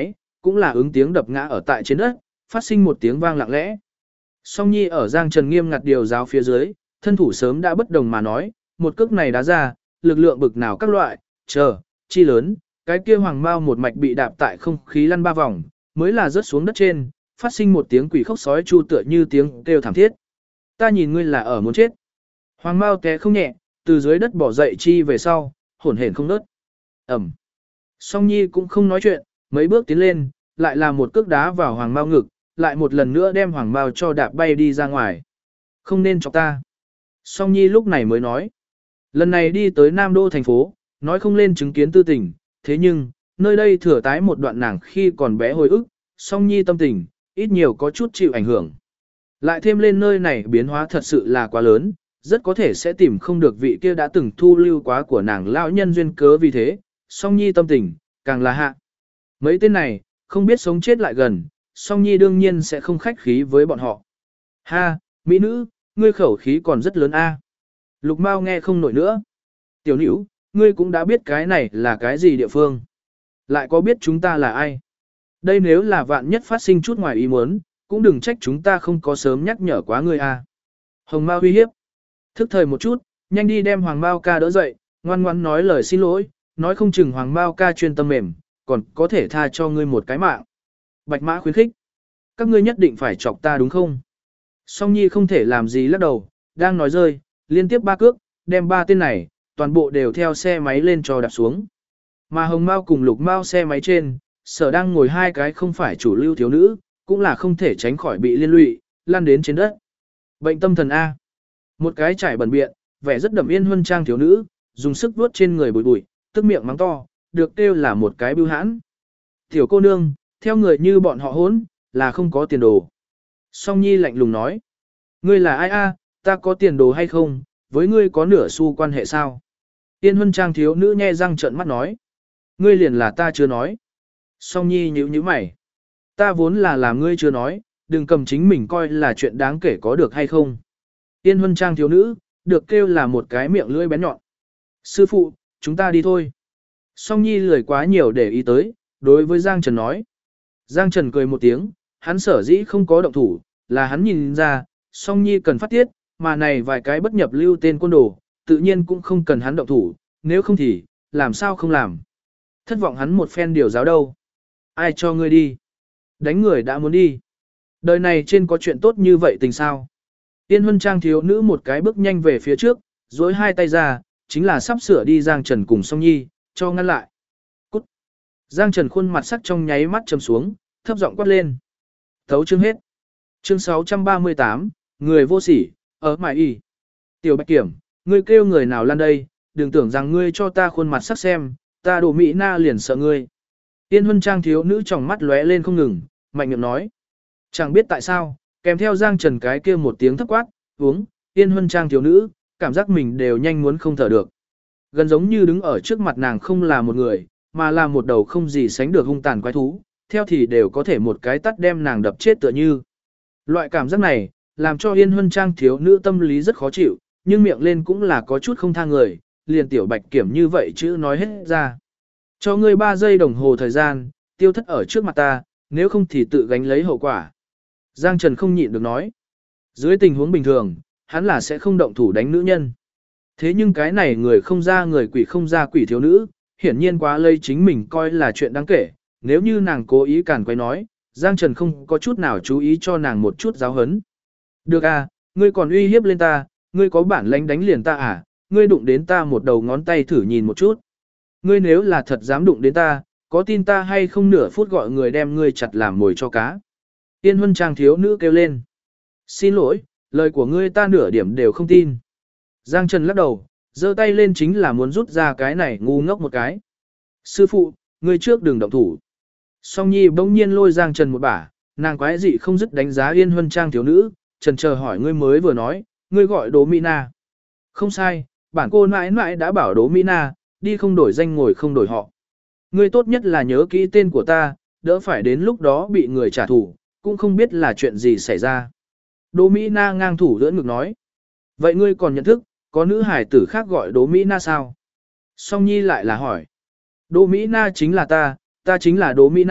Speaker 1: cũng là ứng tiếng đập ngã ở tại trên đất, phát sinh một tiếng vang lặng lẽ. Song Nhi ở Giang Trần nghiêm ngặt điều giáo phía dưới, thân thủ sớm đã bất đồng mà nói, một cước này đá ra, lực lượng bực nào các loại, chi lớn, cái kia hoàng mao một mạch bị đạp tại không khí lăn 3 vòng, mới là rớt xuống đất trên, phát sinh một tiếng quỷ khóc sói chu tựa như tiếng kêu thảm thiết. Ta nhìn ngươi là ở muốn chết. Hoàng mao té không nhẹ, từ dưới đất bỏ dậy chi về sau, hổn hển không ngớt. Ẩm. Song Nhi cũng không nói chuyện, mấy bước tiến lên, lại là một cước đá vào hoàng mao ngực, lại một lần nữa đem hoàng mao cho đạp bay đi ra ngoài. Không nên chọc ta. Song Nhi lúc này mới nói. Lần này đi tới Nam Đô thành phố, nói không lên chứng kiến tư tình, thế nhưng, nơi đây thừa tái một đoạn nàng khi còn bé hồi ức, Song Nhi tâm tình, ít nhiều có chút chịu ảnh hưởng. Lại thêm lên nơi này biến hóa thật sự là quá lớn, rất có thể sẽ tìm không được vị kia đã từng thu lưu quá của nàng lão nhân duyên cớ vì thế, Song Nhi tâm tình, càng là hạ. Mấy tên này, không biết sống chết lại gần, Song Nhi đương nhiên sẽ không khách khí với bọn họ. Ha, mỹ nữ, ngươi khẩu khí còn rất lớn a. Lục Mao nghe không nổi nữa. Tiểu Nữu, ngươi cũng đã biết cái này là cái gì địa phương. Lại có biết chúng ta là ai. Đây nếu là vạn nhất phát sinh chút ngoài ý muốn, cũng đừng trách chúng ta không có sớm nhắc nhở quá ngươi a. Hồng Mao uy hiếp. Thức thời một chút, nhanh đi đem Hoàng Mao ca đỡ dậy, ngoan ngoãn nói lời xin lỗi, nói không chừng Hoàng Mao ca chuyên tâm mềm, còn có thể tha cho ngươi một cái mạng. Bạch Mã khuyến khích. Các ngươi nhất định phải chọc ta đúng không? Song Nhi không thể làm gì lắc đầu, đang nói rơi, liên tiếp 3 cước, đem 3 tên này, toàn bộ đều theo xe máy lên cho đạp xuống. Mà Hồng Mao cùng Lục Mao xe máy trên, sở đang ngồi 2 cái không phải chủ lưu thiếu nữ, cũng là không thể tránh khỏi bị liên lụy, lăn đến trên đất. Bệnh tâm thần A. Một cái trải bẩn biện, vẻ rất đậm yên huân trang thiếu nữ, dùng sức vuốt trên người bụi bụi, tức miệng mắng to, được kêu là một cái bưu hãn. Tiểu cô nương, theo người như bọn họ hốn, là không có tiền đồ. Song Nhi lạnh lùng nói, ngươi là ai a? Ta có tiền đồ hay không, với ngươi có nửa xu quan hệ sao? Yên huân trang thiếu nữ nhe răng trợn mắt nói, ngươi liền là ta chưa nói. Song Nhi nhíu nhíu mày, ta vốn là làm ngươi chưa nói, đừng cầm chính mình coi là chuyện đáng kể có được hay không. Yên huân trang thiếu nữ, được kêu là một cái miệng lưỡi bén nhọn. Sư phụ, chúng ta đi thôi. Song Nhi lười quá nhiều để ý tới, đối với Giang Trần nói. Giang Trần cười một tiếng, hắn sở dĩ không có động thủ, là hắn nhìn ra, Song Nhi cần phát tiết, mà này vài cái bất nhập lưu tên côn đồ, tự nhiên cũng không cần hắn động thủ, nếu không thì, làm sao không làm. Thất vọng hắn một phen điều giáo đâu. Ai cho ngươi đi? Đánh người đã muốn đi. Đời này trên có chuyện tốt như vậy tình sao? Tiên huân trang thiếu nữ một cái bước nhanh về phía trước, dối 2 tay ra, chính là sắp sửa đi Giang Trần cùng Song Nhi, cho ngăn lại. Cút! Giang Trần khuôn mặt sắc trong nháy mắt trầm xuống, thấp giọng quát lên. Thấu chương hết. Chương 638, người vô sỉ, ở mải y. Tiểu Bạch Kiểm, ngươi kêu người nào lan đây, đừng tưởng rằng ngươi cho ta khuôn mặt sắc xem, ta Đồ Mỹ Na liền sợ ngươi. Tiên huân trang thiếu nữ trong mắt lóe lên không ngừng, mạnh miệng nói. Chẳng biết tại sao, kèm theo Giang Trần cái kia một tiếng thấp quát, uống, Tiên huân trang thiếu nữ, cảm giác mình đều nhanh muốn không thở được. Gần giống như đứng ở trước mặt nàng không là một người, mà là một đầu không gì sánh được hung tàn quái thú, theo thì đều có thể một cái tắt đem nàng đập chết tựa như. Loại cảm giác này, làm cho Yên huân trang thiếu nữ tâm lý rất khó chịu, nhưng miệng lên cũng là có chút không tha người, liền Tiểu Bạch Kiểm như vậy chứ nói hết ra. Cho ngươi 3 giây đồng hồ thời gian, tiêu thất ở trước mặt ta, nếu không thì tự gánh lấy hậu quả. Giang Trần không nhịn được nói. Dưới tình huống bình thường, hắn là sẽ không động thủ đánh nữ nhân. Thế nhưng cái này người không ra người quỷ không ra quỷ thiếu nữ, hiển nhiên quá lây chính mình coi là chuyện đáng kể, nếu như nàng cố ý càn quấy nói, Giang Trần không có chút nào chú ý cho nàng một chút giáo hấn. Được à, ngươi còn uy hiếp lên ta, ngươi có bản lãnh đánh liền ta à, ngươi đụng đến ta một đầu ngón tay thử nhìn một chút. Ngươi nếu là thật dám đụng đến ta, có tin ta hay không nửa phút gọi người đem ngươi chặt làm mồi cho cá. Tiên huân trang thiếu nữ kêu lên. Xin lỗi, lời của ngươi ta nửa điểm đều không tin. Giang Trần lắc đầu, giơ tay lên chính là muốn rút ra cái này ngu ngốc một cái. Sư phụ, ngươi trước đừng động thủ. Song Nhi bỗng nhiên lôi Giang Trần một bả, nàng quái dị không dứt đánh giá Yên huân trang thiếu nữ, Trần chờ hỏi ngươi mới vừa nói, ngươi gọi Đỗ Mỹ Na. Không sai, bản cô mãi mãi đã bảo Đỗ Mỹ Na, đi không đổi danh ngồi không đổi họ. Ngươi tốt nhất là nhớ kỹ tên của ta, đỡ phải đến lúc đó bị người trả thù, cũng không biết là chuyện gì xảy ra. Đỗ Mỹ Na ngang thủ đỡ ngực nói. Vậy ngươi còn nhận thức, có nữ hải tử khác gọi Đỗ Mỹ Na sao? Song Nhi lại là hỏi. Đỗ Mỹ Na chính là ta chính là Đỗ Mỹ Na,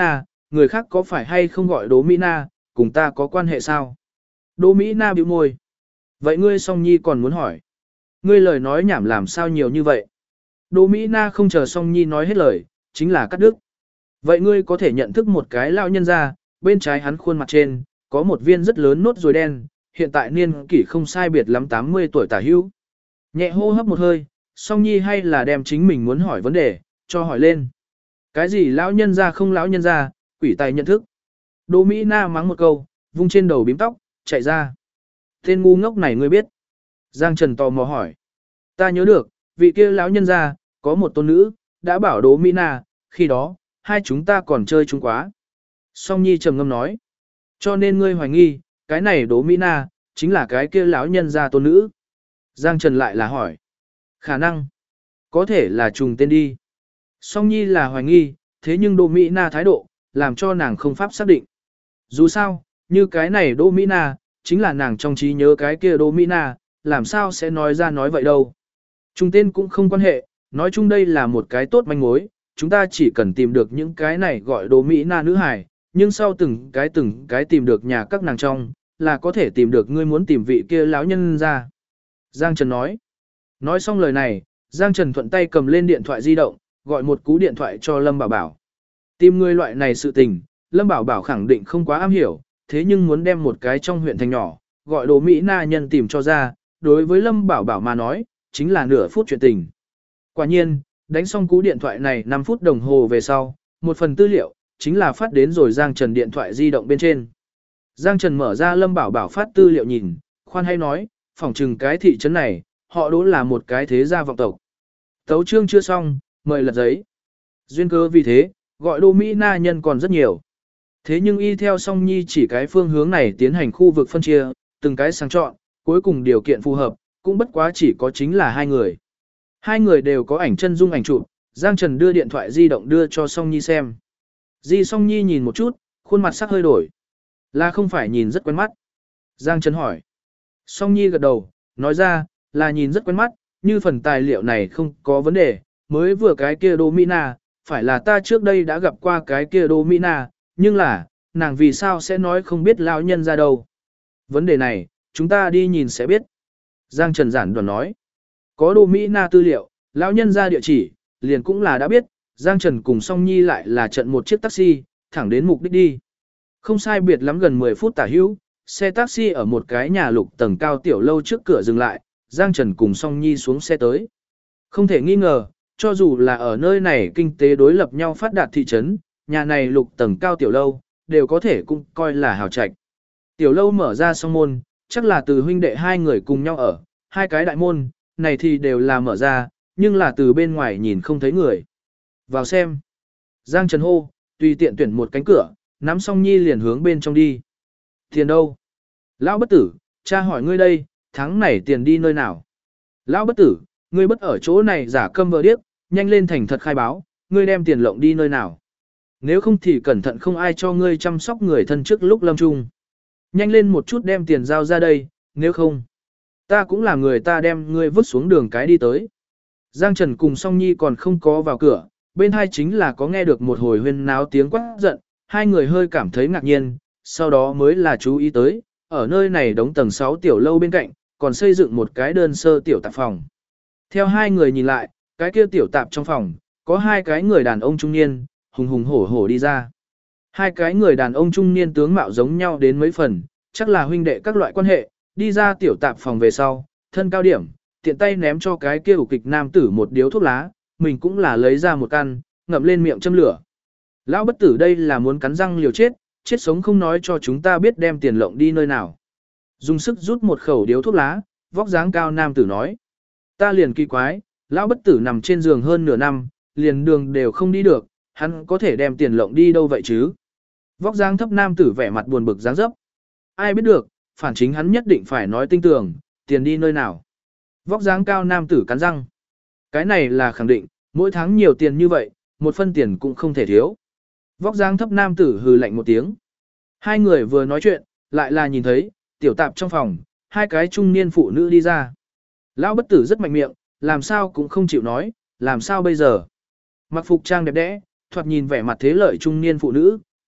Speaker 1: người khác có phải hay không gọi Đỗ Mỹ Na, cùng ta có quan hệ sao? Đỗ Mỹ Na bĩu môi. Vậy ngươi Song Nhi còn muốn hỏi. Ngươi lời nói nhảm làm sao nhiều như vậy? Đỗ Mỹ Na không chờ Song Nhi nói hết lời, chính là cắt đứt. Vậy ngươi có thể nhận thức một cái lão nhân ra, bên trái hắn khuôn mặt trên, có một viên rất lớn nốt ruồi đen, hiện tại niên kỷ không sai biệt lắm 80 tuổi tả hữu. Nhẹ hô hấp một hơi, Song Nhi hay là đem chính mình muốn hỏi vấn đề, cho hỏi lên. Cái gì lão nhân ra không lão nhân ra, quỷ tài nhận thức. Đỗ Mỹ Na mắng một câu, vung trên đầu bím tóc, chạy ra. Tên ngu ngốc này ngươi biết. Giang Trần tò mò hỏi. Ta nhớ được, vị kia lão nhân ra, có một tôn nữ, đã bảo Đỗ Mỹ Na, khi đó, hai chúng ta còn chơi chung quá. Song Nhi trầm ngâm nói. Cho nên ngươi hoài nghi, cái này Đỗ Mỹ Na, chính là cái kia lão nhân ra tôn nữ. Giang Trần lại là hỏi. Khả năng, có thể là trùng tên đi. Song Nhi là hoài nghi, thế nhưng Đỗ Mỹ Na thái độ, làm cho nàng không pháp xác định. Dù sao, như cái này Đỗ Mỹ Na, chính là nàng trong trí nhớ cái kia Đỗ Mỹ Na, làm sao sẽ nói ra nói vậy đâu. Trùng tên cũng không quan hệ, nói chung đây là một cái tốt manh mối, chúng ta chỉ cần tìm được những cái này gọi Đỗ Mỹ Na nữ hài, nhưng sau từng cái tìm được nhà các nàng trong, là có thể tìm được ngươi muốn tìm vị kia lão nhân ra. Giang Trần nói. Nói xong lời này, Giang Trần thuận tay cầm lên điện thoại di động, gọi một cú điện thoại cho Lâm Bảo Bảo. Tìm người loại này sự tình, Lâm Bảo Bảo khẳng định không quá am hiểu, thế nhưng muốn đem một cái trong huyện thành nhỏ, gọi Đỗ Mỹ Na nhân tìm cho ra, đối với Lâm Bảo Bảo mà nói, chính là nửa phút chuyện tình. Quả nhiên, đánh xong cú điện thoại này 5 phút đồng hồ về sau, một phần tư liệu, chính là phát đến rồi Giang Trần điện thoại di động bên trên. Giang Trần mở ra Lâm Bảo Bảo phát tư liệu nhìn, khoan hay nói, phỏng chừng cái thị trấn này, họ Đỗ là một cái thế gia vọng tộc. Tấu chương chưa xong, mời lật giấy. Duyên cơ vì thế, gọi Đỗ Mỹ Na nhân còn rất nhiều. Thế nhưng y theo Song Nhi chỉ cái phương hướng này tiến hành khu vực phân chia, từng cái sang chọn, cuối cùng điều kiện phù hợp, cũng bất quá chỉ có chính là hai người. Hai người đều có ảnh chân dung ảnh chụp, Giang Trần đưa điện thoại di động đưa cho Song Nhi xem. Song Nhi nhìn một chút, khuôn mặt sắc hơi đổi. Là không phải nhìn rất quen mắt. Giang Trần hỏi. Song Nhi gật đầu, nói ra, là nhìn rất quen mắt, như phần tài liệu này không có vấn đề, mới vừa cái kia Đỗ Mỹ Na, phải là ta trước đây đã gặp qua cái kia Đỗ Mỹ Na, nhưng là, nàng vì sao sẽ nói không biết lão nhân ra đâu. Vấn đề này, chúng ta đi nhìn sẽ biết. Giang Trần giản đoàn nói. Có Đỗ Mỹ Na tư liệu, lão nhân ra địa chỉ, liền cũng là đã biết, Giang Trần cùng Song Nhi lại là trận một chiếc taxi, thẳng đến mục đích đi. Không sai biệt lắm gần 10 phút tả hữu, xe taxi ở một cái nhà lục tầng cao tiểu lâu trước cửa dừng lại, Giang Trần cùng Song Nhi xuống xe tới. Không thể nghi ngờ, cho dù là ở nơi này kinh tế đối lập nhau phát đạt thị trấn, nhà này lục tầng cao tiểu lâu, đều có thể cũng coi là hào trạch. Tiểu lâu mở ra song môn, chắc là từ huynh đệ hai người cùng nhau ở, hai cái đại môn, này thì đều là mở ra, nhưng là từ bên ngoài nhìn không thấy người. Vào xem. Giang Trần hô, tùy tiện tuyển một cánh cửa, nắm Song Nhi liền hướng bên trong đi. Tiền đâu? Lão bất tử, cha hỏi ngươi đây, tháng này tiền đi nơi nào? Lão bất tử, ngươi bất ở chỗ này giả câm vờ điếc, nhanh lên thành thật khai báo, ngươi đem tiền lộng đi nơi nào? Nếu không thì cẩn thận không ai cho ngươi chăm sóc người thân trước lúc lâm chung. Nhanh lên một chút đem tiền giao ra đây, nếu không, ta cũng là người ta đem ngươi vứt xuống đường cái đi tới. Giang Trần cùng Song Nhi còn không có vào cửa, bên hai chính là có nghe được một hồi huyên náo tiếng quát giận, hai người hơi cảm thấy ngạc nhiên, sau đó mới là chú ý tới, ở nơi này đóng tầng 6 tiểu lâu bên cạnh, còn xây dựng một cái đơn sơ tiểu tạp phòng. Theo hai người nhìn lại, cái kia tiểu tạp trong phòng, có hai cái người đàn ông trung niên, hùng hùng hổ hổ đi ra. Hai cái người đàn ông trung niên tướng mạo giống nhau đến mấy phần, chắc là huynh đệ các loại quan hệ, đi ra tiểu tạp phòng về sau, thân cao điểm, tiện tay ném cho cái kia ủ kịch nam tử một điếu thuốc lá, mình cũng là lấy ra một căn, ngậm lên miệng châm lửa. Lão bất tử đây là muốn cắn răng liều chết, chết sống không nói cho chúng ta biết đem tiền lộng đi nơi nào. Dùng sức rút một khẩu điếu thuốc lá, vóc dáng cao nam tử nói. Ta liền kỳ quái, lão bất tử nằm trên giường hơn nửa năm, liền đường đều không đi được, hắn có thể đem tiền lộng đi đâu vậy chứ? Vóc dáng thấp nam tử vẻ mặt buồn bực dáng dấp. Ai biết được, phản chính hắn nhất định phải nói tinh tường, tiền đi nơi nào. Vóc dáng cao nam tử cắn răng. Cái này là khẳng định, mỗi tháng nhiều tiền như vậy, một phân tiền cũng không thể thiếu. Vóc dáng thấp nam tử hừ lạnh một tiếng. Hai người vừa nói chuyện, lại là nhìn thấy, tiểu tạp trong phòng, hai cái trung niên phụ nữ đi ra. Lão bất tử rất mạnh miệng, làm sao cũng không chịu nói, làm sao bây giờ. Mặc phục trang đẹp đẽ, thoạt nhìn vẻ mặt thế lợi trung niên phụ nữ,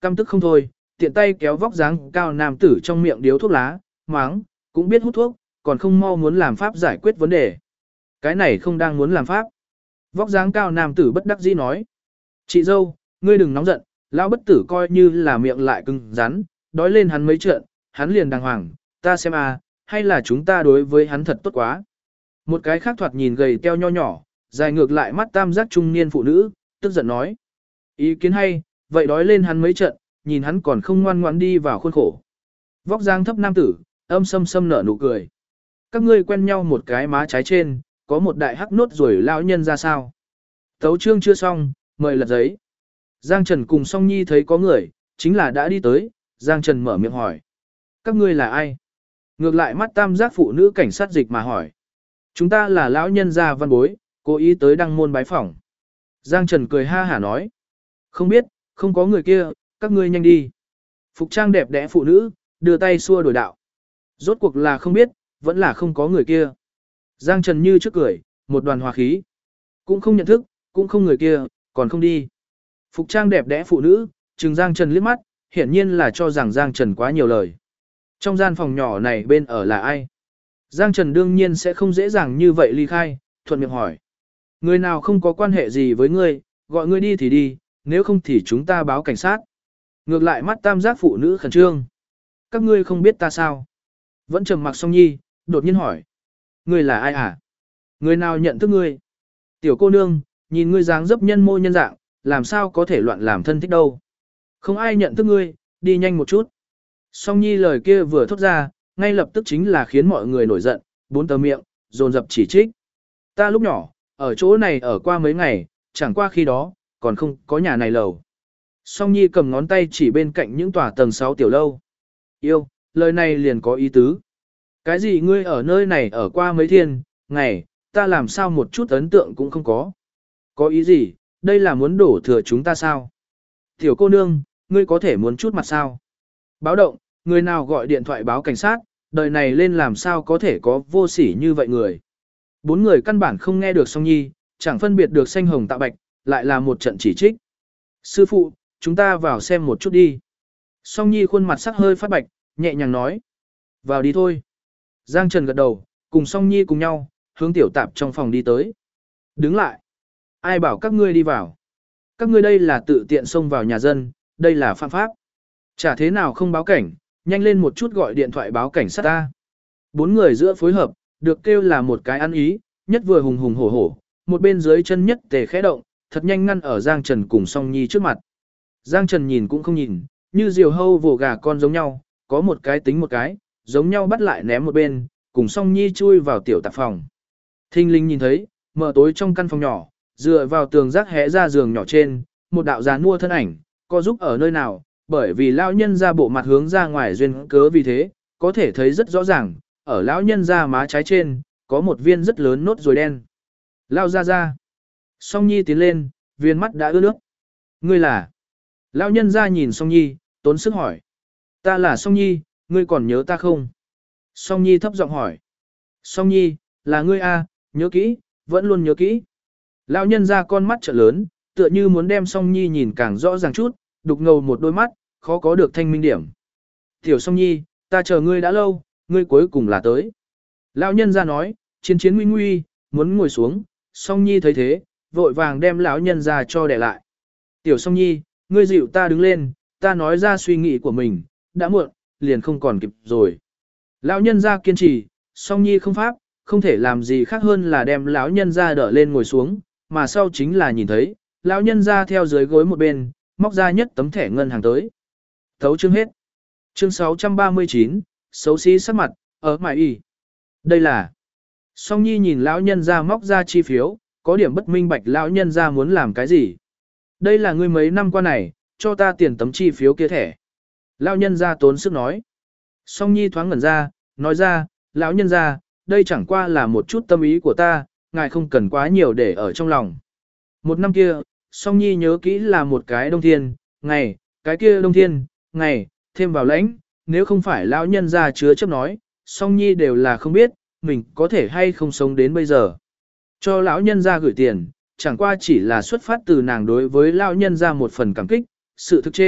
Speaker 1: Căm tức không thôi, tiện tay kéo vóc dáng cao nam tử trong miệng điếu thuốc lá, máng, cũng biết hút thuốc, còn không mau muốn làm pháp giải quyết vấn đề. Cái này không đang muốn làm pháp. Vóc dáng cao nam tử bất đắc dĩ nói. Chị dâu, ngươi đừng nóng giận, lão bất tử coi như là miệng lại cứng rắn, đói lên hắn mấy trận, hắn liền đàng hoàng, ta xem hay là chúng ta đối với hắn thật tốt quá. Một cái khác thoạt nhìn gầy teo nho nhỏ, dài ngược lại mắt tam giác trung niên phụ nữ, tức giận nói. Ý kiến hay, vậy đói lên hắn mấy trận, nhìn hắn còn không ngoan ngoãn đi vào khuôn khổ. Vóc dáng thấp nam tử, âm sâm sâm nở nụ cười. Các ngươi quen nhau một cái má trái trên, có một đại hắc nốt rồi lão nhân ra sao. Tấu chương chưa xong, mời lật giấy. Giang Trần cùng Song Nhi thấy có người, chính là đã đi tới, Giang Trần mở miệng hỏi. Các ngươi là ai? Ngược lại mắt tam giác phụ nữ cảnh sát dịch mà hỏi. Chúng ta là lão nhân gia văn bối, cố ý tới đăng môn bái phỏng. Giang Trần cười ha hả nói. Không biết, không có người kia, các ngươi nhanh đi. Phục trang đẹp đẽ phụ nữ, đưa tay xua đổi đạo. Rốt cuộc là không biết, vẫn là không có người kia. Giang Trần như trước cười, một đoàn hòa khí. Cũng không nhận thức, cũng không người kia, còn không đi. Phục trang đẹp đẽ phụ nữ, trừng Giang Trần liếc mắt, hiển nhiên là cho rằng Giang Trần quá nhiều lời. Trong gian phòng nhỏ này bên ở là ai? Giang Trần đương nhiên sẽ không dễ dàng như vậy ly khai, thuận miệng hỏi. Người nào không có quan hệ gì với ngươi, gọi ngươi đi thì đi, nếu không thì chúng ta báo cảnh sát. Ngược lại mắt tam giác phụ nữ khẩn trương. Các ngươi không biết ta sao? Vẫn trầm mặc Song Nhi, đột nhiên hỏi. Ngươi là ai hả? Người nào nhận thức ngươi? Tiểu cô nương, nhìn ngươi dáng dấp nhân mô nhân dạng, làm sao có thể loạn làm thân thích đâu. Không ai nhận thức ngươi, đi nhanh một chút. Song Nhi lời kia vừa thốt ra, ngay lập tức chính là khiến mọi người nổi giận, bốn tờ miệng, dồn dập chỉ trích. Ta lúc nhỏ, ở chỗ này ở qua mấy ngày, chẳng qua khi đó, còn không có nhà này lầu. Song Nhi cầm ngón tay chỉ bên cạnh những tòa tầng 6 tiểu lâu. Yêu, lời này liền có ý tứ. Cái gì ngươi ở nơi này ở qua mấy thiên, ngày, ta làm sao một chút ấn tượng cũng không có. Có ý gì, đây là muốn đổ thừa chúng ta sao? Tiểu cô nương, ngươi có thể muốn chút mặt sao? Báo động, người nào gọi điện thoại báo cảnh sát, đời này lên làm sao có thể có vô sỉ như vậy người. Bốn người căn bản không nghe được Song Nhi, chẳng phân biệt được xanh hồng tạo bạch, lại là một trận chỉ trích. Sư phụ, chúng ta vào xem một chút đi. Song Nhi khuôn mặt sắc hơi phát bạch, nhẹ nhàng nói. Vào đi thôi. Giang Trần gật đầu, cùng Song Nhi cùng nhau, hướng tiểu tạp trong phòng đi tới. Đứng lại. Ai bảo các ngươi đi vào? Các ngươi đây là tự tiện xông vào nhà dân, đây là phạm pháp. Chả thế nào không báo cảnh, nhanh lên một chút gọi điện thoại báo cảnh sát ta. Bốn người giữa phối hợp, được kêu là một cái ăn ý, nhất vừa hùng hùng hổ hổ, một bên dưới chân nhất tề khẽ động, thật nhanh ngăn ở Giang Trần cùng Song Nhi trước mặt. Giang Trần nhìn cũng không nhìn, như diều hâu vồ gà con giống nhau, có một cái tính một cái, giống nhau bắt lại ném một bên, cùng Song Nhi chui vào tiểu tạp phòng. Thinh linh nhìn thấy, mở tối trong căn phòng nhỏ, dựa vào tường rác hé ra giường nhỏ trên, một đạo giàn mua thân ảnh, có giúp ở nơi nào, bởi vì lão nhân ra bộ mặt hướng ra ngoài duyên cớ vì thế, có thể thấy rất rõ ràng, ở lão nhân ra má trái trên, có một viên rất lớn nốt ruồi đen. Lao ra. Song Nhi tiến lên, viên mắt đã ướt nước. Ngươi là? Lão nhân ra nhìn Song Nhi, tốn sức hỏi. Ta là Song Nhi, ngươi còn nhớ ta không? Song Nhi thấp giọng hỏi. Song Nhi, là ngươi a, nhớ kỹ, vẫn luôn nhớ kỹ. Lão nhân ra con mắt trợn lớn, tựa như muốn đem Song Nhi nhìn càng rõ ràng chút, đục ngầu một đôi mắt, khó có được thanh minh điểm. Tiểu Song Nhi, ta chờ ngươi đã lâu, ngươi cuối cùng là tới. Lão nhân ra nói, chiến nguy nguy, muốn ngồi xuống, Song Nhi thấy thế, vội vàng đem lão nhân ra cho đè lại. Tiểu Song Nhi, ngươi dịu ta đứng lên, ta nói ra suy nghĩ của mình, đã muộn, liền không còn kịp rồi. Lão nhân ra kiên trì, Song Nhi không pháp, không thể làm gì khác hơn là đem lão nhân ra đỡ lên ngồi xuống, mà sau chính là nhìn thấy, lão nhân ra theo dưới gối một bên, móc ra nhất tấm thẻ ngân hàng tới. Thấu chương hết. Chương 639, xấu xí sắc mặt, ở mải y. Đây là. Song Nhi nhìn lão nhân ra móc ra chi phiếu, có điểm bất minh bạch lão nhân ra muốn làm cái gì. Đây là ngươi mấy năm qua này, cho ta tiền tấm chi phiếu kia thẻ. Lão nhân ra tốn sức nói. Song Nhi thoáng ngẩn ra, nói ra, lão nhân ra, đây chẳng qua là một chút tâm ý của ta, ngài không cần quá nhiều để ở trong lòng. Một năm kia, Song Nhi nhớ kỹ là một cái đông thiên, ngày, cái kia đông thiên, ngày, thêm vào lãnh, nếu không phải lão nhân ra chứa chấp nói, Song Nhi đều là không biết, mình có thể hay không sống đến bây giờ. Cho lão nhân ra gửi tiền, chẳng qua chỉ là xuất phát từ nàng đối với lão nhân ra một phần cảm kích, sự thực trên,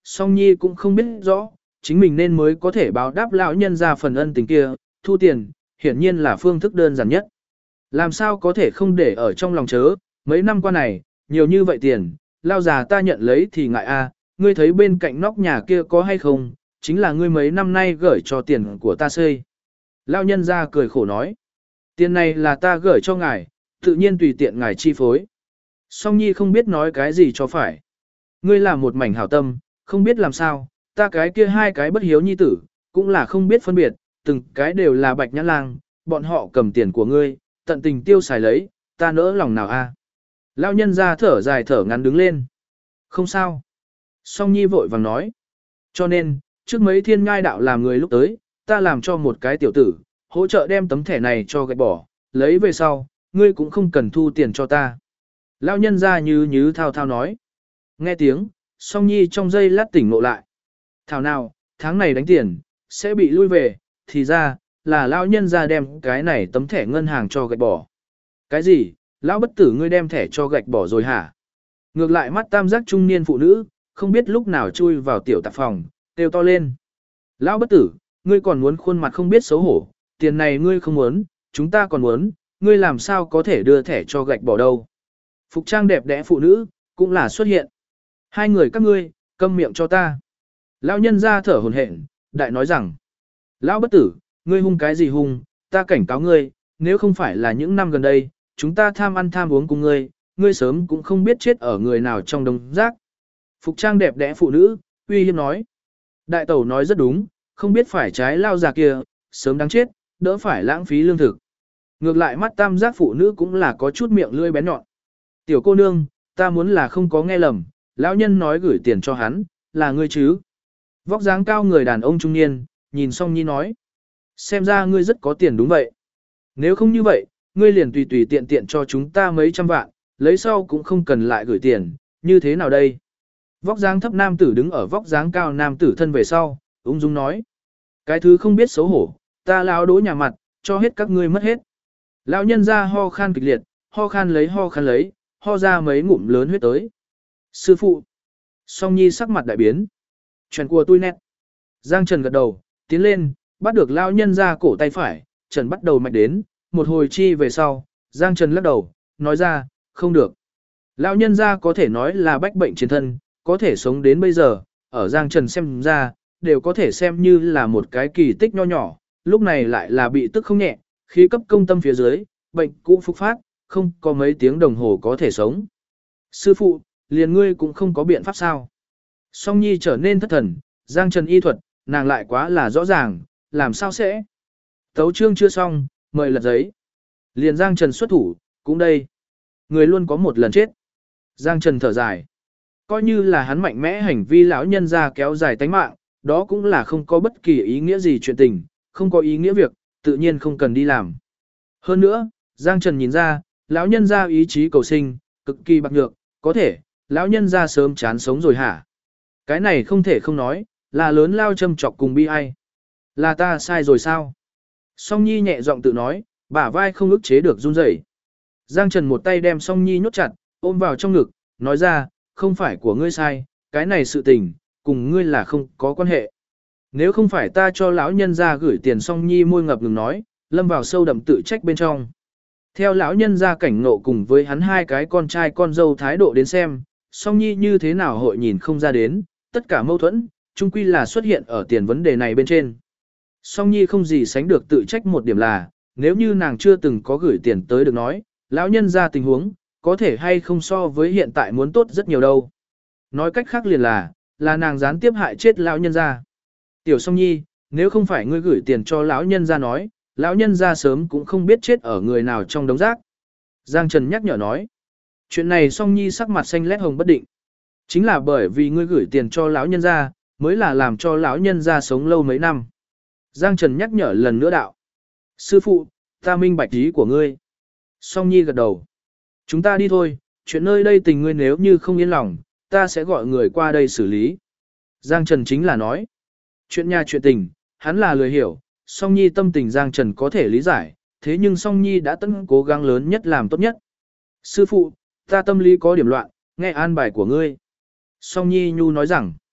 Speaker 1: Song Nhi cũng không biết rõ, chính mình nên mới có thể báo đáp lão nhân ra phần ân tình kia, thu tiền, hiển nhiên là phương thức đơn giản nhất. Làm sao có thể không để ở trong lòng chớ, mấy năm qua này, nhiều như vậy tiền, lao già ta nhận lấy thì ngại a, ngươi thấy bên cạnh nóc nhà kia có hay không, chính là ngươi mấy năm nay gửi cho tiền của ta xây. Lao nhân ra cười khổ nói, tiền này là ta gửi cho ngài, tự nhiên tùy tiện ngài chi phối. Song Nhi không biết nói cái gì cho phải. Ngươi là một mảnh hảo tâm, không biết làm sao, ta cái kia hai cái bất hiếu nhi tử, cũng là không biết phân biệt, từng cái đều là bạch nhãn lang, bọn họ cầm tiền của ngươi, tận tình tiêu xài lấy, ta nỡ lòng nào a? Lão nhân ra thở dài thở ngắn đứng lên. Không sao. Song Nhi vội vàng nói. Cho nên, trước mấy thiên ngai đạo làm người lúc tới, ta làm cho một cái tiểu tử, hỗ trợ đem tấm thẻ này cho gạch bỏ, lấy về sau, ngươi cũng không cần thu tiền cho ta. Lão nhân ra như thao thao nói. Nghe tiếng, Song Nhi trong giây lát tỉnh ngộ lại. Thảo nào, tháng này đánh tiền, sẽ bị lui về, thì ra, là lão nhân ra đem cái này tấm thẻ ngân hàng cho gạch bỏ. Cái gì, lão bất tử ngươi đem thẻ cho gạch bỏ rồi hả? Ngược lại mắt tam giác trung niên phụ nữ, không biết lúc nào chui vào tiểu tạp phòng, kêu to lên. Lão bất tử, ngươi còn muốn khuôn mặt không biết xấu hổ, tiền này ngươi không muốn, chúng ta còn muốn, ngươi làm sao có thể đưa thẻ cho gạch bỏ đâu. Phục trang đẹp đẽ phụ nữ, cũng là xuất hiện. Hai người các ngươi, câm miệng cho ta. Lão nhân ra thở hổn hển, đại nói rằng. Lão bất tử, ngươi hung cái gì hung, ta cảnh cáo ngươi, nếu không phải là những năm gần đây, chúng ta tham ăn tham uống cùng ngươi, ngươi sớm cũng không biết chết ở người nào trong đống rác. Phục trang đẹp đẽ phụ nữ, uy hiếp nói. Đại tẩu nói rất đúng, không biết phải trái lao già kia, sớm đáng chết, đỡ phải lãng phí lương thực. Ngược lại mắt tam giác phụ nữ cũng là có chút miệng lưỡi bén nhọn. Tiểu cô nương, ta muốn là không có nghe lầm, lão nhân nói gửi tiền cho hắn, là ngươi chứ. Vóc dáng cao người đàn ông trung niên, nhìn Song Nhi nói. Xem ra ngươi rất có tiền đúng vậy. Nếu không như vậy, ngươi liền tùy tùy tiện tiện cho chúng ta mấy trăm vạn, lấy sau cũng không cần lại gửi tiền, như thế nào đây? Vóc dáng thấp nam tử đứng ở vóc dáng cao nam tử thân về sau, ung dung nói. Cái thứ không biết xấu hổ, ta lão đố nhà mặt, cho hết các ngươi mất hết. Lão nhân ra ho khan kịch liệt, ho khan lấy, ho ra mấy ngụm lớn huyết tới. Sư phụ. Song Nhi sắc mặt đại biến. Chuyện của tôi nét. Giang Trần gật đầu, tiến lên, bắt được lão nhân ra cổ tay phải, Trần bắt đầu mạch đến, một hồi chi về sau, Giang Trần lắc đầu, nói ra, không được. Lão nhân ra có thể nói là bách bệnh chiến thân, có thể sống đến bây giờ, ở Giang Trần xem ra, đều có thể xem như là một cái kỳ tích nho nhỏ, lúc này lại là bị tức không nhẹ, khí cấp công tâm phía dưới, bệnh cũ phục phát, không có mấy tiếng đồng hồ có thể sống. Sư phụ, liền ngươi cũng không có biện pháp sao. Song Nhi trở nên thất thần, Giang Trần y thuật, nàng lại quá là rõ ràng, làm sao sẽ. Tấu chương chưa xong, mời lật giấy. Liền Giang Trần xuất thủ, cũng đây. Người luôn có một lần chết. Giang Trần thở dài. Coi như là hắn mạnh mẽ hành vi lão nhân ra kéo dài tánh mạng, đó cũng là không có bất kỳ ý nghĩa gì chuyện tình, không có ý nghĩa việc, tự nhiên không cần đi làm. Hơn nữa, Giang Trần nhìn ra, lão nhân ra ý chí cầu sinh, cực kỳ bạc nhược, có thể, lão nhân ra sớm chán sống rồi hả? Cái này không thể không nói, là lớn lao châm chọc cùng bi ai. Là ta sai rồi sao? Song Nhi nhẹ giọng tự nói, bả vai không ức chế được run rẩy. Giang Trần một tay đem Song Nhi nhốt chặt, ôm vào trong ngực, nói ra, không phải của ngươi sai, cái này sự tình, cùng ngươi là không có quan hệ. Nếu không phải ta cho lão nhân ra gửi tiền, Song Nhi môi ngập ngừng nói, lâm vào sâu đậm tự trách bên trong. Theo lão nhân ra cảnh ngộ cùng với hắn hai cái con trai con dâu thái độ đến xem, Song Nhi như thế nào hội nhìn không ra đến, tất cả mâu thuẫn, chung quy là xuất hiện ở tiền vấn đề này bên trên. Song Nhi không gì sánh được tự trách một điểm là, nếu như nàng chưa từng có gửi tiền tới được nói, lão nhân ra tình huống, có thể hay không so với hiện tại muốn tốt rất nhiều đâu. Nói cách khác liền là nàng gián tiếp hại chết lão nhân ra. Tiểu Song Nhi, nếu không phải ngươi gửi tiền cho lão nhân ra nói, lão nhân ra sớm cũng không biết chết ở người nào trong đống rác. Giang Trần nhắc nhở nói. Chuyện này Song Nhi sắc mặt xanh lét hồng bất định. Chính là bởi vì ngươi gửi tiền cho lão nhân ra, mới là làm cho lão nhân ra sống lâu mấy năm. Giang Trần nhắc nhở lần nữa đạo. Sư phụ, ta minh bạch ý của ngươi. Song Nhi gật đầu. Chúng ta đi thôi, chuyện nơi đây tình ngươi nếu như không yên lòng, ta sẽ gọi người qua đây xử lý. Giang Trần chính là nói. Chuyện nhà chuyện tình, hắn là lười hiểu, Song Nhi tâm tình Giang Trần có thể lý giải, thế nhưng Song Nhi đã tận cố gắng lớn nhất làm tốt nhất. Sư phụ, ta tâm lý có điểm loạn, nghe an bài của ngươi. Song Nhi nhu nói rằng.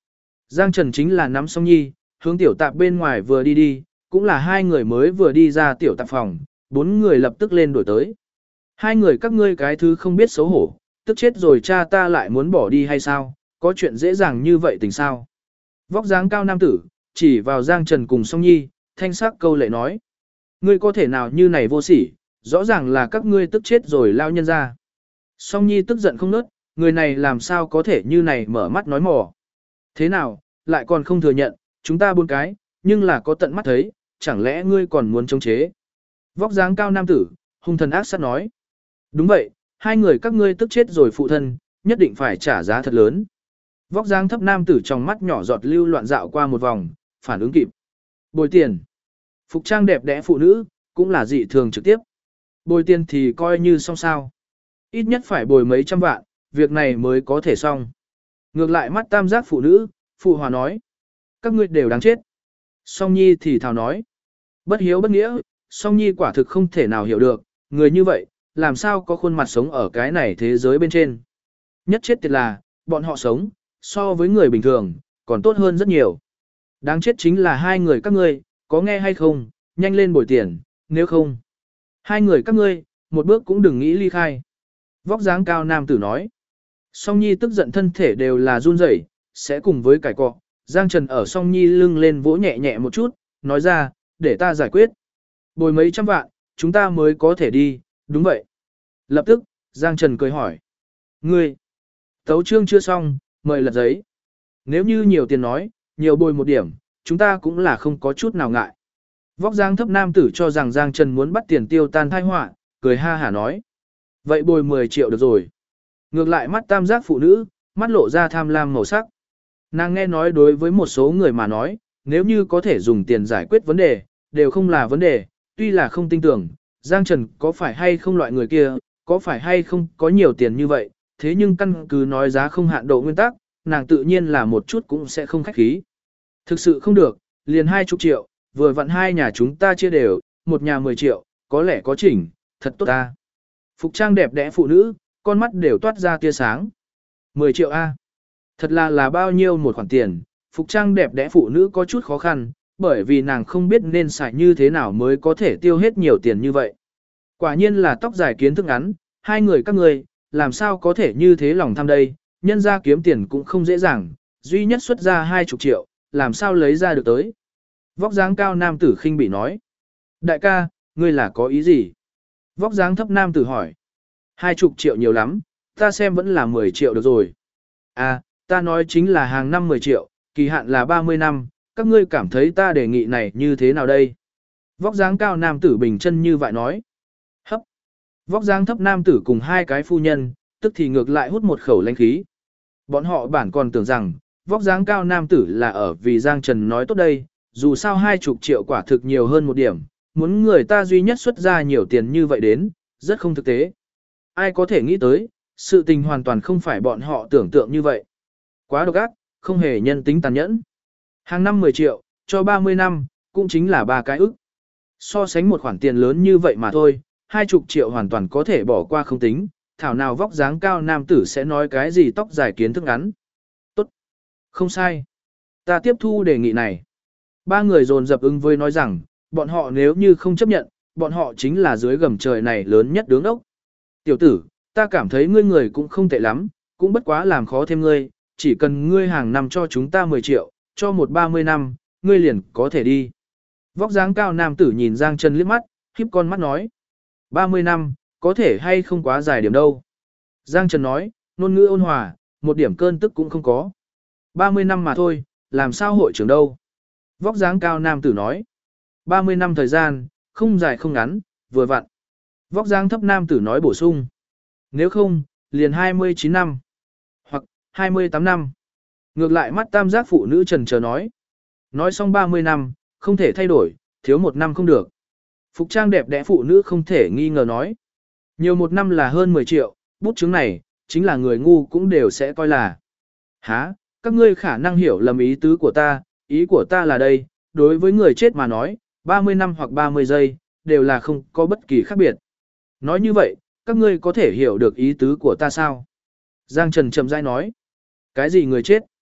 Speaker 1: Giang Trần chính là nắm Song Nhi, hướng tiểu tạp bên ngoài vừa đi đi, cũng là hai người mới vừa đi ra tiểu tạp phòng, bốn người lập tức lên đuổi tới. Hai người các ngươi cái thứ không biết xấu hổ, tức chết rồi cha ta lại muốn bỏ đi hay sao, có chuyện dễ dàng như vậy tình sao. Vóc dáng cao nam tử, chỉ vào Giang Trần cùng Song Nhi, thanh sắc câu lệ nói. Ngươi có thể nào như này vô sỉ, rõ ràng là các ngươi tức chết rồi lao nhân ra. Song Nhi tức giận không nớt, người này làm sao có thể như này mở mắt nói mò. Thế nào, lại còn không thừa nhận, chúng ta bốn cái, nhưng là có tận mắt thấy, chẳng lẽ ngươi còn muốn chống chế. Vóc dáng cao nam tử, hung thần ác sát nói. Đúng vậy, hai người các ngươi tức chết rồi phụ thân, nhất định phải trả giá thật lớn. Vóc dáng thấp nam tử trong mắt nhỏ giọt lưu loạn dạo qua một vòng, phản ứng kịp. Bồi tiền. Phục trang đẹp đẽ phụ nữ, cũng là dị thường trực tiếp. Bồi tiền thì coi như xong sao. Ít nhất phải bồi mấy trăm vạn, việc này mới có thể xong. Ngược lại mắt tam giác phụ nữ, phụ hòa nói. Các ngươi đều đáng chết. Song Nhi thì thào nói. Bất hiếu bất nghĩa, Song Nhi quả thực không thể nào hiểu được, người như vậy, làm sao có khuôn mặt sống ở cái này thế giới bên trên. Nhất chết tiệt là, bọn họ sống, so với người bình thường, còn tốt hơn rất nhiều. Đáng chết chính là hai người các ngươi, có nghe hay không, nhanh lên bồi tiền, nếu không. Hai người các ngươi, một bước cũng đừng nghĩ ly khai. Vóc dáng cao nam tử nói. Song Nhi tức giận thân thể đều là run rẩy, sẽ cùng với cải cọ. Giang Trần ở Song Nhi lưng lên vỗ nhẹ nhẹ một chút, nói ra, để ta giải quyết. Bồi mấy trăm vạn, chúng ta mới có thể đi, đúng vậy. Lập tức, Giang Trần cười hỏi. Ngươi, tấu chương chưa xong, mời lật giấy. Nếu như nhiều tiền nói, nhiều bồi một điểm, chúng ta cũng là không có chút nào ngại. Vóc dáng thấp nam tử cho rằng Giang Trần muốn bắt tiền tiêu tan thai họa, cười ha hả nói. Vậy bồi 10 triệu được rồi. Ngược lại mắt tam giác phụ nữ, mắt lộ ra tham lam màu sắc. Nàng nghe nói đối với một số người mà nói, nếu như có thể dùng tiền giải quyết vấn đề, đều không là vấn đề, tuy là không tin tưởng, Giang Trần có phải hay không loại người kia, có phải hay không có nhiều tiền như vậy, thế nhưng căn cứ nói giá không hạn độ nguyên tắc, nàng tự nhiên là một chút cũng sẽ không khách khí. Thực sự không được, liền 20 triệu, vừa vặn hai nhà chúng ta chia đều, một nhà 10 triệu, có lẽ có chỉnh, thật tốt ta. Phục trang đẹp đẽ phụ nữ, con mắt đều toát ra tia sáng. 10 triệu A. Thật là bao nhiêu một khoản tiền, phục trang đẹp đẽ phụ nữ có chút khó khăn, bởi vì nàng không biết nên xài như thế nào mới có thể tiêu hết nhiều tiền như vậy. Quả nhiên là tóc dài kiến thức ngắn, hai người các ngươi, làm sao có thể như thế lòng tham đây, nhân ra kiếm tiền cũng không dễ dàng, duy nhất xuất ra 20 triệu, làm sao lấy ra được tới. Vóc dáng cao nam tử khinh bị nói. Đại ca, ngươi là có ý gì? Vóc dáng thấp nam tử hỏi. 20 triệu nhiều lắm, ta xem vẫn là 10 triệu được rồi. À, ta nói chính là hàng năm 10 triệu, kỳ hạn là 30 năm, các ngươi cảm thấy ta đề nghị này như thế nào đây? Vóc dáng cao nam tử bình chân như vậy nói. Hấp. Vóc dáng thấp nam tử cùng hai cái phu nhân, tức thì ngược lại hút một khẩu lãnh khí. Bọn họ bản còn tưởng rằng, vóc dáng cao nam tử là ở vì Giang Trần nói tốt đây, dù sao 20 triệu quả thực nhiều hơn một điểm, muốn người ta duy nhất xuất ra nhiều tiền như vậy đến, rất không thực tế. Ai có thể nghĩ tới, sự tình hoàn toàn không phải bọn họ tưởng tượng như vậy. Quá độc ác, không hề nhân tính tàn nhẫn. Hàng năm 10 triệu, cho 30 năm, cũng chính là 3 cái ức. So sánh một khoản tiền lớn như vậy mà thôi, 20 triệu hoàn toàn có thể bỏ qua không tính, thảo nào vóc dáng cao nam tử sẽ nói cái gì tóc dài kiến thức ngắn. Tốt. Không sai. Ta tiếp thu đề nghị này. Ba người dồn dập ứng với nói rằng, bọn họ nếu như không chấp nhận, bọn họ chính là dưới gầm trời này lớn nhất đứng ốc. Tiểu tử, ta cảm thấy ngươi người cũng không tệ lắm, cũng bất quá làm khó thêm ngươi, chỉ cần ngươi hàng năm cho chúng ta 10 triệu, cho một 30 năm, ngươi liền có thể đi. Vóc dáng cao nam tử nhìn Giang Trần liếc mắt, khiếp con mắt nói. 30 năm, có thể hay không quá dài điểm đâu. Giang Trần nói, ngôn ngữ ôn hòa, một điểm cơn tức cũng không có. 30 năm mà thôi, làm sao hội trưởng đâu. Vóc dáng cao nam tử nói. 30 năm thời gian, không dài không ngắn, vừa vặn. Vóc dáng thấp nam tử nói bổ sung. Nếu không, liền 29 năm. Hoặc, 28 năm. Ngược lại mắt tam giác phụ nữ trần chờ nói. Nói xong 30 năm, không thể thay đổi, thiếu một năm không được. Phục trang đẹp đẽ phụ nữ không thể nghi ngờ nói. Nhiều một năm là hơn 10 triệu, bút chứng này, chính là người ngu cũng đều sẽ coi là. Hả, các ngươi khả năng hiểu lầm ý của ta là đây, đối với người chết mà nói, 30 năm hoặc 30 giây, đều là không có bất kỳ khác biệt. Nói như vậy, các ngươi có thể hiểu được ý tứ của ta sao? Giang Trần chậm rãi nói. Cái gì người chết?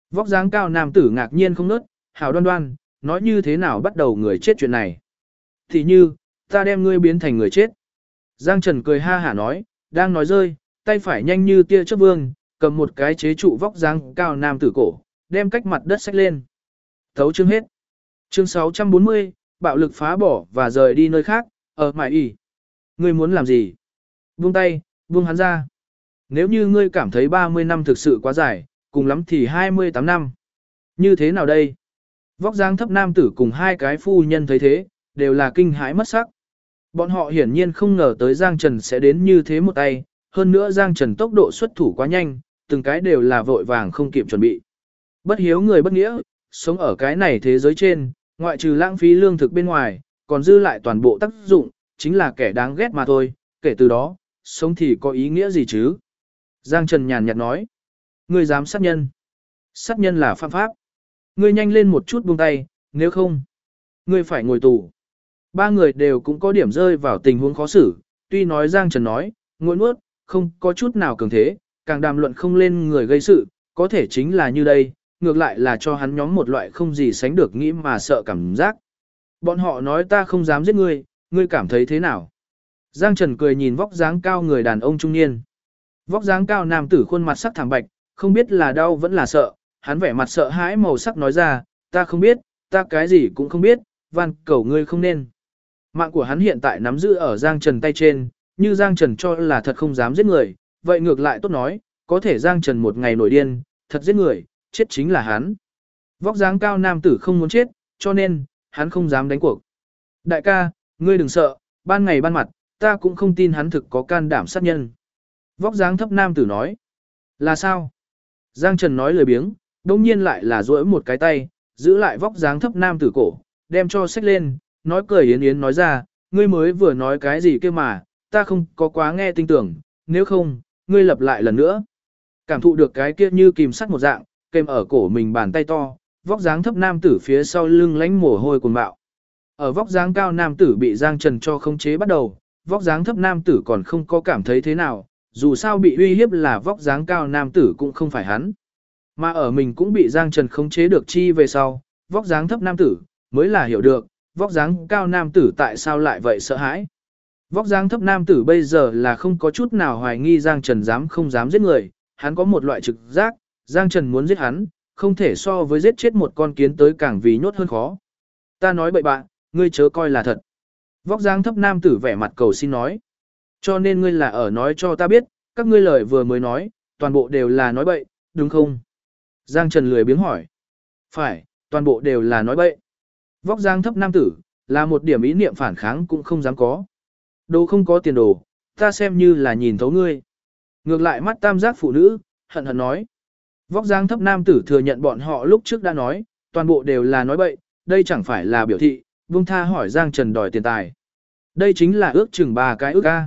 Speaker 1: Vóc dáng cao nam tử ngạc nhiên không nớt, hảo đoan đoan, nói như thế nào bắt đầu người chết chuyện này. Thì như, ta đem ngươi biến thành người chết. Giang Trần cười ha hả nói, đang nói rơi, tay phải nhanh như tia chớp vương, cầm một cái chế trụ vóc dáng cao nam tử cổ, đem cách mặt đất xách lên. Thấu chương hết. Chương 640, bạo lực phá bỏ và rời đi nơi khác, ở mải ỉ. Ngươi muốn làm gì? Buông tay, buông hắn ra. Nếu như ngươi cảm thấy 30 năm thực sự quá dài, cùng lắm thì 28 năm. Như thế nào đây? Vóc dáng thấp nam tử cùng hai cái phu nhân thấy thế, đều là kinh hãi mất sắc. Bọn họ hiển nhiên không ngờ tới Giang Trần sẽ đến như thế một tay, hơn nữa Giang Trần tốc độ xuất thủ quá nhanh, từng cái đều là vội vàng không kịp chuẩn bị. Bất hiếu người bất nghĩa, sống ở cái này thế giới trên, ngoại trừ lãng phí lương thực bên ngoài, còn dư lại toàn bộ tác dụng, chính là kẻ đáng ghét mà thôi, kể từ đó, sống thì có ý nghĩa gì chứ? Giang Trần nhàn nhạt nói, ngươi dám sát nhân. Sát nhân là phạm pháp. Ngươi nhanh lên một chút buông tay, nếu không, ngươi phải ngồi tù. Ba người đều cũng có điểm rơi vào tình huống khó xử, tuy nói Giang Trần nói, ngồi nuốt, không có chút nào cường thế, càng đàm luận không lên người gây sự, có thể chính là như đây, ngược lại là cho hắn nhóm một loại không gì sánh được nghĩ mà sợ cảm giác. Bọn họ nói ta không dám giết ngươi, ngươi cảm thấy thế nào? Giang Trần cười nhìn vóc dáng cao người đàn ông trung niên. Vóc dáng cao nam tử khuôn mặt sắc thảm bạch, không biết là đau vẫn là sợ, hắn vẻ mặt sợ hãi màu sắc nói ra, ta không biết, ta cái gì cũng không biết, van cầu ngươi không nên. Mạng của hắn hiện tại nắm giữ ở Giang Trần tay trên, như Giang Trần cho là thật không dám giết người, vậy ngược lại tốt nói, có thể Giang Trần một ngày nổi điên, thật giết người, chết chính là hắn. Vóc dáng cao nam tử không muốn chết, cho nên, hắn không dám đánh cuộc. Đại ca, ngươi đừng sợ, ban ngày ban mặt, ta cũng không tin hắn thực có can đảm sát nhân. Vóc dáng thấp nam tử nói, là sao? Giang Trần nói lời biếng, đông nhiên lại là duỗi một cái tay, giữ lại vóc dáng thấp nam tử cổ, đem cho xách lên, nói cười yến yến nói ra, ngươi mới vừa nói cái gì kia mà, ta không có quá nghe tin tưởng, nếu không, ngươi lặp lại lần nữa. Cảm thụ được cái kia như kìm sắt một dạng, kèm ở cổ mình bàn tay to, vóc dáng thấp nam tử phía sau lưng lánh mồ hôi cuồng bạo. Ở vóc dáng cao nam tử bị Giang Trần cho khống chế bắt đầu, vóc dáng thấp nam tử còn không có cảm thấy thế nào, dù sao bị uy hiếp là vóc dáng cao nam tử cũng không phải hắn. Mà ở mình cũng bị Giang Trần khống chế được chi về sau, vóc dáng thấp nam tử mới là hiểu được, vóc dáng cao nam tử tại sao lại vậy sợ hãi. Vóc dáng thấp nam tử bây giờ là không có chút nào hoài nghi Giang Trần dám không dám giết người, hắn có một loại trực giác, Giang Trần muốn giết hắn, không thể so với giết chết một con kiến tới càng vì nhốt hơn khó. Ta nói bậy bạn, ngươi chớ coi là thật. Vóc dáng thấp nam tử vẻ mặt cầu xin nói. Cho nên ngươi là ở nói cho ta biết, các ngươi lời vừa mới nói, toàn bộ đều là nói bậy, đúng không? Giang Trần lười biếng hỏi. Phải, toàn bộ đều là nói bậy. Vóc dáng thấp nam tử, là một điểm ý niệm phản kháng cũng không dám có. Đồ không có tiền đồ, ta xem như là nhìn thấu ngươi. Ngược lại mắt tam giác phụ nữ, hận hận nói. Vóc dáng thấp nam tử thừa nhận bọn họ lúc trước đã nói, toàn bộ đều là nói bậy, đây chẳng phải là biểu thị, buông tha hỏi Giang Trần đòi tiền tài. Đây chính là ước chừng 3 cái ức a.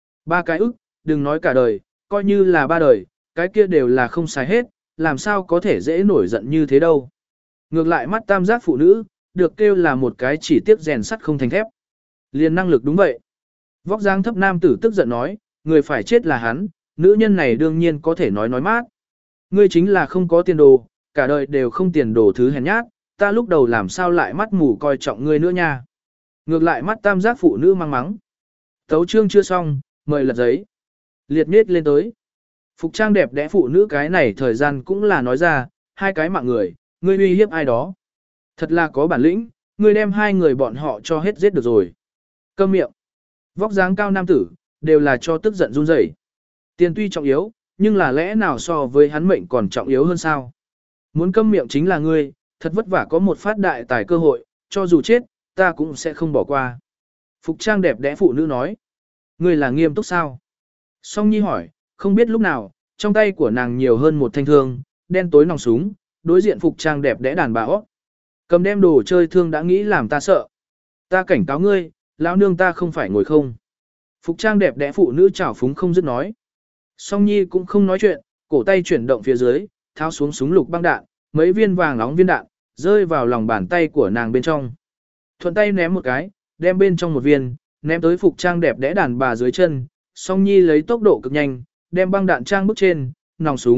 Speaker 1: 3 cái ức, đừng nói cả đời, coi như là 3 đời, cái kia đều là không xài hết, làm sao có thể dễ nổi giận như thế đâu. Ngược lại mắt tam giác phụ nữ, được kêu là một cái chỉ tiếc rèn sắt không thành thép. Liền năng lực đúng vậy. Vóc dáng thấp nam tử tức giận nói, người phải chết là hắn, nữ nhân này đương nhiên có thể nói mát. Ngươi chính là không có tiền đồ, cả đời đều không tiền đồ thứ hèn nhát, ta lúc đầu làm sao lại mắt mù coi trọng ngươi nữa nha. Ngược lại mắt tam giác phụ nữ mang mắng. Tấu chương chưa xong, mời lật giấy. Liệt nết lên tới. Phục trang đẹp đẽ phụ nữ cái này thời gian cũng là nói ra, hai cái mạng người, ngươi uy hiếp ai đó. Thật là có bản lĩnh, ngươi đem hai người bọn họ cho hết giết được rồi. Câm miệng. Vóc dáng cao nam tử, đều là cho tức giận run rẩy. Tiền tuy trọng yếu, nhưng là lẽ nào so với hắn mệnh còn trọng yếu hơn sao? Muốn câm miệng chính là ngươi, thật vất vả có một phát đại tài cơ hội, cho dù chết, ta cũng sẽ không bỏ qua. Phục trang đẹp đẽ phụ nữ nói. Ngươi là nghiêm túc sao? Song Nhi hỏi, không biết lúc nào, trong tay của nàng nhiều hơn một thanh thương, đen tối nòng súng, đối diện phục trang đẹp đẽ đàn bà óc. Cầm đem đồ chơi thương đã nghĩ làm ta sợ. Ta cảnh cáo ngươi, lão nương ta không phải ngồi không. Phục trang đẹp đẽ phụ nữ trào phúng không dứt nói. Song Nhi cũng không nói chuyện, cổ tay chuyển động phía dưới, tháo xuống súng lục băng đạn, mấy viên vàng nóng viên đạn, rơi vào lòng bàn tay của nàng bên trong. Thuận tay ném một cái, đem bên trong một viên, ném tới phục trang đẹp đẽ đàn bà dưới chân. Song Nhi lấy tốc độ cực nhanh, đem băng đạn trang bước trên, nòng súng,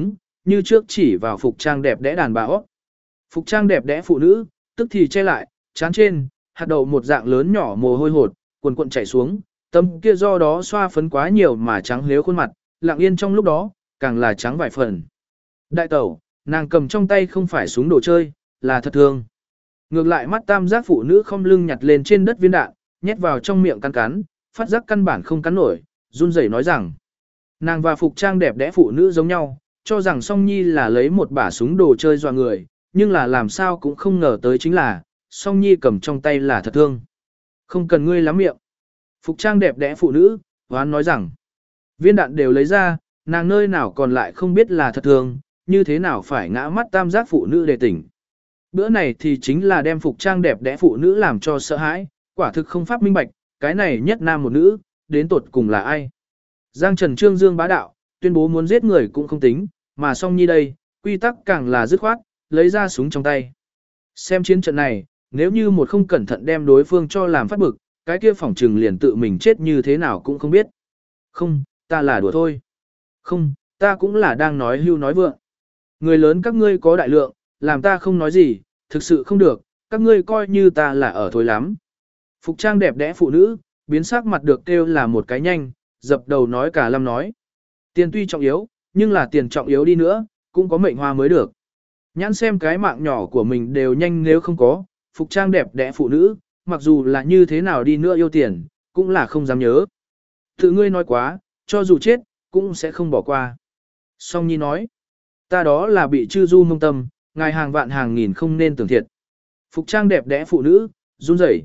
Speaker 1: như trước chỉ vào phục trang đẹp đẽ đàn bà hót. Phục trang đẹp đẽ phụ nữ, tức thì che lại, trán trên, hạt đậu một dạng lớn nhỏ mồ hôi hột, cuồn cuộn chảy xuống, tâm kia do đó xoa phấn quá nhiều mà trắng lếu khuôn mặt, lặng yên trong lúc đó, càng là trắng vài phần. Đại tẩu, nàng cầm trong tay không phải súng đồ chơi, là thật thương. Ngược lại mắt tam giác phụ nữ không lưng nhặt lên trên đất viên đạn, nhét vào trong miệng cắn cắn, phát giác căn bản không cắn nổi, run rẩy nói rằng. Nàng và phục trang đẹp đẽ phụ nữ giống nhau, cho rằng Song Nhi là lấy một bả súng đồ chơi dọa người, nhưng là làm sao cũng không ngờ tới chính là, Song Nhi cầm trong tay là thật thương. Không cần ngươi lắm miệng. Phục trang đẹp đẽ phụ nữ, hoán nói rằng, viên đạn đều lấy ra, nàng nơi nào còn lại không biết là thật thương, như thế nào phải ngã mắt tam giác phụ nữ để tỉnh. Bữa này thì chính là đem phục trang đẹp đẽ phụ nữ làm cho sợ hãi, quả thực không pháp minh bạch, cái này nhất nam một nữ, đến tột cùng là ai. Giang Trần Trương Dương bá đạo, tuyên bố muốn giết người cũng không tính, mà Song Nhi đây, quy tắc càng là dứt khoát, lấy ra súng trong tay. Xem chiến trận này, nếu như một không cẩn thận đem đối phương cho làm phát bực, cái kia phỏng trừng liền tự mình chết như thế nào cũng không biết. Không, ta là đùa thôi. Không, ta cũng là đang nói hưu nói vượng. Người lớn các ngươi có đại lượng, làm ta không nói gì, thực sự không được, các ngươi coi như ta là ở thôi lắm. Phục trang đẹp đẽ phụ nữ, biến sắc mặt được kêu là một cái nhanh, dập đầu nói cả lâm nói. Tiền tuy trọng yếu, nhưng là tiền trọng yếu đi nữa, cũng có mệnh hoa mới được. Nhãn xem cái mạng nhỏ của mình đều nhanh nếu không có, phục trang đẹp đẽ phụ nữ, mặc dù là như thế nào đi nữa yêu tiền, cũng là không dám nhớ. Tự ngươi nói quá, cho dù chết, cũng sẽ không bỏ qua. Song Nhi nói, ta đó là bị chư du mông tâm, ngài hàng vạn hàng nghìn không nên tưởng thiệt. Phục trang đẹp đẽ phụ nữ, run rẩy.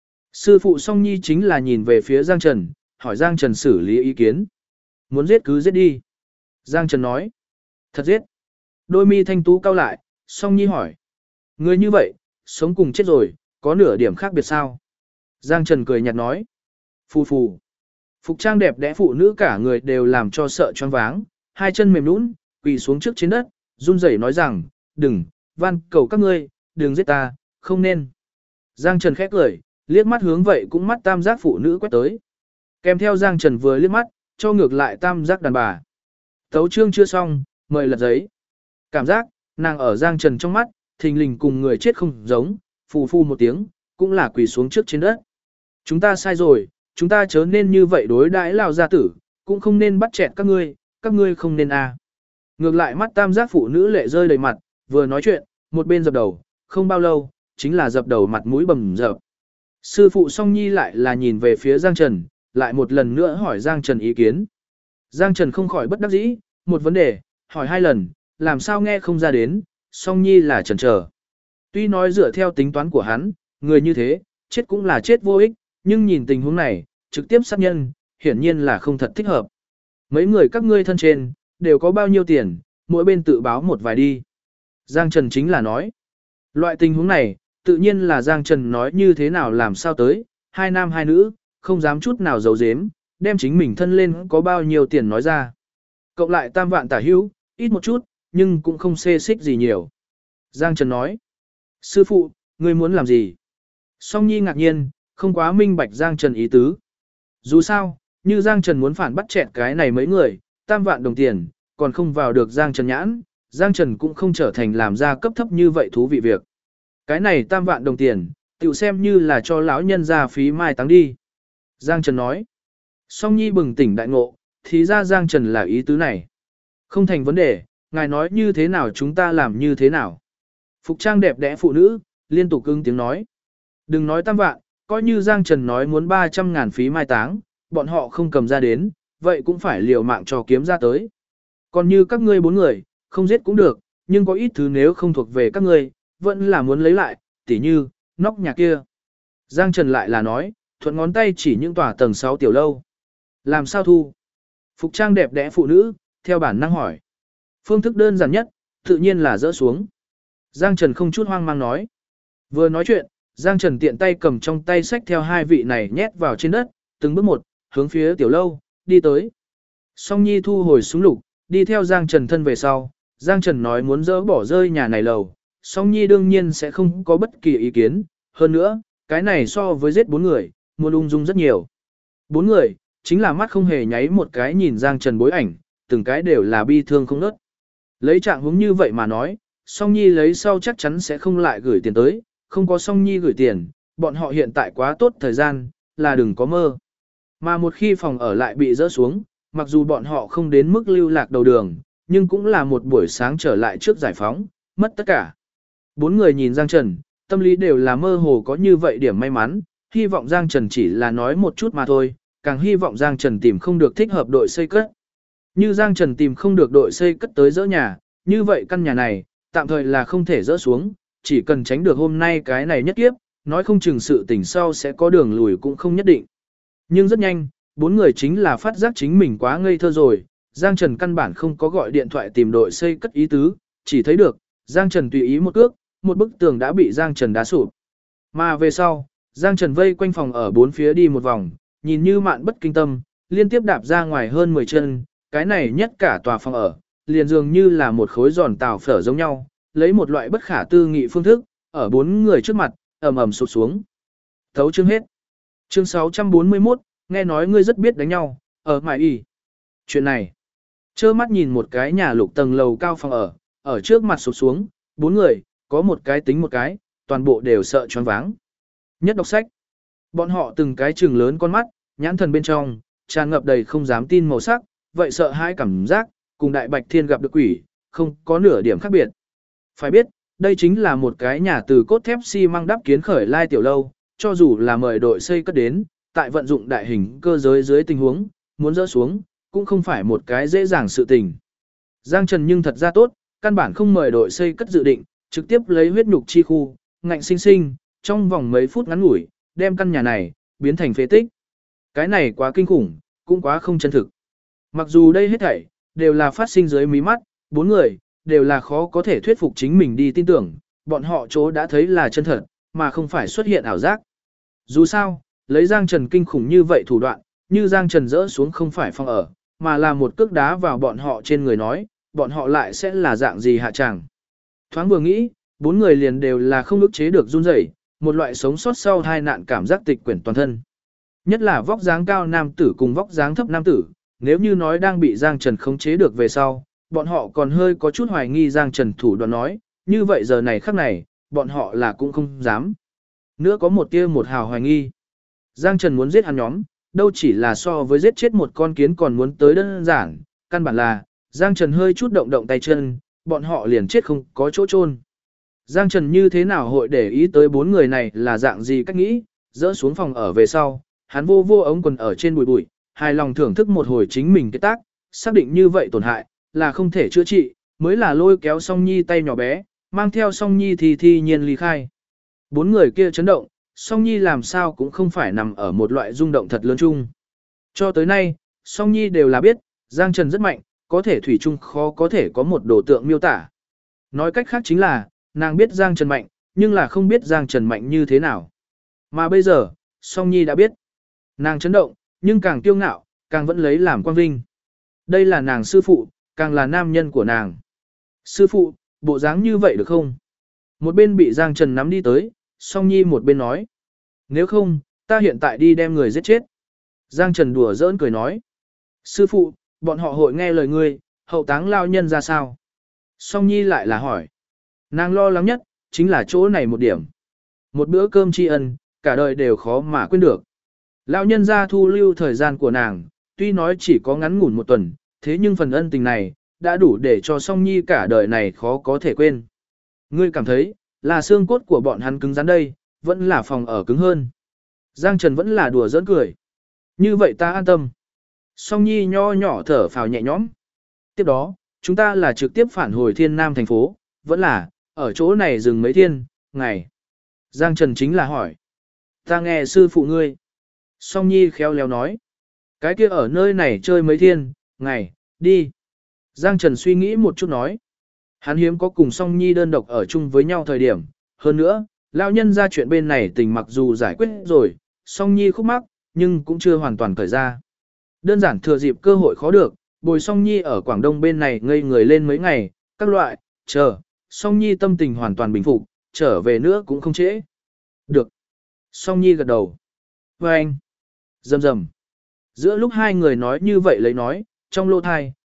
Speaker 1: Sư phụ Song Nhi chính là nhìn về phía Giang Trần, hỏi Giang Trần xử lý ý kiến. Muốn giết cứ giết đi. Giang Trần nói, thật giết. Đôi mi thanh tú cau lại, Song Nhi hỏi. Người như vậy, sống cùng chết rồi, có nửa điểm khác biệt sao? Giang Trần cười nhạt nói. Phù phù. Phục trang đẹp đẽ phụ nữ cả người đều làm cho sợ choáng váng, hai chân mềm nhũn, quỳ xuống trước trên đất, run rẩy nói rằng, đừng, van cầu các ngươi, đừng giết ta, không nên. Giang Trần khẽ cười, liếc mắt hướng vậy cũng mắt tam giác phụ nữ quét tới. Kèm theo Giang Trần vừa liếc mắt, cho ngược lại tam giác đàn bà. Tấu chương chưa xong, mời lật giấy. Cảm giác, nàng ở Giang Trần trong mắt, thình lình cùng người chết không giống, phù phù một tiếng, cũng là quỳ xuống trước trên đất. Chúng ta sai rồi, chúng ta chớ nên như vậy đối đãi lão gia tử, cũng không nên bắt chẹt các ngươi không nên à. Ngược lại mắt tam giác phụ nữ lệ rơi đầy mặt, vừa nói chuyện, một bên dập đầu, không bao lâu, chính là dập đầu mặt mũi bầm dập. Sư phụ Song Nhi lại là nhìn về phía Giang Trần, lại một lần nữa hỏi Giang Trần ý kiến. Giang Trần không khỏi bất đắc dĩ, một vấn đề, hỏi hai lần, làm sao nghe không ra đến, Song Nhi là chần chờ. Tuy nói dựa theo tính toán của hắn, người như thế, chết cũng là chết vô ích, nhưng nhìn tình huống này, trực tiếp sát nhân, hiển nhiên là không thật thích hợp. Mấy người các ngươi thân trên, đều có bao nhiêu tiền, mỗi bên tự báo một vài đi. Giang Trần chính là nói. Loại tình huống này, tự nhiên là Giang Trần nói như thế nào làm sao tới, hai nam hai nữ, không dám chút nào giấu giếm, đem chính mình thân lên có bao nhiêu tiền nói ra. Cộng lại tam vạn tả hữu, ít một chút, nhưng cũng không xê xích gì nhiều. Giang Trần nói. Sư phụ, ngươi muốn làm gì? Song Nhi ngạc nhiên, không quá minh bạch Giang Trần ý tứ. Dù sao, như Giang Trần muốn phản bắt chẹt cái này mấy người, tam vạn đồng tiền, còn không vào được Giang Trần nhãn, Giang Trần cũng không trở thành làm ra cấp thấp như vậy thú vị việc. Cái này tam vạn đồng tiền, tự xem như là cho lão nhân ra phí mai táng đi. Giang Trần nói. Song Nhi bừng tỉnh đại ngộ, thì ra Giang Trần là ý tứ này. Không thành vấn đề, ngài nói như thế nào chúng ta làm như thế nào. Phục trang đẹp đẽ phụ nữ, liên tục cưng tiếng nói. Đừng nói tam vạn, coi như Giang Trần nói muốn 300.000 phí mai táng, bọn họ không cầm ra đến, vậy cũng phải liều mạng cho kiếm ra tới. Còn như các ngươi bốn người, không giết cũng được, nhưng có ít thứ nếu không thuộc về các ngươi, vẫn là muốn lấy lại, tỉ như, nóc nhà kia. Giang Trần lại là nói, thuận ngón tay chỉ những tòa tầng 6 tiểu lâu. Làm sao thu? Phục trang đẹp đẽ phụ nữ, theo bản năng hỏi. Phương thức đơn giản nhất, tự nhiên là dỡ xuống. Giang Trần không chút hoang mang nói. Vừa nói chuyện, Giang Trần tiện tay cầm trong tay sách theo hai vị này nhét vào trên đất, từng bước một, hướng phía tiểu lâu, đi tới. Song Nhi thu hồi súng lục, đi theo Giang Trần thân về sau. Giang Trần nói muốn dỡ bỏ rơi nhà này lầu. Song Nhi đương nhiên sẽ không có bất kỳ ý kiến. Hơn nữa, cái này so với giết 4 người, muốn ung dung rất nhiều. 4 người, chính là mắt không hề nháy một cái nhìn Giang Trần bối ảnh, từng cái đều là bi thương không nớt. Lấy trạng huống như vậy mà nói, Song Nhi lấy sau chắc chắn sẽ không lại gửi tiền tới, không có Song Nhi gửi tiền, bọn họ hiện tại quá tốt thời gian, là đừng có mơ. Mà một khi phòng ở lại bị rỡ xuống, mặc dù bọn họ không đến mức lưu lạc đầu đường, nhưng cũng là một buổi sáng trở lại trước giải phóng, mất tất cả. Bốn người nhìn Giang Trần, tâm lý đều là mơ hồ có như vậy điểm may mắn, hy vọng Giang Trần chỉ là nói một chút mà thôi, càng hy vọng Giang Trần tìm không được thích hợp đội xây cất. Như Giang Trần tìm không được đội xây cất tới dỡ nhà, như vậy căn nhà này, tạm thời là không thể dỡ xuống, chỉ cần tránh được hôm nay cái này nhất kiếp, nói không chừng sự tình sau sẽ có đường lùi cũng không nhất định. Nhưng rất nhanh, bốn người chính là phát giác chính mình quá ngây thơ rồi, Giang Trần căn bản không có gọi điện thoại tìm đội xây cất ý tứ, chỉ thấy được, Giang Trần tùy ý một cước, một bức tường đã bị Giang Trần đá sụp. Mà về sau, Giang Trần vây quanh phòng ở bốn phía đi một vòng, nhìn như mạn bất kinh tâm, liên tiếp đạp ra ngoài hơn 10 chân, cái này nhất cả tòa phòng ở, liền dường như là một khối giòn tàu phở giống nhau, lấy một loại bất khả tư nghị phương thức, ở bốn người trước mặt, ầm ầm sụp xuống. Thấu chương hết. Chương 641, nghe nói ngươi rất biết đánh nhau, ở mải y. Chuyện này, trơ mắt nhìn một cái nhà lục tầng lầu cao phòng ở trước mặt sụp xuống, bốn người, có một cái tính một cái, toàn bộ đều sợ choáng váng. Nhất đọc sách, bọn họ từng cái trừng lớn con mắt, nhãn thần bên trong, tràn ngập đầy không dám tin màu sắc, vậy sợ hãi cảm giác, cùng đại bạch thiên gặp được quỷ, không có nửa điểm khác biệt. Phải biết, đây chính là một cái nhà từ cốt thép xi măng đắp kiến khởi lai tiểu lâu, cho dù là mời đội xây cất đến, tại vận dụng đại hình cơ giới dưới tình huống, muốn dỡ xuống, cũng không phải một cái dễ dàng sự tình. Giang Trần nhưng thật ra tốt, căn bản không mời đội xây cất dự định, trực tiếp lấy huyết nhục chi khu, ngạnh sinh sinh, trong vòng mấy phút ngắn ngủi, đem căn nhà này, biến thành phế tích. Cái này quá kinh khủng, cũng quá không chân thực. Mặc dù đây hết thảy, đều là phát sinh dưới mí mắt, bốn người, đều là khó có thể thuyết phục chính mình đi tin tưởng, bọn họ chỗ đã thấy là chân thật, mà không phải xuất hiện ảo giác. Dù sao, lấy Giang Trần kinh khủng như vậy thủ đoạn, như Giang Trần rỡ xuống không phải phòng ở, mà là một cước đá vào bọn họ trên người nói, bọn họ lại sẽ là dạng gì hạ tràng. Thoáng vừa nghĩ, bốn người liền đều là không ức chế được run rẩy, một loại sống sót sau tai nạn cảm giác tịch quyển toàn thân. Nhất là vóc dáng cao nam tử cùng vóc dáng thấp nam tử, nếu như nói đang bị Giang Trần khống chế được về sau, bọn họ còn hơi có chút hoài nghi Giang Trần thủ đoạn nói, như vậy giờ này khắc này, bọn họ là cũng không dám. Nữa có một tia một hào hoài nghi. Giang Trần muốn giết hắn nhóm, đâu chỉ là so với giết chết một con kiến còn muốn tới đơn giản, căn bản là, Giang Trần hơi chút động động tay chân, bọn họ liền chết không có chỗ chôn. Giang Trần như thế nào hội để ý tới bốn người này là dạng gì cách nghĩ, dỡ xuống phòng ở về sau, hắn vô vô ống quần ở trên bụi bụi, hài lòng thưởng thức một hồi chính mình cái tác, xác định như vậy tổn hại, là không thể chữa trị, mới là lôi kéo Song Nhi tay nhỏ bé, mang theo Song Nhi thì thi nhiên ly khai. Bốn người kia chấn động, Song Nhi làm sao cũng không phải nằm ở một loại rung động thật lớn chung. Cho tới nay, Song Nhi đều là biết, Giang Trần rất mạnh, có thể thủy chung khó có thể có một đồ tượng miêu tả. Nói cách khác chính là, nàng biết Giang Trần mạnh, nhưng là không biết Giang Trần mạnh như thế nào. Mà bây giờ, Song Nhi đã biết. Nàng chấn động, nhưng càng kiêu ngạo, càng vẫn lấy làm quan vinh. Đây là nàng sư phụ, càng là nam nhân của nàng. Sư phụ, bộ dáng như vậy được không? Một bên bị Giang Trần nắm đi tới, Song Nhi một bên nói. Nếu không, ta hiện tại đi đem người giết chết. Giang Trần đùa giỡn cười nói. Sư phụ, bọn họ hội nghe lời ngươi, hậu táng lao nhân ra sao? Song Nhi lại là hỏi. Nàng lo lắng nhất, chính là chỗ này một điểm. Một bữa cơm tri ân, cả đời đều khó mà quên được. Lão nhân ra thu lưu thời gian của nàng, tuy nói chỉ có ngắn ngủn một tuần, thế nhưng phần ân tình này, đã đủ để cho Song Nhi cả đời này khó có thể quên. Ngươi cảm thấy, là xương cốt của bọn hắn cứng rắn đây, vẫn là phòng ở cứng hơn. Giang Trần vẫn là đùa giỡn cười. Như vậy ta an tâm. Song Nhi nho nhỏ thở phào nhẹ nhõm. Tiếp đó, chúng ta là trực tiếp phản hồi Thiên Nam thành phố, vẫn là, ở chỗ này dừng mấy thiên, ngày. Giang Trần chính là hỏi. Ta nghe sư phụ ngươi. Song Nhi khéo léo nói. Cái kia ở nơi này chơi mấy thiên, ngày, đi. Giang Trần suy nghĩ một chút nói. Hắn hiếm có cùng Song Nhi đơn độc ở chung với nhau thời điểm. Hơn nữa, lão nhân ra chuyện bên này tình mặc dù giải quyết rồi, Song Nhi khúc mắc, nhưng cũng chưa hoàn toàn cởi ra. Đơn giản thừa dịp cơ hội khó được, bồi Song Nhi ở Quảng Đông bên này ngây người lên mấy ngày, các loại, chờ, Song Nhi tâm tình hoàn toàn bình phục, trở về nữa cũng không trễ. Được. Song Nhi gật đầu. Và anh. Rầm rầm. Giữa lúc hai người nói như vậy lấy nói, trong lô thai,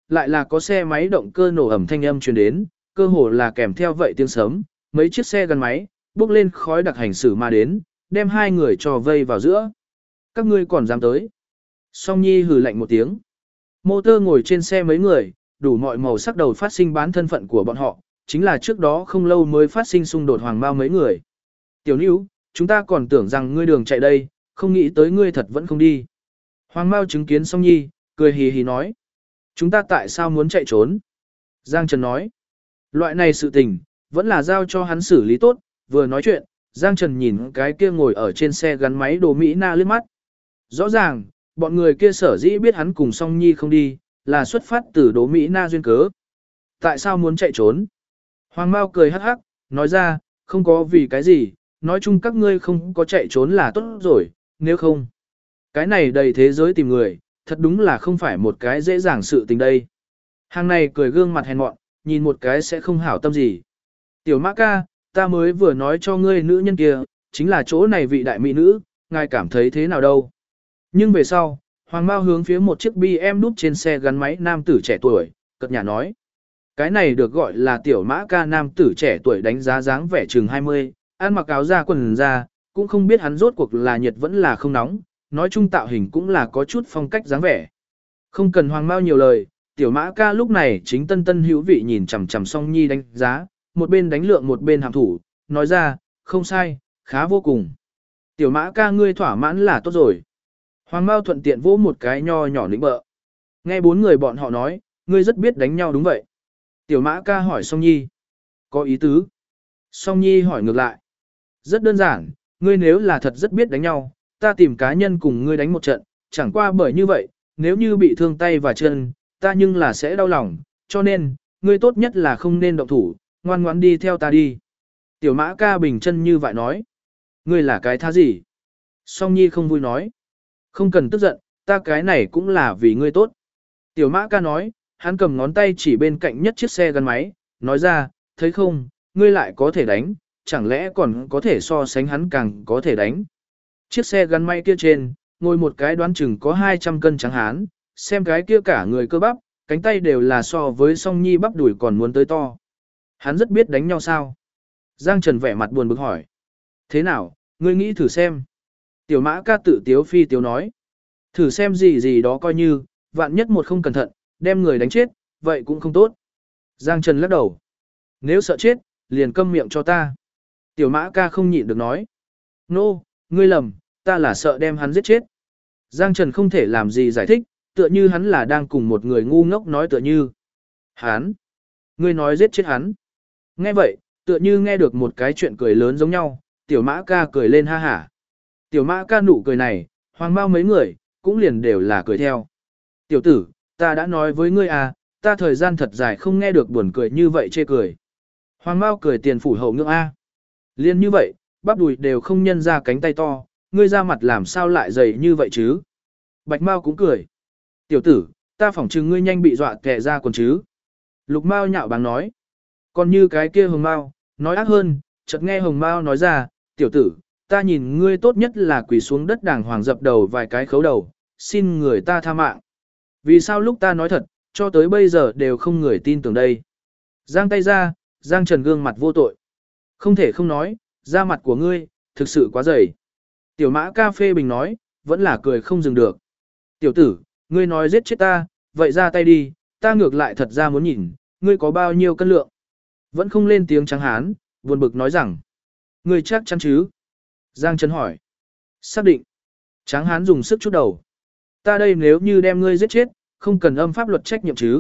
Speaker 1: lại là có xe máy động cơ nổ ẩm thanh âm truyền đến, cơ hồ là kèm theo vậy tiếng sấm, mấy chiếc xe gắn máy, bốc lên khói đặc hành xử mà đến, đem hai người cho vây vào giữa. Các ngươi còn dám tới. Song Nhi hừ lạnh một tiếng. Motor ngồi trên xe mấy người, đủ mọi màu sắc đầu phát sinh bán thân phận của bọn họ, chính là trước đó không lâu mới phát sinh xung đột hoàng bao mấy người. Tiểu Nữu, chúng ta còn tưởng rằng ngươi đường chạy đây, không nghĩ tới ngươi thật vẫn không đi. Hoàng Mao chứng kiến Song Nhi, cười hì hì nói. Chúng ta tại sao muốn chạy trốn? Giang Trần nói. Loại này sự tình, vẫn là giao cho hắn xử lý tốt, vừa nói chuyện, Giang Trần nhìn cái kia ngồi ở trên xe gắn máy đồ Mỹ Na liếc mắt. Rõ ràng, bọn người kia sở dĩ biết hắn cùng Song Nhi không đi, là xuất phát từ đồ Mỹ Na duyên cớ. Tại sao muốn chạy trốn? Hoàng Mao cười hắc hắc, nói ra, không có vì cái gì, nói chung các ngươi không có chạy trốn là tốt rồi, nếu không. Cái này đầy thế giới tìm người, thật đúng là không phải một cái dễ dàng sự tình đây. Hàng này cười gương mặt hèn mọn, nhìn một cái sẽ không hảo tâm gì. Tiểu Mã ca, ta mới vừa nói cho ngươi nữ nhân kia, chính là chỗ này vị đại mỹ nữ, ngài cảm thấy thế nào đâu. Nhưng về sau, Hoàng Mao hướng phía một chiếc BM đúp trên xe gắn máy nam tử trẻ tuổi, cợt nhả nói. Cái này được gọi là tiểu Mã ca nam tử trẻ tuổi đánh giá dáng vẻ chừng 20, ăn mặc áo da quần da, cũng không biết hắn rốt cuộc là nhiệt vẫn là không nóng, nói chung tạo hình cũng là có chút phong cách dáng vẻ. Không cần Hoàng Mao nhiều lời, tiểu Mã ca lúc này chính tân tân hữu vị nhìn chằm chằm Song Nhi đánh giá, một bên đánh lượng một bên hàm thủ, nói ra, không sai, khá vô cùng. Tiểu Mã ca ngươi thỏa mãn là tốt rồi. Hoàng Mao thuận tiện vỗ một cái nho nhỏ lĩnh bợ. Nghe bốn người bọn họ nói, ngươi rất biết đánh nhau đúng vậy. Tiểu Mã ca hỏi Song Nhi. Có ý tứ. Song Nhi hỏi ngược lại. Rất đơn giản, ngươi nếu là thật rất biết đánh nhau, ta tìm cá nhân cùng ngươi đánh một trận, chẳng qua bởi như vậy, nếu như bị thương tay và chân, ta nhưng là sẽ đau lòng, cho nên, ngươi tốt nhất là không nên động thủ, ngoan ngoãn đi theo ta đi. Tiểu Mã ca bình chân như vậy nói. Ngươi là cái thá gì? Song Nhi không vui nói. Không cần tức giận, ta cái này cũng là vì ngươi tốt. Tiểu Mã ca nói, hắn cầm ngón tay chỉ bên cạnh nhất chiếc xe gắn máy, nói ra, thấy không, ngươi lại có thể đánh, chẳng lẽ còn có thể so sánh hắn càng có thể đánh. Chiếc xe gắn máy kia trên, ngồi một cái đoán chừng có 200 cân trắng hán, xem cái kia cả người cơ bắp, cánh tay đều là so với Song Nhi bắp đùi còn muốn tới to. Hắn rất biết đánh nhau sao? Giang Trần vẻ mặt buồn bực hỏi. Thế nào, ngươi nghĩ thử xem. Tiểu Mã ca tự tiếu phi tiếu nói. Thử xem gì gì đó coi như, vạn nhất một không cẩn thận, đem người đánh chết, vậy cũng không tốt. Giang Trần lắc đầu. Nếu sợ chết, liền câm miệng cho ta. Tiểu Mã ca không nhịn được nói. Nô, ngươi lầm, ta là sợ đem hắn giết chết. Giang Trần không thể làm gì giải thích, tựa như hắn là đang cùng một người ngu ngốc nói tựa như. Hắn? Ngươi nói giết chết hắn. Nghe vậy, tựa như nghe được một cái chuyện cười lớn giống nhau, Tiểu Mã ca cười lên ha hả. Tiểu Mã ca nụ cười này, Hoàng Mao mấy người, cũng liền đều là cười theo. Tiểu tử, ta đã nói với ngươi à, ta thời gian thật dài không nghe được buồn cười như vậy chê cười. Hoàng Mao cười tiền phủ hậu ngưỡng A. Liên như vậy, bắp đùi đều không nhân ra cánh tay to, ngươi ra mặt làm sao lại dày như vậy chứ? Bạch Mao cũng cười. Tiểu tử, ta phỏng chừng ngươi nhanh bị dọa kẻ ra còn chứ. Lục Mao nhạo báng nói. Còn như cái kia Hồng Mao, nói ác hơn, chợt nghe Hồng Mao nói ra, tiểu tử, ta nhìn ngươi tốt nhất là quỳ xuống đất đàng hoàng dập đầu vài cái khấu đầu, xin người ta tha mạng. Vì sao lúc ta nói thật, cho tới bây giờ đều không người tin tưởng đây. Giang tay ra, Giang Trần gương mặt vô tội. Không thể không nói, da mặt của ngươi, thực sự quá dày. Tiểu Mã ca phê bình nói, vẫn là cười không dừng được. Tiểu tử, ngươi nói giết chết ta, vậy ra tay đi, ta ngược lại thật ra muốn nhìn, ngươi có bao nhiêu cân lượng. Vẫn không lên tiếng trắng hán, buồn bực nói rằng. Ngươi chắc chắn chứ? Giang Trần hỏi. Xác định. Tráng hán dùng sức chút đầu. Ta đây nếu như đem ngươi giết chết, không cần âm pháp luật trách nhiệm chứ?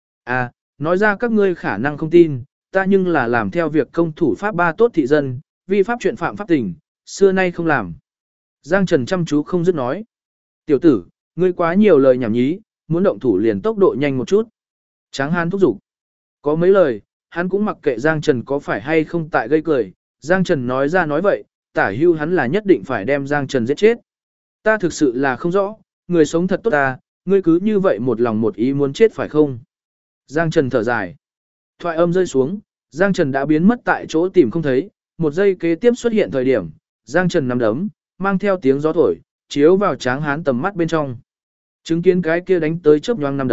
Speaker 1: À, nói ra các ngươi khả năng không tin, ta nhưng là làm theo việc công thủ pháp ba tốt thị dân, vi pháp chuyện phạm pháp tình, xưa nay không làm. Giang Trần chăm chú không dứt nói. Tiểu tử, ngươi quá nhiều lời nhảm nhí, muốn động thủ liền tốc độ nhanh một chút. Tráng hán thúc giục. Có mấy lời, hắn cũng mặc kệ Giang Trần có phải hay không tại gây cười. Giang Trần nói ra nói vậy, tả hưu hắn là nhất định phải đem Giang Trần giết chết. Ta thực sự là không rõ, người sống thật tốt ta, ngươi cứ như vậy một lòng một ý muốn chết phải không? Giang Trần thở dài. Thoại âm rơi xuống, Giang Trần đã biến mất tại chỗ tìm không thấy, một giây kế tiếp xuất hiện thời điểm, Giang Trần nắm đấm, mang theo tiếng gió thổi, chiếu vào Tráng hán tầm mắt bên trong. Chứng kiến cái kia đánh tới chớp nhoáng nắm đấm,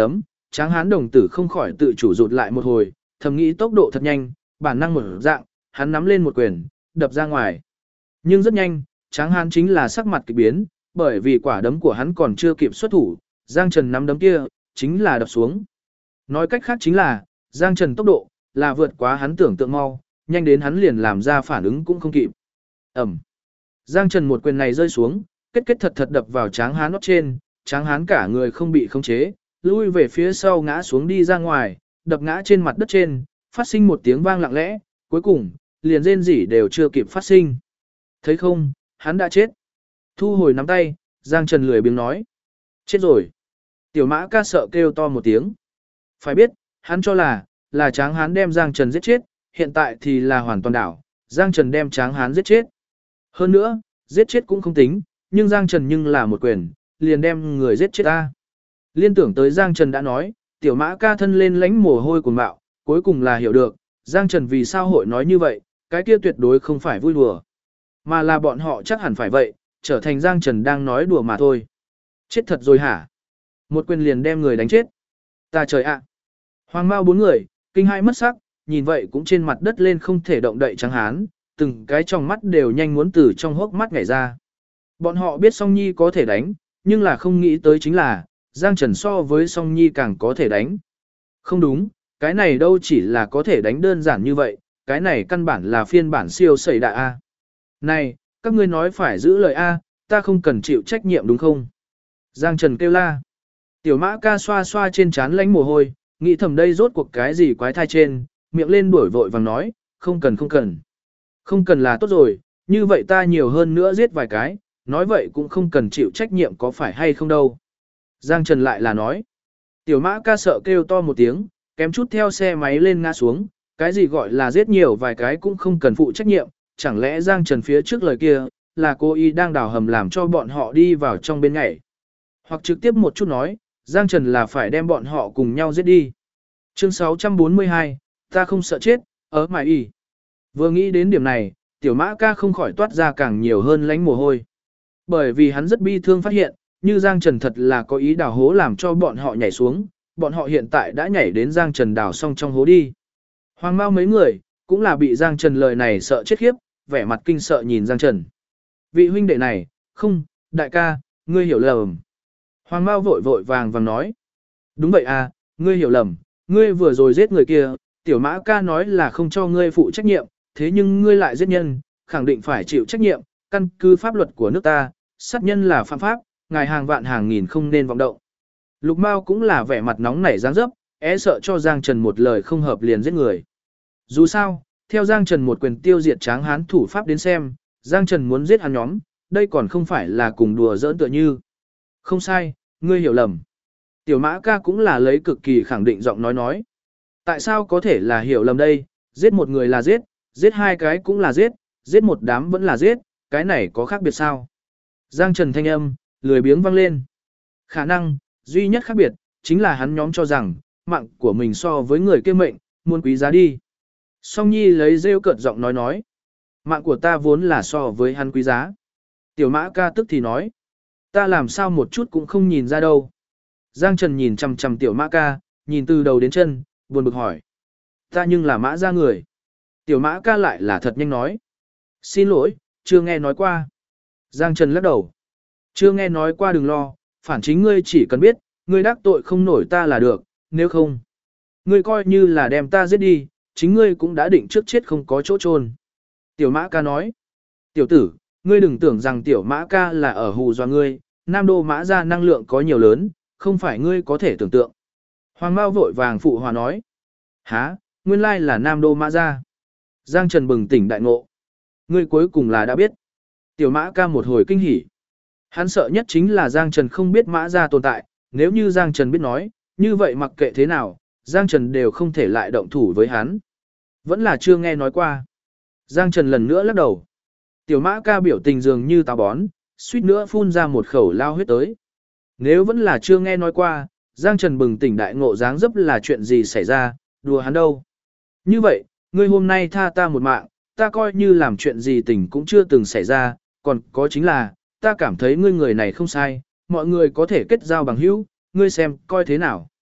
Speaker 1: Tráng hán đồng tử không khỏi tự chủ rụt lại một hồi, thầm nghĩ tốc độ thật nhanh, bản năng mở dạng, hắn nắm lên một quyền, đập ra ngoài. Nhưng rất nhanh, Tráng hán chính là sắc mặt kỳ biến, bởi vì quả đấm của hắn còn chưa kịp xuất thủ, Giang Trần nắm đấm kia, chính là đập xuống. Nói cách khác chính là, Giang Trần tốc độ, là vượt quá hắn tưởng tượng mau, nhanh đến hắn liền làm ra phản ứng cũng không kịp. Ẩm. Giang Trần một quyền này rơi xuống, kết thật thật đập vào Tráng hán nót trên, Tráng hán cả người không bị khống chế, lui về phía sau ngã xuống đi ra ngoài, đập ngã trên mặt đất trên, phát sinh một tiếng vang lặng lẽ, cuối cùng, liền rên rỉ đều chưa kịp phát sinh. Thấy không, hắn đã chết. Thu hồi nắm tay, Giang Trần lười biếng nói. Chết rồi. Tiểu Mã Ca sợ kêu to một tiếng. Phải biết, hắn cho là Tráng hán đem Giang Trần giết chết, hiện tại thì là hoàn toàn đảo, Giang Trần đem Tráng hán giết chết. Hơn nữa, giết chết cũng không tính, nhưng Giang Trần nhưng là một quyền, liền đem người giết chết ta. Liên tưởng tới Giang Trần đã nói, Tiểu Mã Ca thân lên lánh mồ hôi cuồng bạo, cuối cùng là hiểu được, Giang Trần vì sao hội nói như vậy, cái kia tuyệt đối không phải vui đùa, mà là bọn họ chắc hẳn phải vậy, trở thành Giang Trần đang nói đùa mà thôi. Chết thật rồi hả? Một quyền liền đem người đánh chết. Ta trời ạ! Hoàng Mao bốn người, kinh hãi mất sắc, nhìn vậy cũng trên mặt đất lên không thể động đậy Tráng hán, từng cái trong mắt đều nhanh muốn từ trong hốc mắt nhảy ra. Bọn họ biết Song Nhi có thể đánh, nhưng là không nghĩ tới chính là, Giang Trần so với Song Nhi càng có thể đánh. Không đúng, cái này đâu chỉ là có thể đánh đơn giản như vậy, cái này căn bản là phiên bản siêu sẩy đại A. Này, các ngươi nói phải giữ lời A, ta không cần chịu trách nhiệm đúng không? Giang Trần kêu la. Tiểu Mã Ca xoa xoa trên trán lánh mồ hôi, nghĩ thầm đây rốt cuộc cái gì quái thai trên, miệng lên đuổi vội vàng nói, không cần. Không cần là tốt rồi, như vậy ta nhiều hơn nữa giết vài cái, nói vậy cũng không cần chịu trách nhiệm có phải hay không đâu. Giang Trần lại là nói. Tiểu Mã Ca sợ kêu to một tiếng, kém chút theo xe máy lên ngã xuống, cái gì gọi là giết nhiều vài cái cũng không cần phụ trách nhiệm, chẳng lẽ Giang Trần phía trước lời kia, là cô y đang đào hầm làm cho bọn họ đi vào trong bên nhảy. Hoặc trực tiếp một chút nói, Giang Trần là phải đem bọn họ cùng nhau giết đi. Chương 642, ta không sợ chết, ở mải y. Vừa nghĩ đến điểm này, Tiểu Mã Ca không khỏi toát ra càng nhiều hơn lánh mồ hôi. Bởi vì hắn rất bi thương phát hiện, như Giang Trần thật là có ý đào hố làm cho bọn họ nhảy xuống, bọn họ hiện tại đã nhảy đến Giang Trần đào xong trong hố đi. Hoàng Mao mấy người, cũng là bị Giang Trần lời này sợ chết khiếp, vẻ mặt kinh sợ nhìn Giang Trần. Vị huynh đệ này, không, đại ca, ngươi hiểu lầm. Hoàng Mao vội vàng nói. Đúng vậy à, ngươi hiểu lầm, ngươi vừa rồi giết người kia, Tiểu Mã Ca nói là không cho ngươi phụ trách nhiệm, thế nhưng ngươi lại giết nhân, khẳng định phải chịu trách nhiệm, căn cứ pháp luật của nước ta, sát nhân là phạm pháp, ngài hàng vạn hàng nghìn không nên vọng động. Lục Mao cũng là vẻ mặt nóng nảy dáng dấp, sợ cho Giang Trần một lời không hợp liền giết người. Dù sao, theo Giang Trần một quyền tiêu diệt Tráng hán thủ pháp đến xem, Giang Trần muốn giết hắn nhóm, đây còn không phải là cùng đùa giỡn tựa như. Không sai, ngươi hiểu lầm. Tiểu Mã Ca cũng là lấy cực kỳ khẳng định giọng nói. Tại sao có thể là hiểu lầm đây, giết một người là giết hai cái cũng là giết một đám vẫn là giết, cái này có khác biệt sao? Giang Trần thanh âm, lười biếng vang lên. Khả năng, duy nhất khác biệt, chính là hắn nhóm cho rằng, mạng của mình so với người kia mệnh, muốn quý giá đi. Song Nhi lấy rêu cợt giọng nói. Mạng của ta vốn là so với hắn quý giá. Tiểu Mã Ca tức thì nói. Ta làm sao một chút cũng không nhìn ra đâu. Giang Trần nhìn chằm chằm Tiểu Mã Ca, nhìn từ đầu đến chân, buồn bực hỏi. Ta nhưng là Mã gia người. Tiểu Mã Ca lại là thật nhanh nói. Xin lỗi, chưa nghe nói qua. Giang Trần lắc đầu. Chưa nghe nói qua đừng lo, phản chính ngươi chỉ cần biết, ngươi đắc tội không nổi ta là được, nếu không. Ngươi coi như là đem ta giết đi, chính ngươi cũng đã định trước chết không có chỗ chôn. Tiểu Mã Ca nói. Tiểu tử, ngươi đừng tưởng rằng Tiểu Mã Ca là ở hù dọa ngươi, Nam Đô Mã gia năng lượng có nhiều lớn, không phải ngươi có thể tưởng tượng. Hoàng Mao vội vàng phụ hòa nói. Hả, nguyên lai là Nam Đô Mã gia. Giang Trần bừng tỉnh đại ngộ. Ngươi cuối cùng là đã biết. Tiểu Mã Ca một hồi kinh hỉ. Hắn sợ nhất chính là Giang Trần không biết Mã gia tồn tại, nếu như Giang Trần biết nói, như vậy mặc kệ thế nào, Giang Trần đều không thể lại động thủ với hắn. Vẫn là chưa nghe nói qua. Giang Trần lần nữa lắc đầu. Tiểu Mã Ca biểu tình dường như táo bón, suýt nữa phun ra một khẩu lao huyết tới. Nếu vẫn là chưa nghe nói qua, Giang Trần bừng tỉnh đại ngộ dáng dấp là chuyện gì xảy ra, đùa hắn đâu. Như vậy, ngươi hôm nay tha ta một mạng, ta coi như làm chuyện gì tình cũng chưa từng xảy ra, còn có chính là, ta cảm thấy ngươi người này không sai, mọi người có thể kết giao bằng hữu, ngươi xem, coi thế nào.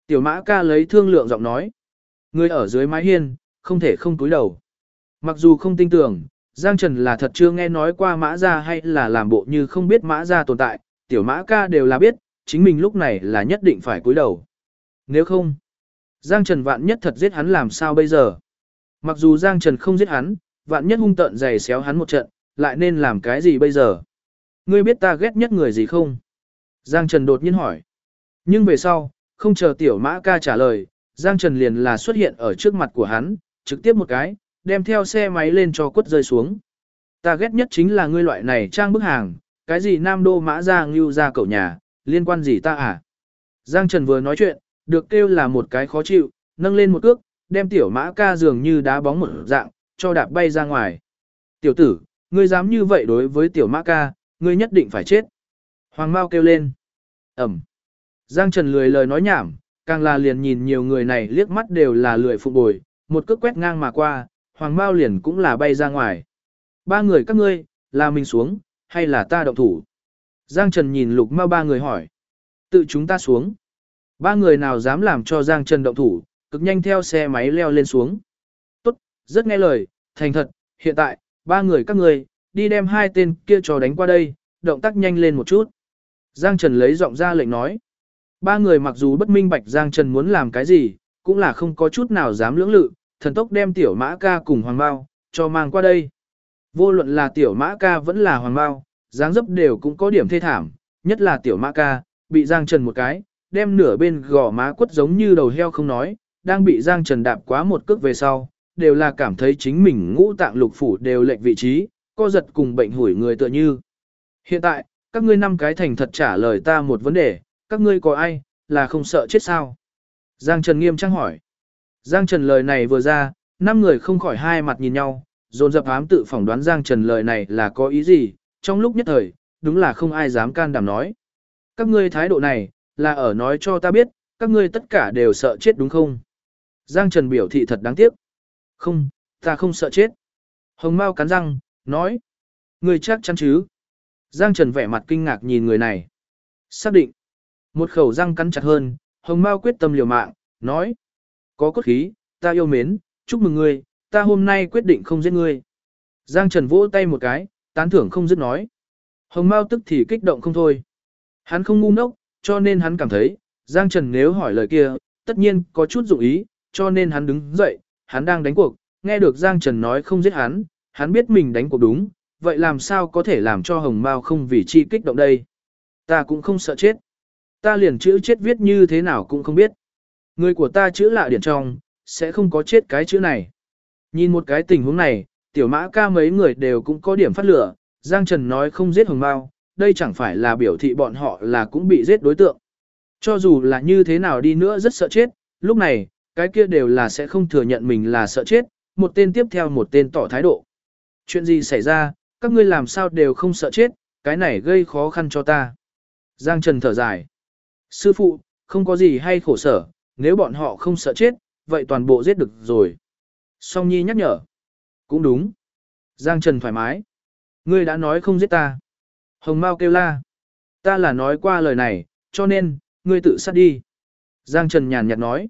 Speaker 1: Tiểu Mã Ca lấy thương lượng giọng nói. Người ở dưới mái hiên, không thể không cúi đầu. Mặc dù không tin tưởng, Giang Trần là thật chưa nghe nói qua Mã Gia hay là làm bộ như không biết Mã Gia tồn tại, Tiểu Mã Ca đều là biết, chính mình lúc này là nhất định phải cúi đầu. Nếu không, Giang Trần vạn nhất thật giết hắn làm sao bây giờ? Mặc dù Giang Trần không giết hắn, vạn nhất hung tợn giày xéo hắn một trận, lại nên làm cái gì bây giờ? Ngươi biết ta ghét nhất người gì không? Giang Trần đột nhiên hỏi. Nhưng về sau, không chờ Tiểu Mã Ca trả lời, Giang Trần liền là xuất hiện ở trước mặt của hắn, trực tiếp một cái, đem theo xe máy lên cho quất rơi xuống. Ta ghét nhất chính là ngươi loại này trang bức hàng, cái gì Nam Đô Mã Gia Ngưu Gia cậu nhà, liên quan gì ta à? Giang Trần vừa nói chuyện, được kêu là một cái khó chịu, nâng lên một cước, đem Tiểu Mã Ca dường như đá bóng một dạng, cho đạp bay ra ngoài. Tiểu tử, ngươi dám như vậy đối với Tiểu Mã Ca, ngươi nhất định phải chết. Hoàng Mao kêu lên. Ẩm. Giang Trần lười lời nói nhảm, càng là liền nhìn nhiều người này liếc mắt đều là lười phụng bồi, một cước quét ngang mà qua, Hoàng Mao liền cũng là bay ra ngoài. Ba người các ngươi, là mình xuống, hay là ta động thủ? Giang Trần nhìn Lục Mao ba người hỏi. Tự chúng ta xuống. Ba người nào dám làm cho Giang Trần động thủ, cực nhanh theo xe máy leo lên xuống. Tốt, rất nghe lời, thành thật, hiện tại, ba người các ngươi, đi đem hai tên kia cho đánh qua đây, động tác nhanh lên một chút. Giang Trần lấy giọng ra lệnh nói. Ba người mặc dù bất minh bạch Giang Trần muốn làm cái gì, cũng là không có chút nào dám lưỡng lự, thần tốc đem Tiểu Mã Ca cùng Hoàng Mao cho mang qua đây. Vô luận là Tiểu Mã Ca vẫn là Hoàng Mao, dáng dấp đều cũng có điểm thê thảm, nhất là Tiểu Mã Ca, bị Giang Trần một cái, đem nửa bên gò má quất giống như đầu heo không nói, đang bị Giang Trần đạp quá một cước về sau, đều là cảm thấy chính mình ngũ tạng lục phủ đều lệch vị trí, co giật cùng bệnh hủi người tựa như. Hiện tại, các ngươi năm cái thành thật trả lời ta một vấn đề, các ngươi có ai, là không sợ chết sao? Giang Trần nghiêm trang hỏi. Giang Trần lời này vừa ra, năm người không khỏi hai mặt nhìn nhau, dồn dập ám tự phỏng đoán Giang Trần lời này là có ý gì, trong lúc nhất thời, đúng là không ai dám can đảm nói. Các ngươi thái độ này, là ở nói cho ta biết, các ngươi tất cả đều sợ chết đúng không? Giang Trần biểu thị thật đáng tiếc. Không, ta không sợ chết. Hồng Mao cắn răng, nói. Ngươi chắc chắn chứ? Giang Trần vẻ mặt kinh ngạc nhìn người này. Xác định. Một khẩu răng cắn chặt hơn, Hồng Mao quyết tâm liều mạng, nói. Có cốt khí, ta yêu mến, chúc mừng ngươi, ta hôm nay quyết định không giết ngươi. Giang Trần vỗ tay một cái, tán thưởng không dứt nói. Hồng Mao tức thì kích động không thôi. Hắn không ngu ngốc, cho nên hắn cảm thấy, Giang Trần nếu hỏi lời kia, tất nhiên có chút dụng ý, cho nên hắn đứng dậy, hắn đang đánh cuộc, nghe được Giang Trần nói không giết hắn biết mình đánh cuộc đúng, vậy làm sao có thể làm cho Hồng Mao không vì chi kích động đây? Ta cũng không sợ chết. Ta liền chữ chết viết như thế nào cũng không biết. Người của ta chữ lạ điển trong, sẽ không có chết cái chữ này. Nhìn một cái tình huống này, Tiểu Mã Ca mấy người đều cũng có điểm phát lửa, Giang Trần nói không giết Hồng Mao, đây chẳng phải là biểu thị bọn họ là cũng bị giết đối tượng. Cho dù là như thế nào đi nữa rất sợ chết, lúc này, cái kia đều là sẽ không thừa nhận mình là sợ chết, một tên tiếp theo một tên tỏ thái độ. Chuyện gì xảy ra, các ngươi làm sao đều không sợ chết, cái này gây khó khăn cho ta. Giang Trần thở dài. Sư phụ, không có gì hay khổ sở, nếu bọn họ không sợ chết, vậy toàn bộ giết được rồi. Song Nhi nhắc nhở. Cũng đúng. Giang Trần thoải mái. Ngươi đã nói không giết ta. Hồng Mao kêu la. Ta là nói qua lời này, cho nên, ngươi tự sát đi. Giang Trần nhàn nhạt nói.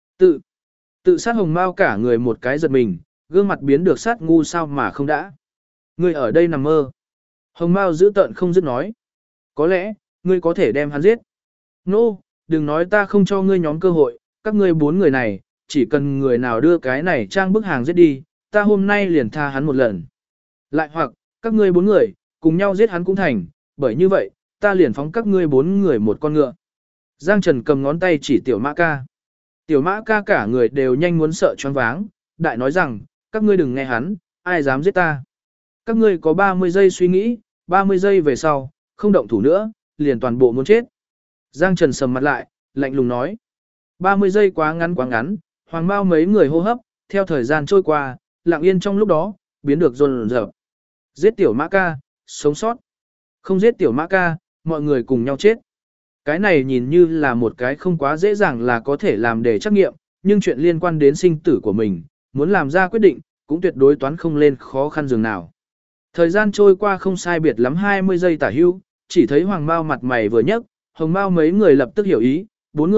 Speaker 1: Tự sát Hồng Mao cả người một cái giật mình, gương mặt biến được sát ngu sao mà không đã. Ngươi ở đây nằm mơ. Hồng Mao giữ tợn không dứt nói. Có lẽ, ngươi có thể đem hắn giết. Nô, đừng nói ta không cho ngươi nhóm cơ hội, các ngươi bốn người này, chỉ cần người nào đưa cái này trang bức hàng giết đi, ta hôm nay liền tha hắn một lần. Lại hoặc, các ngươi bốn người, cùng nhau giết hắn cũng thành, bởi như vậy, ta liền phóng các ngươi bốn người một con ngựa. Giang Trần cầm ngón tay chỉ Tiểu Mã Ca. Tiểu Mã Ca cả người đều nhanh muốn sợ choáng váng, đại nói rằng, các ngươi đừng nghe hắn, ai dám giết ta. Các ngươi có 30 giây suy nghĩ, 30 giây về sau, không động thủ nữa, liền toàn bộ muốn chết. Giang Trần sầm mặt lại, lạnh lùng nói. 30 giây quá ngắn, Hoàng Mao mấy người hô hấp, theo thời gian trôi qua, lặng yên trong lúc đó, biến được dồn dập. Giết Tiểu Mã Ca, sống sót. Không giết Tiểu Mã Ca, mọi người cùng nhau chết. Cái này nhìn như là một cái không quá dễ dàng là có thể làm để trắc nghiệm, nhưng chuyện liên quan đến sinh tử của mình, muốn làm ra quyết định, cũng tuyệt đối toán không lên khó khăn dường nào. Thời gian trôi qua không sai biệt lắm 20 giây tả hữu, chỉ thấy Hoàng Mao mặt mày vừa nhấc, Hồng Mao mấy người lập tức hiểu ý, bốn người,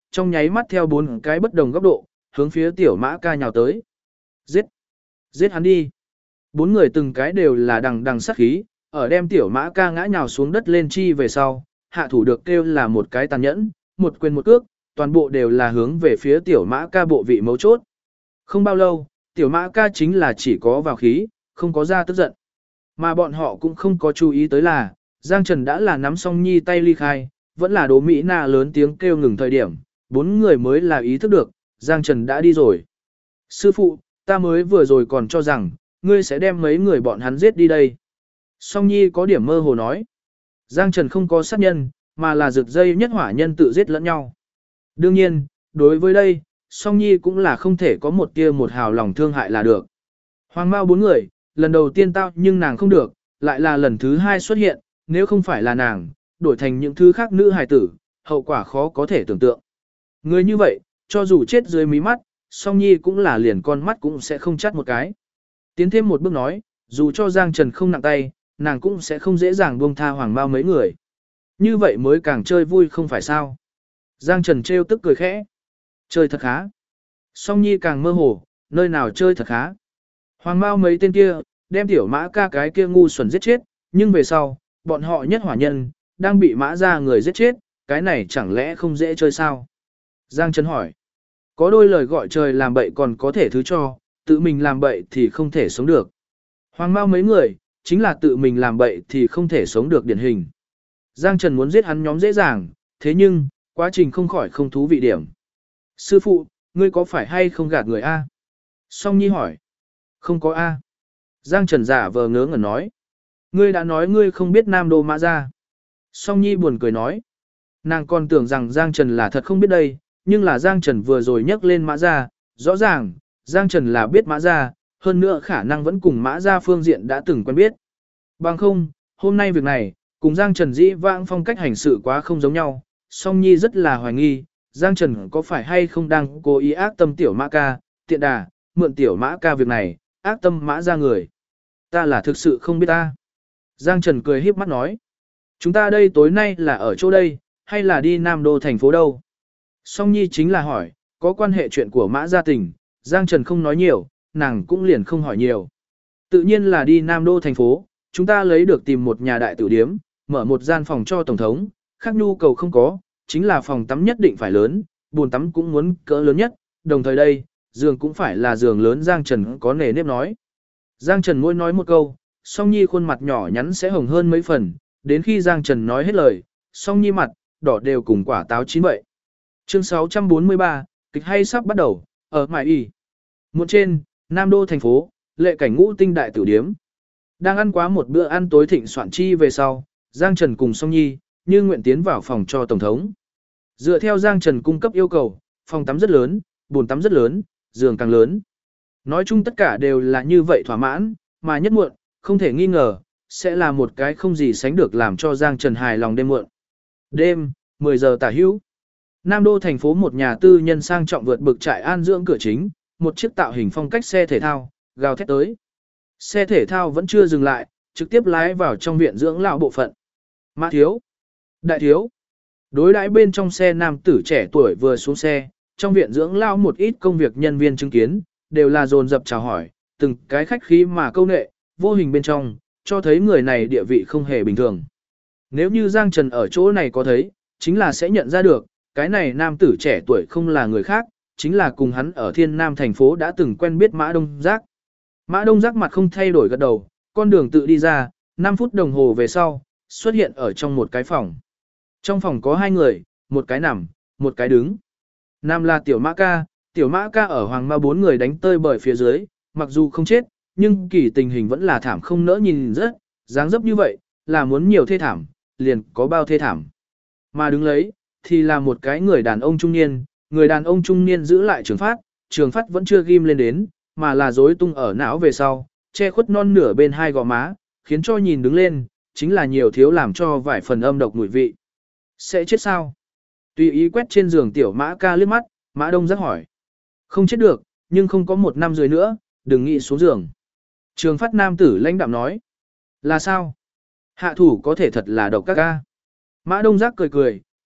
Speaker 1: trong nháy mắt theo 4 cái bất đồng góc độ, hướng phía tiểu mã ca nhào tới. Giết! Giết hắn đi! 4 người từng cái đều là đằng đằng sát khí, ở đem tiểu mã ca ngã nhào xuống đất lên chi về sau, hạ thủ được kêu là một cái tàn nhẫn, một quyền một cước, toàn bộ đều là hướng về phía tiểu mã ca bộ vị mấu chốt. Không bao lâu, tiểu mã ca chính là chỉ có vào khí, không có ra tức giận. Mà bọn họ cũng không có chú ý tới là, Giang Trần đã là nắm Song Nhi tay ly khai, vẫn là Đỗ Mỹ Na lớn tiếng kêu ngừng thời điểm, 4 người mới là ý thức được, Giang Trần đã đi rồi. Sư phụ, ta mới vừa rồi còn cho rằng, ngươi sẽ đem mấy người bọn hắn giết đi đây. Song Nhi có điểm mơ hồ nói. Giang Trần không có sát nhân, mà là rực dây nhất hỏa nhân tự giết lẫn nhau. Đương nhiên, đối với đây, Song Nhi cũng là không thể có một tia một hào lòng thương hại là được. Hoàng Mao 4 người, lần đầu tiên tao nhưng nàng không được, lại là lần thứ 2 xuất hiện, nếu không phải là nàng, đổi thành những thứ khác nữ hài tử, hậu quả khó có thể tưởng tượng. Người như vậy, cho dù chết dưới mí mắt, Song Nhi cũng là liền con mắt cũng sẽ không chắt một cái. Tiến thêm một bước nói, dù cho Giang Trần không nặng tay, nàng cũng sẽ không dễ dàng buông tha Hoàng Mao mấy người. Như vậy mới càng chơi vui không phải sao. Giang Trần trêu tức cười khẽ. Chơi thật khá. Song Nhi càng mơ hồ, nơi nào chơi thật khá. Hoàng Mao mấy tên kia, đem tiểu mã ca cái kia ngu xuẩn giết chết, nhưng về sau, bọn họ nhất hỏa nhân, đang bị mã ra người giết chết, cái này chẳng lẽ không dễ chơi sao? Giang Trần hỏi. Có đôi lời gọi trời làm bậy còn có thể thứ cho, tự mình làm bậy thì không thể sống được. Hoàng Mao mấy người, chính là tự mình làm bậy thì không thể sống được điển hình. Giang Trần muốn giết hắn nhóm dễ dàng, thế nhưng, quá trình không khỏi không thú vị điểm. Sư phụ, ngươi có phải hay không gạt người A? Song Nhi hỏi. Không có A. Giang Trần giả vờ ngớ ngẩn nói. Ngươi đã nói ngươi không biết Nam Đô Mã Gia. Song Nhi buồn cười nói. Nàng còn tưởng rằng Giang Trần là thật không biết đây, nhưng là Giang Trần vừa rồi nhắc lên Mã Gia, rõ ràng, Giang Trần là biết Mã Gia, hơn nữa khả năng vẫn cùng Mã Gia phương diện đã từng quen biết. Bằng không, hôm nay việc này, cùng Giang Trần dĩ vãng phong cách hành sự quá không giống nhau, Song Nhi rất là hoài nghi, Giang Trần có phải hay không đang cố ý ác tâm tiểu Mã Ca, tiện đà, mượn tiểu Mã Ca việc này, ác tâm Mã Gia người. Ta là thực sự không biết ta. Giang Trần cười híp mắt nói. Chúng ta đây tối nay là ở chỗ đây, hay là đi Nam Đô thành phố đâu? Song Nhi chính là hỏi, có quan hệ chuyện của Mã Gia Tình, Giang Trần không nói nhiều, nàng cũng liền không hỏi nhiều. Tự nhiên là đi Nam Đô thành phố, chúng ta lấy được tìm một nhà đại tử điếm, mở một gian phòng cho Tổng thống, khác nhu cầu không có, chính là phòng tắm nhất định phải lớn, bồn tắm cũng muốn cỡ lớn nhất, đồng thời đây, giường cũng phải là giường lớn. Giang Trần có nề nếp nói. Giang Trần mỗi nói một câu, Song Nhi khuôn mặt nhỏ nhắn sẽ hồng hơn mấy phần, đến khi Giang Trần nói hết lời, Song Nhi mặt, đỏ đều cùng quả táo chín vậy. Chương 643, kịch hay sắp bắt đầu, ở Mại Y. Muộn trên, Nam Đô thành phố, lệ cảnh ngũ tinh đại tử điếm. Đang ăn quá một bữa ăn tối thịnh soạn chi về sau, Giang Trần cùng Song Nhi, như nguyện tiến vào phòng cho Tổng thống. Dựa theo Giang Trần cung cấp yêu cầu, phòng tắm rất lớn, bồn tắm rất lớn, giường càng lớn. Nói chung tất cả đều là như vậy thỏa mãn, mà nhất muộn, không thể nghi ngờ, sẽ là một cái không gì sánh được làm cho Giang Trần hài lòng đêm muộn. Đêm, 10 giờ tả hữu. Nam Đô thành phố một nhà tư nhân sang trọng vượt bực trại an dưỡng cửa chính, một chiếc tạo hình phong cách xe thể thao, gào thét tới. Xe thể thao vẫn chưa dừng lại, trực tiếp lái vào trong viện dưỡng lão bộ phận. Mã thiếu, đại thiếu, đối đãi bên trong xe nam tử trẻ tuổi vừa xuống xe, trong viện dưỡng lão một ít công việc nhân viên chứng kiến, đều là dồn dập chào hỏi, từng cái khách khí mà câu nệ, vô hình bên trong, cho thấy người này địa vị không hề bình thường. Nếu như Giang Trần ở chỗ này có thấy, chính là sẽ nhận ra được, cái này nam tử trẻ tuổi không là người khác, chính là cùng hắn ở Thiên Nam thành phố đã từng quen biết Mã Đông Giác. Mã Đông Giác mặt không thay đổi gật đầu, con đường tự đi ra, 5 phút đồng hồ về sau, xuất hiện ở trong một cái phòng. Trong phòng có 2 người, một cái nằm, một cái đứng. Nam là Tiểu Mã Ca ở Hoàng Mao 4 người đánh tơi bởi phía dưới, mặc dù không chết, nhưng kỳ tình hình vẫn là thảm không nỡ nhìn rất, dáng dấp như vậy, là muốn nhiều thê thảm, liền có bao thê thảm. Mà đứng lấy, thì là một cái người đàn ông trung niên, người đàn ông trung niên giữ lại trường phát vẫn chưa ghim lên đến, mà là rối tung ở não về sau, che khuất non nửa bên hai gò má, khiến cho nhìn đứng lên, chính là nhiều thiếu làm cho vài phần âm độc mùi vị. Sẽ chết sao? Tùy ý quét trên giường Tiểu Mã Ca liếc mắt, Mã Đông Giác hỏi. Không chết được, nhưng không có 1 năm dưới nữa, đừng nghĩ xuống giường. Trường phát nam tử lãnh đạm nói. Là sao? Hạ thủ có thể thật là độc các ca. Mã Đông Giác cười cười,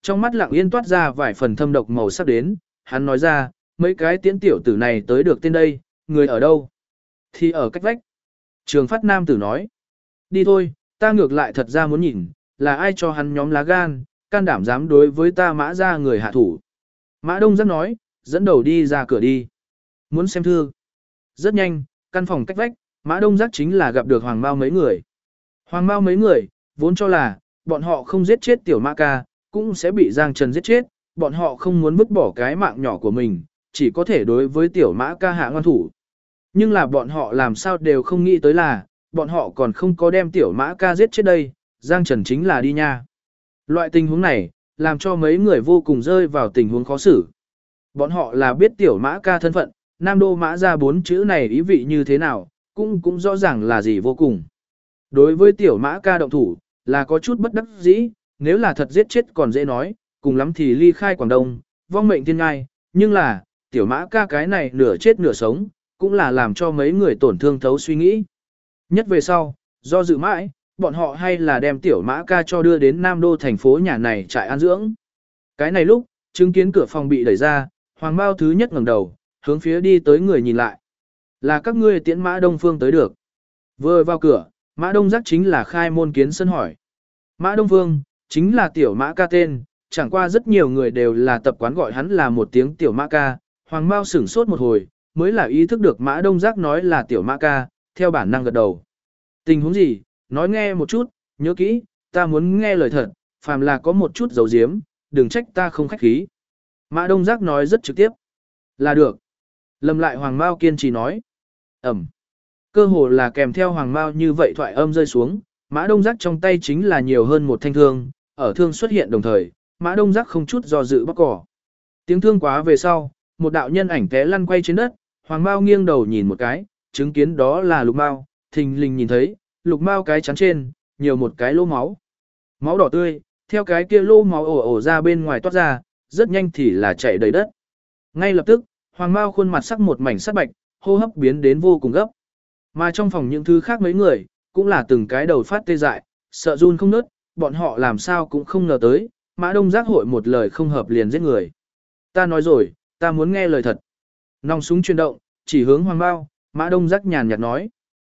Speaker 1: trong mắt lặng yên toát ra vài phần thâm độc màu sắc đến, hắn nói ra, mấy cái tiễn tiểu tử này tới được tên đây, người ở đâu? Thì ở cách vách. Trường Phát nam tử nói, đi thôi, ta ngược lại thật ra muốn nhìn, là ai cho hắn nhóm lá gan, can đảm dám đối với ta Mã ra người hạ thủ. Mã Đông Giác nói, dẫn đầu đi ra cửa đi. Muốn xem thư. Rất nhanh, căn phòng cách vách, Mã Đông Giác chính là gặp được Hoàng Mao mấy người. Hoàng Mao mấy người, vốn cho là, bọn họ không giết chết tiểu Mã ca, cũng sẽ bị Giang Trần giết chết, bọn họ không muốn vứt bỏ cái mạng nhỏ của mình, chỉ có thể đối với tiểu Mã ca hạ ngoan thủ. Nhưng là bọn họ làm sao đều không nghĩ tới là, bọn họ còn không có đem tiểu Mã ca giết chết đây, Giang Trần chính là đi nha. Loại tình huống này, làm cho mấy người vô cùng rơi vào tình huống khó xử. Bọn họ là biết tiểu Mã ca thân phận, Nam Đô Mã ra 4 chữ này ý vị như thế nào, cũng rõ ràng là gì vô cùng. Đối với tiểu Mã ca động thủ, là có chút bất đắc dĩ, nếu là thật giết chết còn dễ nói, cùng lắm thì ly khai Quảng Đông, vong mệnh thiên ngai, nhưng là, tiểu Mã ca cái này nửa chết nửa sống, cũng là làm cho mấy người tổn thương thấu suy nghĩ. Nhất về sau, do dự mãi, bọn họ hay là đem tiểu Mã ca cho đưa đến Nam Đô thành phố nhà này trại an dưỡng. Cái này lúc, chứng kiến cửa phòng bị đẩy ra, Hoàng Mao thứ nhất ngẩng đầu, hướng phía đi tới người nhìn lại. Là các ngươi tiễn Mã Đông Phương tới được. Vừa vào cửa, Mã Đông Giác chính là khai môn kiến sân hỏi. Mã Đông Phương, chính là tiểu Mã ca tên, chẳng qua rất nhiều người đều là tập quán gọi hắn là một tiếng tiểu Mã ca. Hoàng Mao sửng sốt một hồi, mới là ý thức được Mã Đông Giác nói là tiểu Mã ca, theo bản năng gật đầu. Tình huống gì, nói nghe một chút, nhớ kỹ, ta muốn nghe lời thật, phàm là có một chút dấu diếm, đừng trách ta không khách khí. Mã Đông Giác nói rất trực tiếp. Là được. Lâm lại Hoàng Mao kiên trì nói. Ẩm. Cơ hồ là kèm theo Hoàng Mao như vậy thoại âm rơi xuống, Mã Đông Giác trong tay chính là nhiều hơn một thanh thương, ở thương xuất hiện đồng thời, Mã Đông Giác không chút do dự bóc cỏ. Tiếng thương quá về sau, một đạo nhân ảnh té lăn quay trên đất, Hoàng Mao nghiêng đầu nhìn một cái, chứng kiến đó là Lục Mao, thình lình nhìn thấy, Lục Mao cái chắn trên, nhiều một cái lỗ máu. Máu đỏ tươi, theo cái kia lỗ máu ổ ra bên ngoài toát ra, rất nhanh thì là chảy đầy đất. Ngay lập tức, Hoàng Mao khuôn mặt sắc một mảnh sắc bạch, hô hấp biến đến vô cùng gấp. Mà trong phòng những thứ khác mấy người, cũng là từng cái đầu phát tê dại, sợ run không nớt, bọn họ làm sao cũng không ngờ tới, Mã Đông Giác hội một lời không hợp liền giết người. Ta nói rồi, ta muốn nghe lời thật. Nòng súng chuyển động, chỉ hướng Hoàng Mao, Mã Đông Giác nhàn nhạt nói.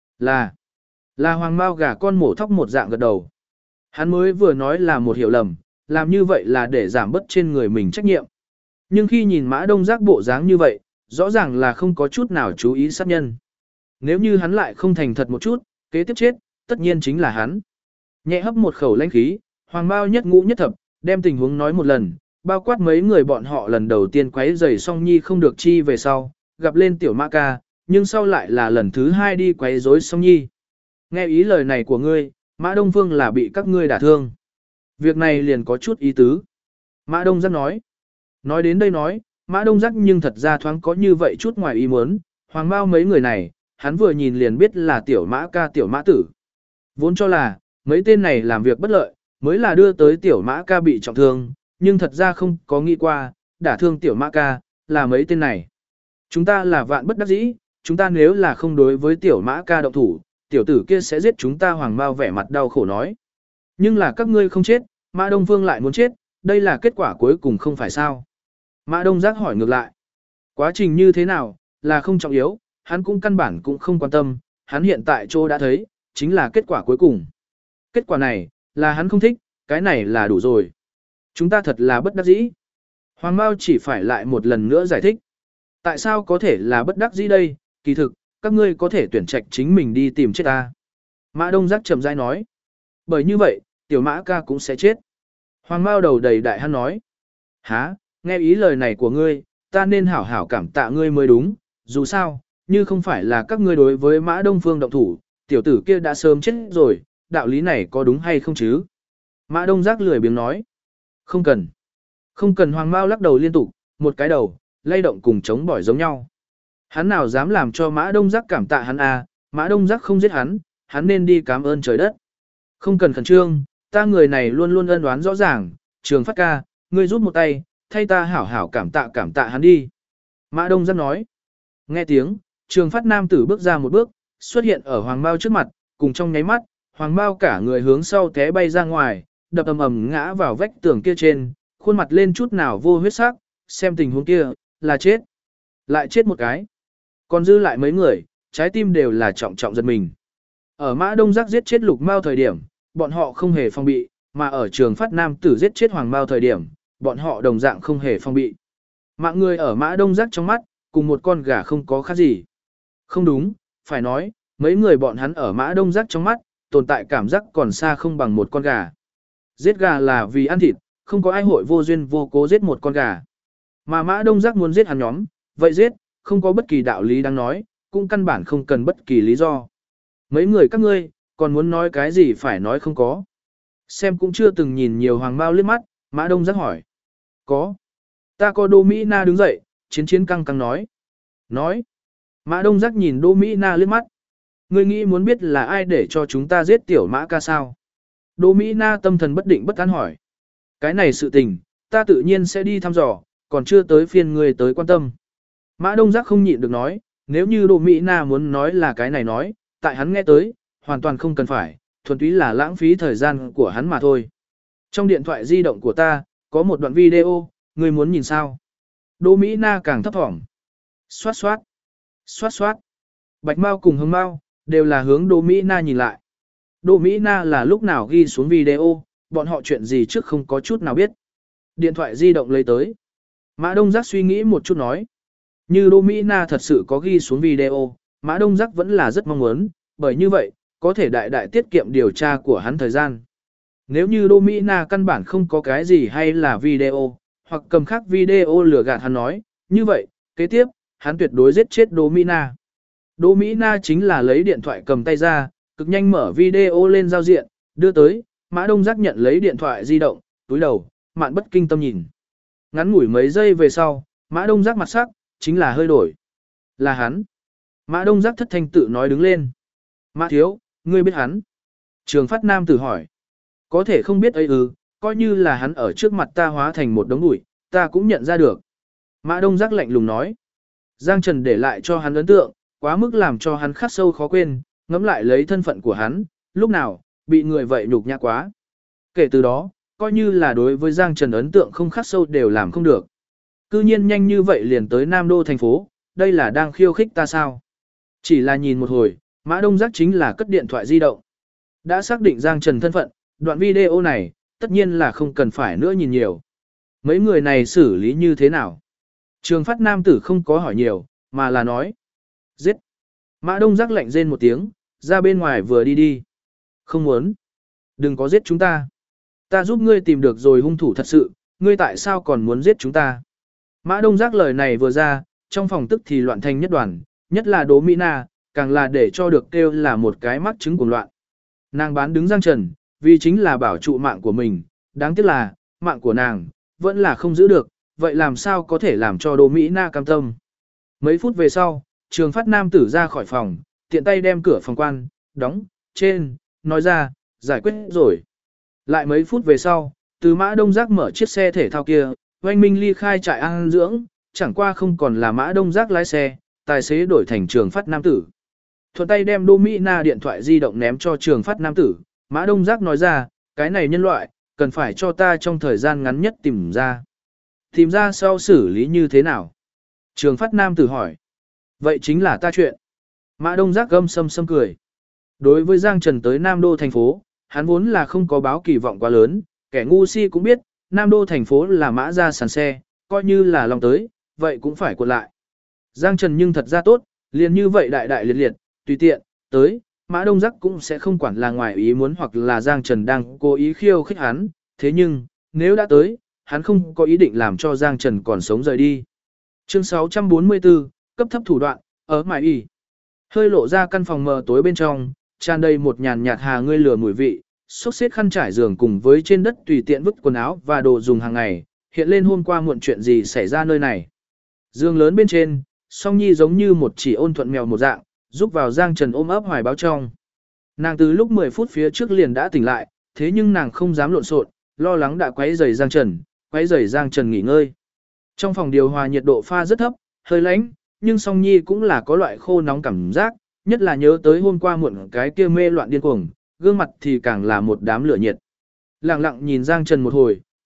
Speaker 1: Là Hoàng Mao gà con mổ thóc một dạng gật đầu. Hắn mới vừa nói là một hiểu lầm, làm như vậy là để giảm bớt trên người mình trách nhiệm. Nhưng khi nhìn Mã Đông Giác bộ dáng như vậy, rõ ràng là không có chút nào chú ý sát nhân. Nếu như hắn lại không thành thật một chút, kế tiếp chết, tất nhiên chính là hắn. Nhẹ hấp một khẩu lãnh khí, Hoàng Mao nhất ngũ nhất thập, đem tình huống nói một lần, bao quát mấy người bọn họ lần đầu tiên quấy rầy Song Nhi không được chi về sau, gặp lên tiểu Mã ca, nhưng sau lại là lần thứ hai đi quấy rối Song Nhi. Nghe ý lời này của ngươi, Mã Đông Phương là bị các ngươi đả thương. Việc này liền có chút ý tứ. Mã Đông Giác nói. Nói đến đây nói, Mã Đông Giác nhưng thật ra thoáng có như vậy chút ngoài ý muốn, Hoàng Mao mấy người này, hắn vừa nhìn liền biết là tiểu Mã ca tiểu Mã tử. Vốn cho là, mấy tên này làm việc bất lợi, mới là đưa tới tiểu Mã ca bị trọng thương, nhưng thật ra không có nghĩ qua, đả thương tiểu Mã ca, là mấy tên này. Chúng ta là vạn bất đắc dĩ, chúng ta nếu là không đối với tiểu Mã ca động thủ, tiểu tử kia sẽ giết chúng ta. Hoàng Mao vẻ mặt đau khổ nói. Nhưng là các ngươi không chết, Mã Đông Phương lại muốn chết, đây là kết quả cuối cùng không phải sao. Mã Đông Giác hỏi ngược lại. Quá trình như thế nào, là không trọng yếu, hắn cũng căn bản cũng không quan tâm, hắn hiện tại chỗ đã thấy, chính là kết quả cuối cùng. Kết quả này, là hắn không thích, cái này là đủ rồi. Chúng ta thật là bất đắc dĩ. Hoàng Mao chỉ phải lại một lần nữa giải thích. Tại sao có thể là bất đắc dĩ đây, kỳ thực, các ngươi có thể tuyển trạch chính mình đi tìm chết ta. Mã Đông Giác chậm rãi nói. Bởi như vậy, tiểu Mã ca cũng sẽ chết. Hoàng Mao đầu đầy đại hắn nói. Hả, nghe ý lời này của ngươi, ta nên hảo hảo cảm tạ ngươi mới đúng, dù sao, như không phải là các ngươi đối với Mã Đông Phương động thủ, tiểu tử kia đã sớm chết rồi, đạo lý này có đúng hay không chứ? Mã Đông Giác lười biếng nói. Không cần. Không cần. Hoàng Mao lắc đầu liên tục, một cái đầu, lay động cùng chống bỏi giống nhau. Hắn nào dám làm cho Mã Đông Giác cảm tạ hắn à, Mã Đông Giác không giết hắn, hắn nên đi cảm ơn trời đất. Không cần khẩn trương, ta người này luôn luôn ân đoán rõ ràng, Trường Phát ca, ngươi rút một tay, thay ta hảo hảo cảm tạ hắn đi. Mã Đông Giác nói. Nghe tiếng, Trường Phát nam tử bước ra một bước, xuất hiện ở Hoàng Mao trước mặt, cùng trong nháy mắt, Hoàng Mao cả người hướng sau té bay ra ngoài, đập ầm ầm ngã vào vách tường kia trên, khuôn mặt lên chút nào vô huyết sắc, xem tình huống kia, là chết. Lại chết một cái. Còn dư lại mấy người, trái tim đều là trọng trọng giật mình. Ở Mã Đông Giác giết chết Lục Mao thời điểm, bọn họ không hề phòng bị, mà ở Trường Phát nam tử giết chết Hoàng Mao thời điểm, bọn họ đồng dạng không hề phòng bị. Mạng người ở Mã Đông Giác trong mắt, cùng một con gà không có khác gì. Không đúng, phải nói, mấy người bọn hắn ở Mã Đông Giác trong mắt, tồn tại cảm giác còn xa không bằng một con gà. Giết gà là vì ăn thịt, không có ai hội vô duyên vô cố giết một con gà. Mà Mã Đông Giác muốn giết hắn nhóm, vậy giết, không có bất kỳ đạo lý đang nói, cũng căn bản không cần bất kỳ lý do. Mấy người các ngươi, còn muốn nói cái gì phải nói không có. Xem cũng chưa từng nhìn nhiều Hoàng Mao liếc mắt, Mã Đông Giác hỏi. Có. Ta có Đỗ Mỹ Na đứng dậy, chiến căng căng nói. Nói. Mã Đông Giác nhìn Đỗ Mỹ Na liếc mắt. Ngươi nghĩ muốn biết là ai để cho chúng ta giết tiểu Mã ca sao? Đỗ Mỹ Na tâm thần bất định bất an hỏi. Cái này sự tình, ta tự nhiên sẽ đi thăm dò, còn chưa tới phiên ngươi tới quan tâm. Mã Đông Giác không nhịn được nói, nếu như Đỗ Mỹ Na muốn nói là cái này nói, tại hắn nghe tới, hoàn toàn không cần phải, thuần túy là lãng phí thời gian của hắn mà thôi. Trong điện thoại di động của ta, có một đoạn video, ngươi muốn nhìn sao? Đỗ Mỹ Na càng thấp thỏm. Xoát xoát, xoát xoát. Bạch Mao cùng Hồng Mao, đều là hướng Đỗ Mỹ Na nhìn lại. Đỗ Mỹ Na là lúc nào ghi xuống video, bọn họ chuyện gì trước không có chút nào biết. Điện thoại di động lấy tới. Mã Đông Giác suy nghĩ một chút nói. Như Đỗ Mỹ Na thật sự có ghi xuống video, Mã Đông Giác vẫn là rất mong muốn, bởi như vậy, có thể đại đại tiết kiệm điều tra của hắn thời gian. Nếu như Đỗ Mỹ Na căn bản không có cái gì hay là video, hoặc cầm khác video lừa gạt hắn nói, như vậy, kế tiếp, hắn tuyệt đối giết chết Đỗ Mỹ Na. Đỗ Mỹ Na chính là lấy điện thoại cầm tay ra, cực nhanh mở video lên giao diện, đưa tới, Mã Đông Giác nhận lấy điện thoại di động, túi đầu, mạn bất kinh tâm nhìn. Ngắn ngủi mấy giây về sau, Mã Đông Giác mặt sắc, chính là hơi đổi. Là hắn. Mã Đông Giác thất thanh tự nói đứng lên. Mã thiếu, ngươi biết hắn. Trường Phát nam tử hỏi. Có thể không biết ấy coi như là hắn ở trước mặt ta hóa thành một đống bụi, ta cũng nhận ra được. Mã Đông Giác lạnh lùng nói. Giang Trần để lại cho hắn ấn tượng, quá mức làm cho hắn khắc sâu khó quên, ngẫm lại lấy thân phận của hắn, lúc nào, bị người vậy nhục nhã quá. Kể từ đó, coi như là đối với Giang Trần ấn tượng không khắc sâu đều làm không được. Cư nhiên nhanh như vậy liền tới Nam Đô thành phố, đây là đang khiêu khích ta sao? Chỉ là nhìn một hồi, Mã Đông Giác chính là cất điện thoại di động. Đã xác định Giang Trần thân phận, đoạn video này, tất nhiên là không cần phải nữa nhìn nhiều. Mấy người này xử lý như thế nào? Trường Phát nam tử không có hỏi nhiều, mà là nói. Giết. Mã Đông Giác lạnh rên một tiếng, ra bên ngoài vừa đi đi. Không muốn. Đừng có giết chúng ta. Ta giúp ngươi tìm được rồi hung thủ thật sự, ngươi tại sao còn muốn giết chúng ta? Mã Đông Giác lời này vừa ra, trong phòng tức thì loạn thành nhất đoàn, nhất là Đỗ Mỹ Na, càng là để cho được kêu là một cái mắc chứng cuồng loạn. Nàng bán đứng Giang Trần, vì chính là bảo trụ mạng của mình, đáng tiếc là, mạng của nàng, vẫn là không giữ được, vậy làm sao có thể làm cho Đỗ Mỹ Na cam tâm. Mấy phút về sau, Trường Phát nam tử ra khỏi phòng, tiện tay đem cửa phòng quan, đóng, trên, nói ra, giải quyết rồi. Lại mấy phút về sau, từ Mã Đông Giác mở chiếc xe thể thao kia, Oanh Minh ly khai trại an dưỡng, chẳng qua không còn là Mã Đông Giác lái xe, tài xế đổi thành Trường Phát nam tử. Thuận tay đem Đỗ Mỹ Na điện thoại di động ném cho Trường Phát nam tử, Mã Đông Giác nói ra, cái này nhân loại, cần phải cho ta trong thời gian ngắn nhất tìm ra. Tìm ra sau xử lý như thế nào? Trường Phát nam tử hỏi. Vậy chính là ta chuyện. Mã Đông Giác gâm sâm sâm cười. Đối với Giang Trần tới Nam Đô thành phố, hắn vốn là không có báo kỳ vọng quá lớn, kẻ ngu si cũng biết, Nam Đô thành phố là Mã ra sàn xe, coi như là lòng tới, vậy cũng phải cuộn lại. Giang Trần nhưng thật ra tốt, liền như vậy đại đại liệt liệt, tùy tiện, tới, Mã Đông Giác cũng sẽ không quản là ngoài ý muốn hoặc là Giang Trần đang cố ý khiêu khích hắn, thế nhưng, nếu đã tới, hắn không có ý định làm cho Giang Trần còn sống rời đi. Chương 644, cấp thấp thủ đoạn, ở mải y. Hơi lộ ra căn phòng mờ tối bên trong, tràn đầy một nhàn nhạt hà ngươi lửa mùi vị, xốc xếp khăn trải giường cùng với trên đất tùy tiện vứt quần áo và đồ dùng hàng ngày, hiện lên hôm qua muộn chuyện gì xảy ra nơi này. Giường lớn bên trên, Song Nhi giống như một chỉ ôn thuận mèo một dạng, giúp vào Giang Trần ôm ấp hoài báo trong. Nàng từ lúc 10 phút phía trước liền đã tỉnh lại, thế nhưng nàng không dám lộn xộn, lo lắng đã quấy rầy Giang Trần nghỉ ngơi. Trong phòng điều hòa nhiệt độ pha rất thấp, hơi lạnh, nhưng Song Nhi cũng là có loại khô nóng cảm giác, nhất là nhớ tới hôm qua muộn cái kia mê loạn điên cuồng, gương mặt thì càng là một đám lửa nhiệt. Lặng lặng nhìn Giang Trần một hồi,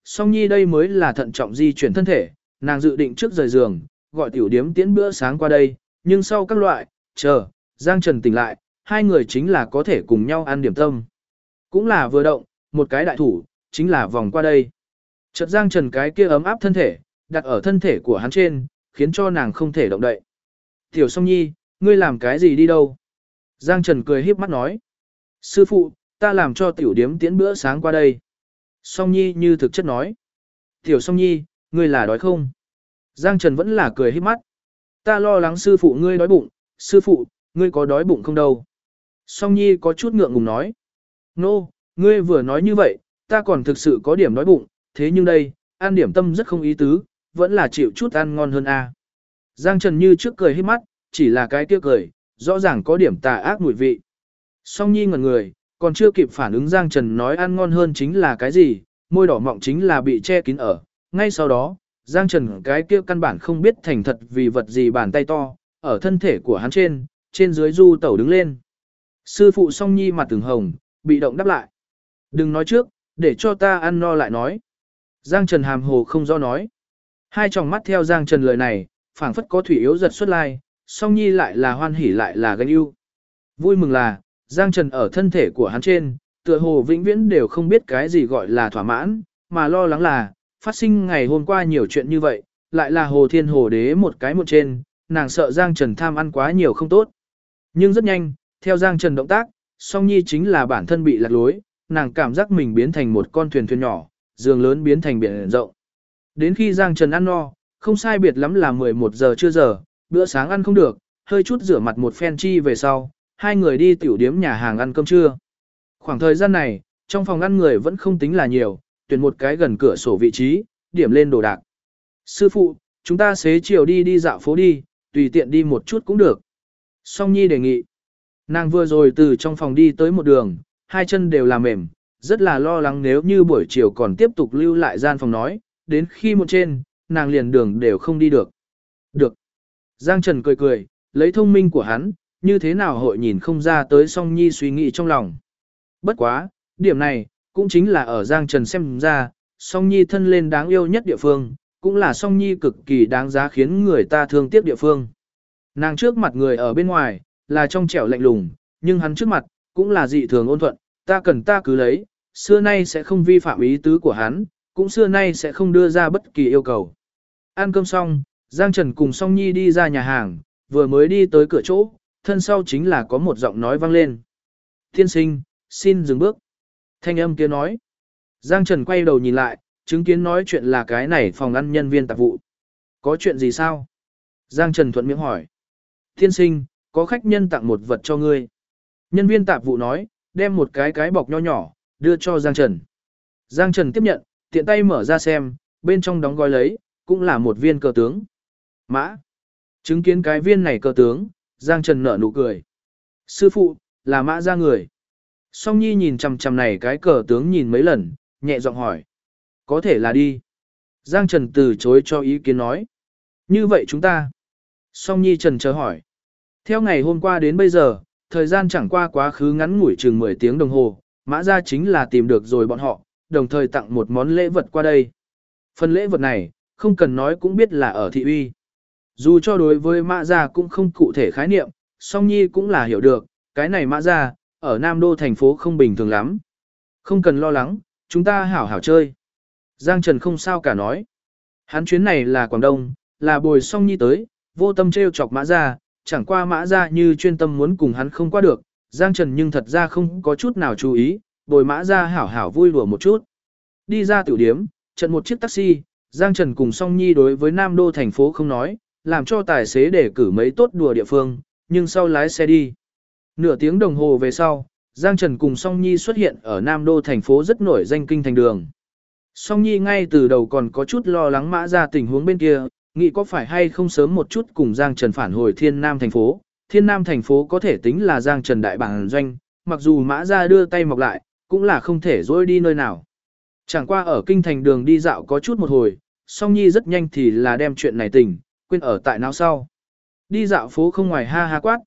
Speaker 1: Song Nhi đây mới là thận trọng di chuyển thân thể, nàng dự định trước rời giường, gọi tiểu điếm tiễn bữa sáng qua đây, nhưng sau các loại, chờ, Giang Trần tỉnh lại, hai người chính là có thể cùng nhau ăn điểm tâm. Cũng là vừa động, một cái đại thủ, chính là vòng qua đây. Chợt Giang Trần cái kia ấm áp thân thể, đặt ở thân thể của hắn trên, khiến cho nàng không thể động đậy. Tiểu Song Nhi, ngươi làm cái gì đi đâu? Giang Trần cười híp mắt nói. Sư phụ, ta làm cho tiểu điếm tiễn bữa sáng qua đây. Song Nhi như thực chất nói. Tiểu Song Nhi, ngươi là đói không? Giang Trần vẫn là cười híp mắt. Ta lo lắng sư phụ ngươi đói bụng, sư phụ, ngươi có đói bụng không đâu? Song Nhi có chút ngượng ngùng nói. Nô, ngươi vừa nói như vậy, ta còn thực sự có điểm đói bụng, thế nhưng đây, ăn điểm tâm rất không ý tứ, vẫn là chịu chút ăn ngon hơn a. Giang Trần như trước cười híp mắt, chỉ là cái kia cười, rõ ràng có điểm tà ác mùi vị. Song Nhi ngẩn người, còn chưa kịp phản ứng Giang Trần nói ăn ngon hơn chính là cái gì, môi đỏ mọng chính là bị che kín ở. Ngay sau đó, Giang Trần cái kia căn bản không biết thành thật vì vật gì bàn tay to, ở thân thể của hắn trên dưới du tẩu đứng lên. Sư phụ Song Nhi mặt từng hồng, bị động đáp lại. Đừng nói trước, để cho ta ăn no lại nói. Giang Trần hàm hồ không do nói. Hai tròng mắt theo Giang Trần lời này, phảng phất có thủy yếu giật xuất lai, Song Nhi lại là hoan hỉ lại là ganh ưu. Vui mừng là, Giang Trần ở thân thể của hắn trên, tựa hồ vĩnh viễn đều không biết cái gì gọi là thỏa mãn, mà lo lắng là, phát sinh ngày hôm qua nhiều chuyện như vậy, lại là Hồ Thiên Hồ Đế một cái một trên, nàng sợ Giang Trần tham ăn quá nhiều không tốt. Nhưng rất nhanh, theo Giang Trần động tác, Song Nhi chính là bản thân bị lạc lối, nàng cảm giác mình biến thành một con thuyền nhỏ, giường lớn biến thành biển rộng. Đến khi Giang Trần ăn no, không sai biệt lắm là 11 giờ trưa giờ, bữa sáng ăn không được, hơi chút rửa mặt một phen chi về sau, hai người đi tiểu điếm nhà hàng ăn cơm trưa. Khoảng thời gian này, trong phòng ăn người vẫn không tính là nhiều, tuyển một cái gần cửa sổ vị trí, điểm lên đồ đạc. Sư phụ, chúng ta xế chiều đi dạo phố đi, tùy tiện đi một chút cũng được. Song Nhi đề nghị. Nàng vừa rồi từ trong phòng đi tới một đường, hai chân đều là mềm, rất là lo lắng nếu như buổi chiều còn tiếp tục lưu lại gian phòng nói, đến khi một trên, nàng liền đường đều không đi được. Được. Giang Trần cười cười, lấy thông minh của hắn, như thế nào hội nhìn không ra tới Song Nhi suy nghĩ trong lòng. Bất quá, điểm này, cũng chính là ở Giang Trần xem ra, Song Nhi thân lên đáng yêu nhất địa phương, cũng là Song Nhi cực kỳ đáng giá khiến người ta thương tiếc địa phương. Nàng trước mặt người ở bên ngoài, là trong trẻo lạnh lùng, nhưng hắn trước mặt, cũng là dị thường ôn thuận, ta cần ta cứ lấy, xưa nay sẽ không vi phạm ý tứ của hắn, cũng xưa nay sẽ không đưa ra bất kỳ yêu cầu. Ăn cơm xong, Giang Trần cùng Song Nhi đi ra nhà hàng, vừa mới đi tới cửa chỗ, thân sau chính là có một giọng nói vang lên. Tiên sinh, xin dừng bước. Thanh âm kia nói. Giang Trần quay đầu nhìn lại, chứng kiến nói chuyện là cái này phòng ăn nhân viên tạp vụ. Có chuyện gì sao? Giang Trần thuận miệng hỏi. Tiên sinh, có khách nhân tặng một vật cho ngươi. Nhân viên tạp vụ nói, đem một cái bọc nho nhỏ, đưa cho Giang Trần. Giang Trần tiếp nhận, tiện tay mở ra xem, bên trong đóng gói lấy, cũng là một viên cờ tướng. Mã. Chứng kiến cái viên này cờ tướng, Giang Trần nở nụ cười. Sư phụ, là Mã ra người. Song Nhi nhìn chằm chằm này cái cờ tướng nhìn mấy lần, nhẹ giọng hỏi. Có thể là đi. Giang Trần từ chối cho ý kiến nói. Như vậy chúng ta. Song Nhi trần chờ hỏi. Theo ngày hôm qua đến bây giờ, thời gian chẳng qua quá khứ ngắn ngủi chừng 10 tiếng đồng hồ, Mã ra chính là tìm được rồi bọn họ, đồng thời tặng một món lễ vật qua đây. Phần lễ vật này, không cần nói cũng biết là ở thị uy. Dù cho đối với Mã Gia cũng không cụ thể khái niệm, Song Nhi cũng là hiểu được, cái này Mã Gia, ở Nam Đô thành phố không bình thường lắm. Không cần lo lắng, chúng ta hảo hảo chơi. Giang Trần không sao cả nói. Hắn chuyến này là Quảng Đông, là bồi Song Nhi tới, vô tâm trêu chọc Mã Gia, chẳng qua Mã Gia như chuyên tâm muốn cùng hắn không qua được. Giang Trần nhưng thật ra không có chút nào chú ý, bồi Mã Gia hảo hảo vui đùa một chút. Đi ra tiểu điếm, trận một chiếc taxi, Giang Trần cùng Song Nhi đối với Nam Đô thành phố không nói, làm cho tài xế để cử mấy tốt đùa địa phương, nhưng sau lái xe đi. Nửa tiếng đồng hồ về sau, Giang Trần cùng Song Nhi xuất hiện ở Nam Đô thành phố rất nổi danh kinh thành đường. Song Nhi ngay từ đầu còn có chút lo lắng Mã Gia tình huống bên kia, nghĩ có phải hay không sớm một chút cùng Giang Trần phản hồi Thiên Nam thành phố. Thiên Nam thành phố có thể tính là Giang Trần đại bản doanh, mặc dù Mã Gia đưa tay mọc lại, cũng là không thể dối đi nơi nào. Chẳng qua ở kinh thành đường đi dạo có chút một hồi, Song Nhi rất nhanh thì là đem chuyện này tỉnh, quên ở tại nào sau. Đi dạo phố không ngoài ha ha quát,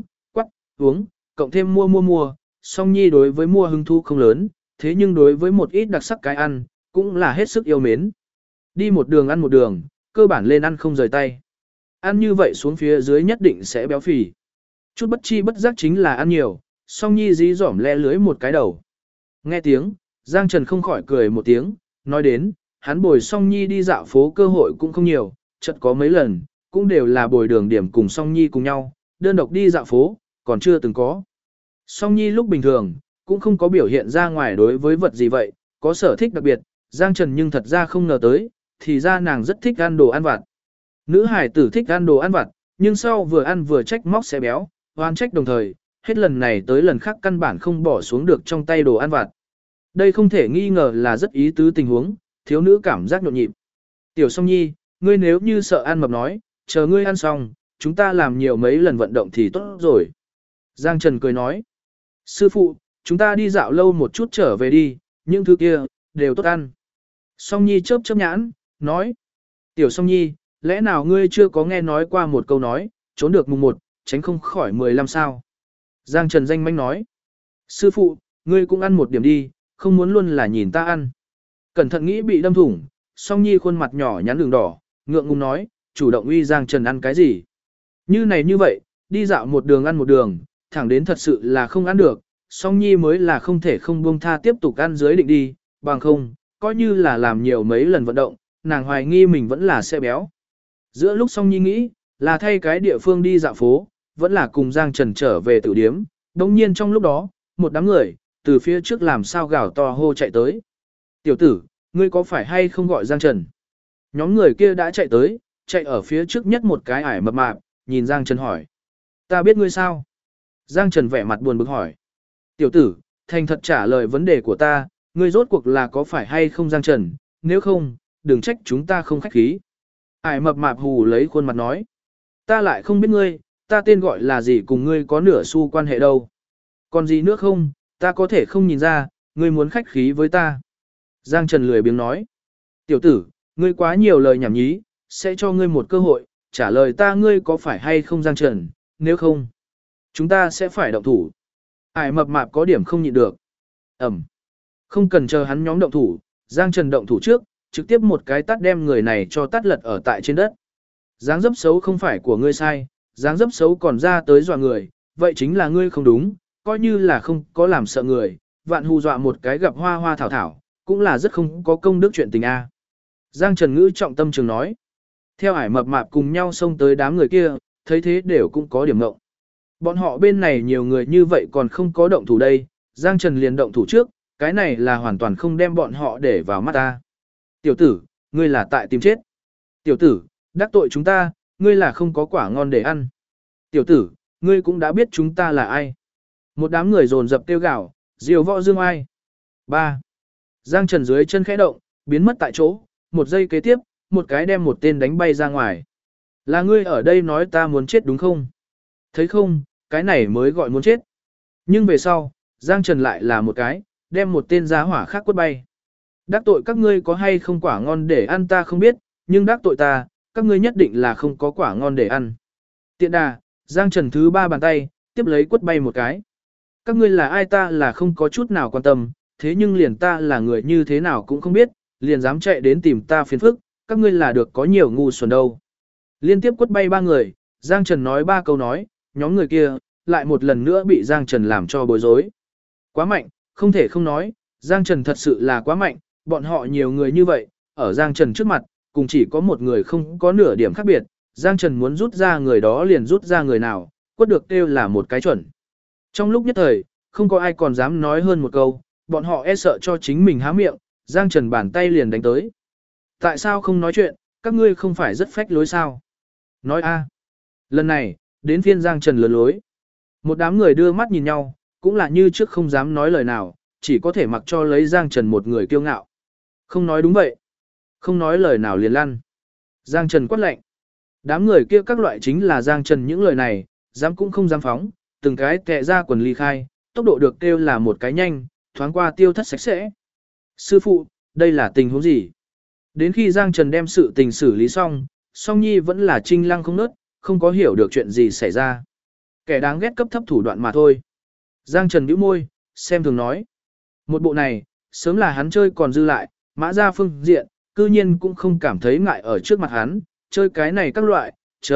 Speaker 1: uống, cộng thêm mua. Song Nhi đối với mua hứng thú không lớn, thế nhưng đối với một ít đặc sắc cái ăn, cũng là hết sức yêu mến. Đi một đường ăn một đường, cơ bản lên ăn không rời tay. Ăn như vậy xuống phía dưới nhất định sẽ béo phì. Chút bất chi bất giác chính là ăn nhiều, song nhi dí dỏm le lưới một cái đầu. Nghe tiếng, Giang Trần không khỏi cười một tiếng, nói đến, hắn bồi song nhi đi dạo phố cơ hội cũng không nhiều, chợt có mấy lần, cũng đều là bồi đường điểm cùng song nhi cùng nhau, đơn độc đi dạo phố, còn chưa từng có. Song nhi lúc bình thường, cũng không có biểu hiện ra ngoài đối với vật gì vậy, có sở thích đặc biệt, Giang Trần nhưng thật ra không ngờ tới, thì ra nàng rất thích ăn đồ ăn vặt. Nữ hải tử thích ăn đồ ăn vặt, nhưng sau vừa ăn vừa trách móc sẽ béo, oan trách đồng thời, hết lần này tới lần khác căn bản không bỏ xuống được trong tay đồ ăn vặt. Đây không thể nghi ngờ là rất ý tứ tình huống, thiếu nữ cảm giác nhộn nhịp. Tiểu Song Nhi, ngươi nếu như sợ ăn mập nói, chờ ngươi ăn xong, chúng ta làm nhiều mấy lần vận động thì tốt rồi. Giang Trần cười nói, sư phụ, chúng ta đi dạo lâu một chút trở về đi, những thứ kia, đều tốt ăn. Song Nhi chớp chớp nhãn, nói, Tiểu Song Nhi, lẽ nào ngươi chưa có nghe nói qua một câu nói, trốn được mùng 1, tránh không khỏi 15 sao. Giang Trần danh manh nói, sư phụ, ngươi cũng ăn một điểm đi, không muốn luôn là nhìn ta ăn. Cẩn thận nghĩ bị đâm thủng, Song Nhi khuôn mặt nhỏ nhắn đường đỏ, ngượng ngùng nói, chủ động uy Giang Trần ăn cái gì. Như này như vậy, đi dạo một đường ăn một đường, thẳng đến thật sự là không ăn được, Song Nhi mới là không thể không buông tha tiếp tục ăn dưới định đi, bằng không, coi như là làm nhiều mấy lần vận động, nàng hoài nghi mình vẫn là sẽ béo. Giữa lúc Song Nhi nghĩ, là thay cái địa phương đi dạo phố, vẫn là cùng Giang Trần trở về tử điếm, đồng nhiên trong lúc đó, một đám người, từ phía trước làm sao gào to hô chạy tới. Tiểu tử, ngươi có phải hay không gọi Giang Trần? Nhóm người kia đã chạy tới, chạy ở phía trước nhất một cái ải mập mạp, nhìn Giang Trần hỏi. Ta biết ngươi sao? Giang Trần vẻ mặt buồn bực hỏi. Tiểu tử, thành thật trả lời vấn đề của ta, ngươi rốt cuộc là có phải hay không Giang Trần, nếu không, đừng trách chúng ta không khách khí. Ải mập mạp hù lấy khuôn mặt nói. Ta lại không biết ngươi, ta tên gọi là gì cùng ngươi có nửa xu quan hệ đâu. Còn gì nữa không, ta có thể không nhìn ra, ngươi muốn khách khí với ta. Giang Trần lười biếng nói. Tiểu tử, ngươi quá nhiều lời nhảm nhí, sẽ cho ngươi một cơ hội, trả lời ta ngươi có phải hay không Giang Trần, nếu không, chúng ta sẽ phải động thủ. Ải mập mạp có điểm không nhịn được. Không cần chờ hắn nhóm động thủ, Giang Trần động thủ trước, trực tiếp một cái tát đem người này cho tát lật ở tại trên đất. Dáng dấp xấu không phải của ngươi sai, dáng dấp xấu còn ra tới dọa người, vậy chính là ngươi không đúng, coi như là không có làm sợ người, vạn hù dọa một cái gặp hoa hoa thảo thảo, cũng là rất không có công đức chuyện tình a. Giang Trần ngữ trọng tâm trường nói. Theo ải mập mạp cùng nhau xông tới đám người kia, thấy thế đều cũng có điểm ngộng. Bọn họ bên này nhiều người như vậy còn không có động thủ đây, Giang Trần liền động thủ trước, cái này là hoàn toàn không đem bọn họ để vào mắt ta. Tiểu tử, ngươi là tại tìm chết. Tiểu tử, đắc tội chúng ta, ngươi là không có quả ngon để ăn. Tiểu tử, ngươi cũng đã biết chúng ta là ai. Một đám người dồn dập kêu gào, diều võ dương ai. 3. Giang Trần dưới chân khẽ động, biến mất tại chỗ, một giây kế tiếp, một cái đem một tên đánh bay ra ngoài. Là ngươi ở đây nói ta muốn chết đúng không? Thấy không, cái này mới gọi muốn chết. Nhưng về sau, Giang Trần lại là một cái, đem một tên giá hỏa khác quất bay. Đắc tội các ngươi có hay không quả ngon để ăn ta không biết, nhưng đắc tội ta, các ngươi nhất định là không có quả ngon để ăn. Tiện đà, Giang Trần thứ 3 bàn tay, tiếp lấy quất bay một cái. Các ngươi là ai ta là không có chút nào quan tâm, thế nhưng liền ta là người như thế nào cũng không biết, liền dám chạy đến tìm ta phiền phức, các ngươi là được có nhiều ngu xuẩn đâu. Liên tiếp quất bay 3 người, Giang Trần nói 3 câu nói, nhóm người kia, lại một lần nữa bị Giang Trần làm cho bối rối. Quá mạnh, không thể không nói, Giang Trần thật sự là quá mạnh, bọn họ nhiều người như vậy, ở Giang Trần trước mặt, cùng chỉ có một người không có nửa điểm khác biệt, Giang Trần muốn rút ra người đó liền rút ra người nào, quất được kêu là một cái chuẩn. Trong lúc nhất thời, không có ai còn dám nói hơn một câu, bọn họ e sợ cho chính mình há miệng, Giang Trần bàn tay liền đánh tới. Tại sao không nói chuyện, các ngươi không phải rất phách lối sao? Nói a. Lần này, đến phiên Giang Trần lừa lối. Một đám người đưa mắt nhìn nhau, cũng là như trước không dám nói lời nào, chỉ có thể mặc cho lấy Giang Trần một người kiêu ngạo. Không nói đúng vậy. Không nói lời nào liền lăn. Giang Trần quát lệnh. Đám người kia các loại chính là Giang Trần những lời này, dám cũng không dám phóng, từng cái tệ ra quần ly khai, tốc độ được kêu là một cái nhanh, thoáng qua tiêu thất sạch sẽ. Sư phụ, đây là tình huống gì? Đến khi Giang Trần đem sự tình xử lý xong, Song Nhi vẫn là trinh lăng không nớt, không có hiểu được chuyện gì xảy ra. Kẻ đáng ghét cấp thấp thủ đoạn mà thôi. Giang Trần bĩu môi, xem thường nói. Một bộ này, sớm là hắn chơi còn dư lại, Mã ra phương diện, cư nhiên cũng không cảm thấy ngại ở trước mặt hắn, chơi cái này các loại,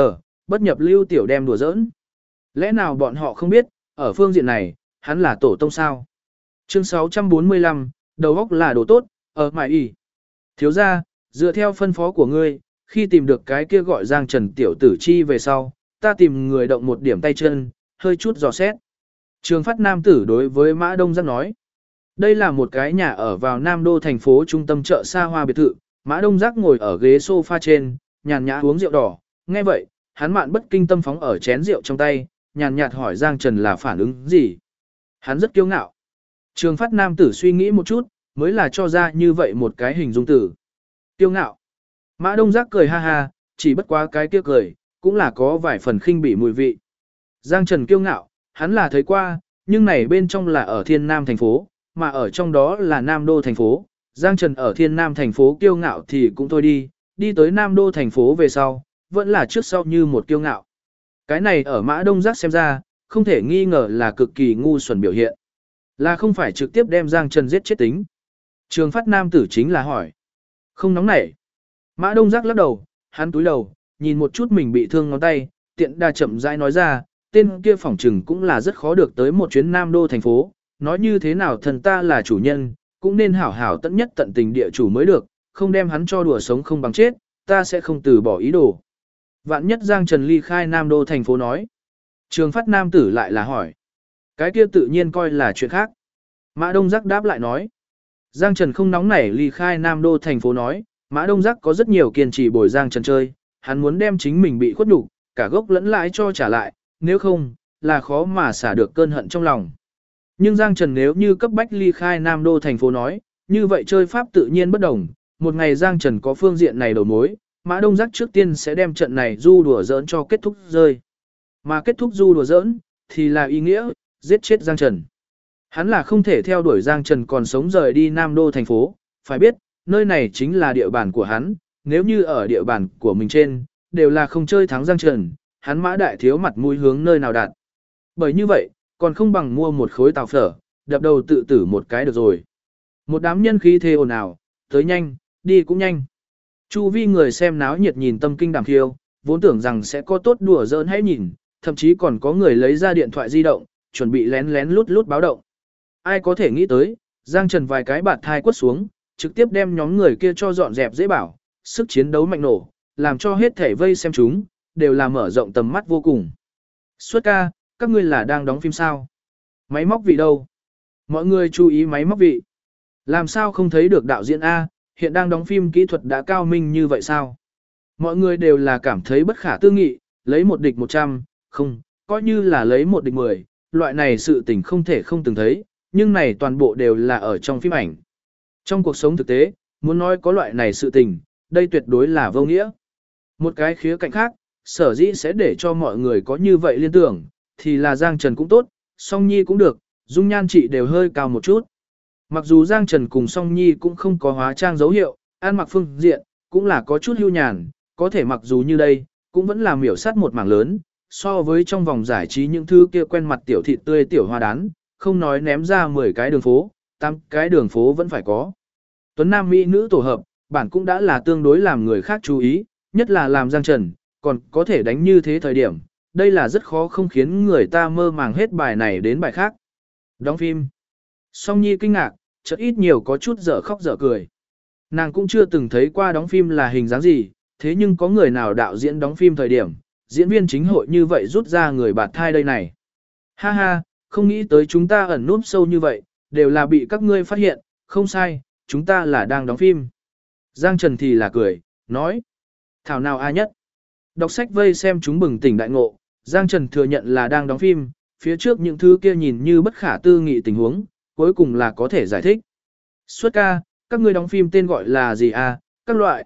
Speaker 1: bất nhập lưu tiểu đem đùa giỡn. Lẽ nào bọn họ không biết, ở phương diện này, hắn là tổ tông sao? Chương 645, đầu óc là đồ tốt, ở mại y. Thiếu ra, dựa theo phân phó của ngươi, khi tìm được cái kia gọi Giang Trần tiểu tử chi về sau, ta tìm người động một điểm tay chân, hơi chút dò xét. Trường phát nam tử đối với Mã Đông Giác nói. Đây là một cái nhà ở vào Nam Đô thành phố trung tâm chợ xa hoa biệt thự, Mã Đông Giác ngồi ở ghế sofa trên, nhàn nhã uống rượu đỏ, nghe vậy, hắn mạn bất kinh tâm phóng ở chén rượu trong tay, nhàn nhạt hỏi Giang Trần là phản ứng gì. Hắn rất kiêu ngạo. Trường phát nam tử suy nghĩ một chút, mới là cho ra như vậy một cái hình dung từ. Kiêu ngạo. Mã Đông Giác cười ha ha, chỉ bất quá cái kia cười, cũng là có vài phần khinh bỉ mùi vị. Giang Trần kiêu ngạo, hắn là thấy qua, nhưng này bên trong là ở Thiên Nam thành phố, mà ở trong đó là Nam Đô thành phố. Giang Trần ở Thiên Nam thành phố kiêu ngạo thì cũng thôi đi tới Nam Đô thành phố về sau, vẫn là trước sau như một kiêu ngạo. Cái này ở Mã Đông Giác xem ra, không thể nghi ngờ là cực kỳ ngu xuẩn biểu hiện. Là không phải trực tiếp đem Giang Trần giết chết tính. Trường phát nam tử chính là hỏi. Không nóng nảy. Mã Đông Giác lắc đầu, hắn túi đầu, nhìn một chút mình bị thương ngón tay, tiện đà chậm rãi nói ra, tên kia phỏng trừng cũng là rất khó được tới một chuyến Nam Đô thành phố, nói như thế nào thần ta là chủ nhân, cũng nên hảo hảo tận nhất tận tình địa chủ mới được, không đem hắn cho đùa sống không bằng chết, ta sẽ không từ bỏ ý đồ. Vạn nhất Giang Trần ly khai Nam Đô thành phố nói. Trường phát nam tử lại là hỏi. Cái kia tự nhiên coi là chuyện khác. Mã Đông Giác đáp lại nói. Giang Trần không nóng nảy ly khai Nam Đô thành phố nói, Mã Đông Giác có rất nhiều kiên trì bồi Giang Trần chơi, hắn muốn đem chính mình bị khuất nhục, cả gốc lẫn lãi cho trả lại, nếu không, là khó mà xả được cơn hận trong lòng. Nhưng Giang Trần nếu như cấp bách ly khai Nam Đô thành phố nói, như vậy chơi pháp tự nhiên bất đồng, một ngày Giang Trần có phương diện này đầu mối, Mã Đông Giác trước tiên sẽ đem trận này du đùa giỡn cho kết thúc rơi. Mà kết thúc du đùa giỡn, thì là ý nghĩa, giết chết Giang Trần. Hắn là không thể theo đuổi Giang Trần còn sống rời đi Nam Đô thành phố, phải biết, nơi này chính là địa bàn của hắn, nếu như ở địa bàn của mình trên, đều là không chơi thắng Giang Trần, hắn Mã Đại Thiếu mặt mũi hướng nơi nào đạt. Bởi như vậy, còn không bằng mua một khối tàu phở, đập đầu tự tử một cái được rồi. Một đám nhân khí thê ồn ào, tới nhanh, đi cũng nhanh. Chu vi người xem náo nhiệt nhìn tâm kinh đảm khiêu, vốn tưởng rằng sẽ có tốt đùa giỡn hãy nhìn, thậm chí còn có người lấy ra điện thoại di động, chuẩn bị lén lén lút lút báo động. Ai có thể nghĩ tới, Giang Trần vài cái bạt thai quất xuống, trực tiếp đem nhóm người kia cho dọn dẹp dễ bảo, sức chiến đấu mạnh nổ, làm cho hết thể vây xem chúng, đều là mở rộng tầm mắt vô cùng. Xuất ca, các ngươi là đang đóng phim sao? Máy móc vị đâu? Mọi người chú ý máy móc vị. Làm sao không thấy được đạo diễn A, hiện đang đóng phim kỹ thuật đã cao minh như vậy sao? Mọi người đều là cảm thấy bất khả tư nghị, lấy một địch 100, không, coi như là lấy một địch 10, loại này sự tình không thể không từng thấy, nhưng này toàn bộ đều là ở trong phim ảnh. Trong cuộc sống thực tế, muốn nói có loại này sự tình, đây tuyệt đối là vô nghĩa. Một cái khía cạnh khác, sở dĩ sẽ để cho mọi người có như vậy liên tưởng, thì là Giang Trần cũng tốt, Song Nhi cũng được, dung nhan trị đều hơi cao một chút. Mặc dù Giang Trần cùng Song Nhi cũng không có hóa trang dấu hiệu, ăn mặc phương diện, cũng là có chút hưu nhàn, có thể mặc dù như đây, cũng vẫn là miểu sát một mảng lớn, so với trong vòng giải trí những thứ kia quen mặt tiểu thịt tươi tiểu hoa đán, không nói ném ra 10 cái đường phố, 8 cái đường phố vẫn phải có. Tuấn Nam Mỹ nữ tổ hợp, bản cũng đã là tương đối làm người khác chú ý, nhất là làm Giang Trần, còn có thể đánh như thế thời điểm, đây là rất khó không khiến người ta mơ màng hết bài này đến bài khác. Đóng phim. Song Nhi kinh ngạc, chợt ít nhiều có chút dở khóc dở cười. Nàng cũng chưa từng thấy qua đóng phim là hình dáng gì, thế nhưng có người nào đạo diễn đóng phim thời điểm, diễn viên chính hội như vậy rút ra người bạt thai đây này. Ha ha, không nghĩ tới chúng ta ẩn núp sâu như vậy, đều là bị các ngươi phát hiện, không sai, chúng ta là đang đóng phim. Giang Trần thì là cười, nói. Thảo nào ai nhất. Đọc sách vây xem chúng bừng tỉnh đại ngộ, Giang Trần thừa nhận là đang đóng phim, phía trước những thứ kia nhìn như bất khả tư nghị tình huống, cuối cùng là có thể giải thích. Xuất ca, các ngươi đóng phim tên gọi là gì à, các loại,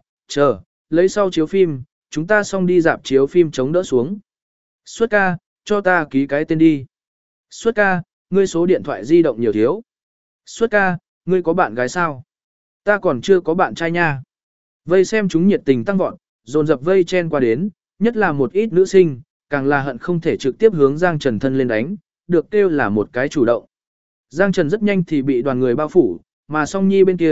Speaker 1: lấy sau chiếu phim, chúng ta xong đi dạp chiếu phim chống đỡ xuống. Xuất ca, cho ta ký cái tên đi. Xuất ca, ngươi số điện thoại di động nhiều thiếu. Xuất ca, ngươi có bạn gái sao? Ta còn chưa có bạn trai nha. Vây xem chúng nhiệt tình tăng vọt, dồn dập vây chen qua đến, nhất là một ít nữ sinh, càng là hận không thể trực tiếp hướng Giang Trần thân lên đánh, được kêu là một cái chủ động. Giang Trần rất nhanh thì bị đoàn người bao phủ, mà Song Nhi bên kia,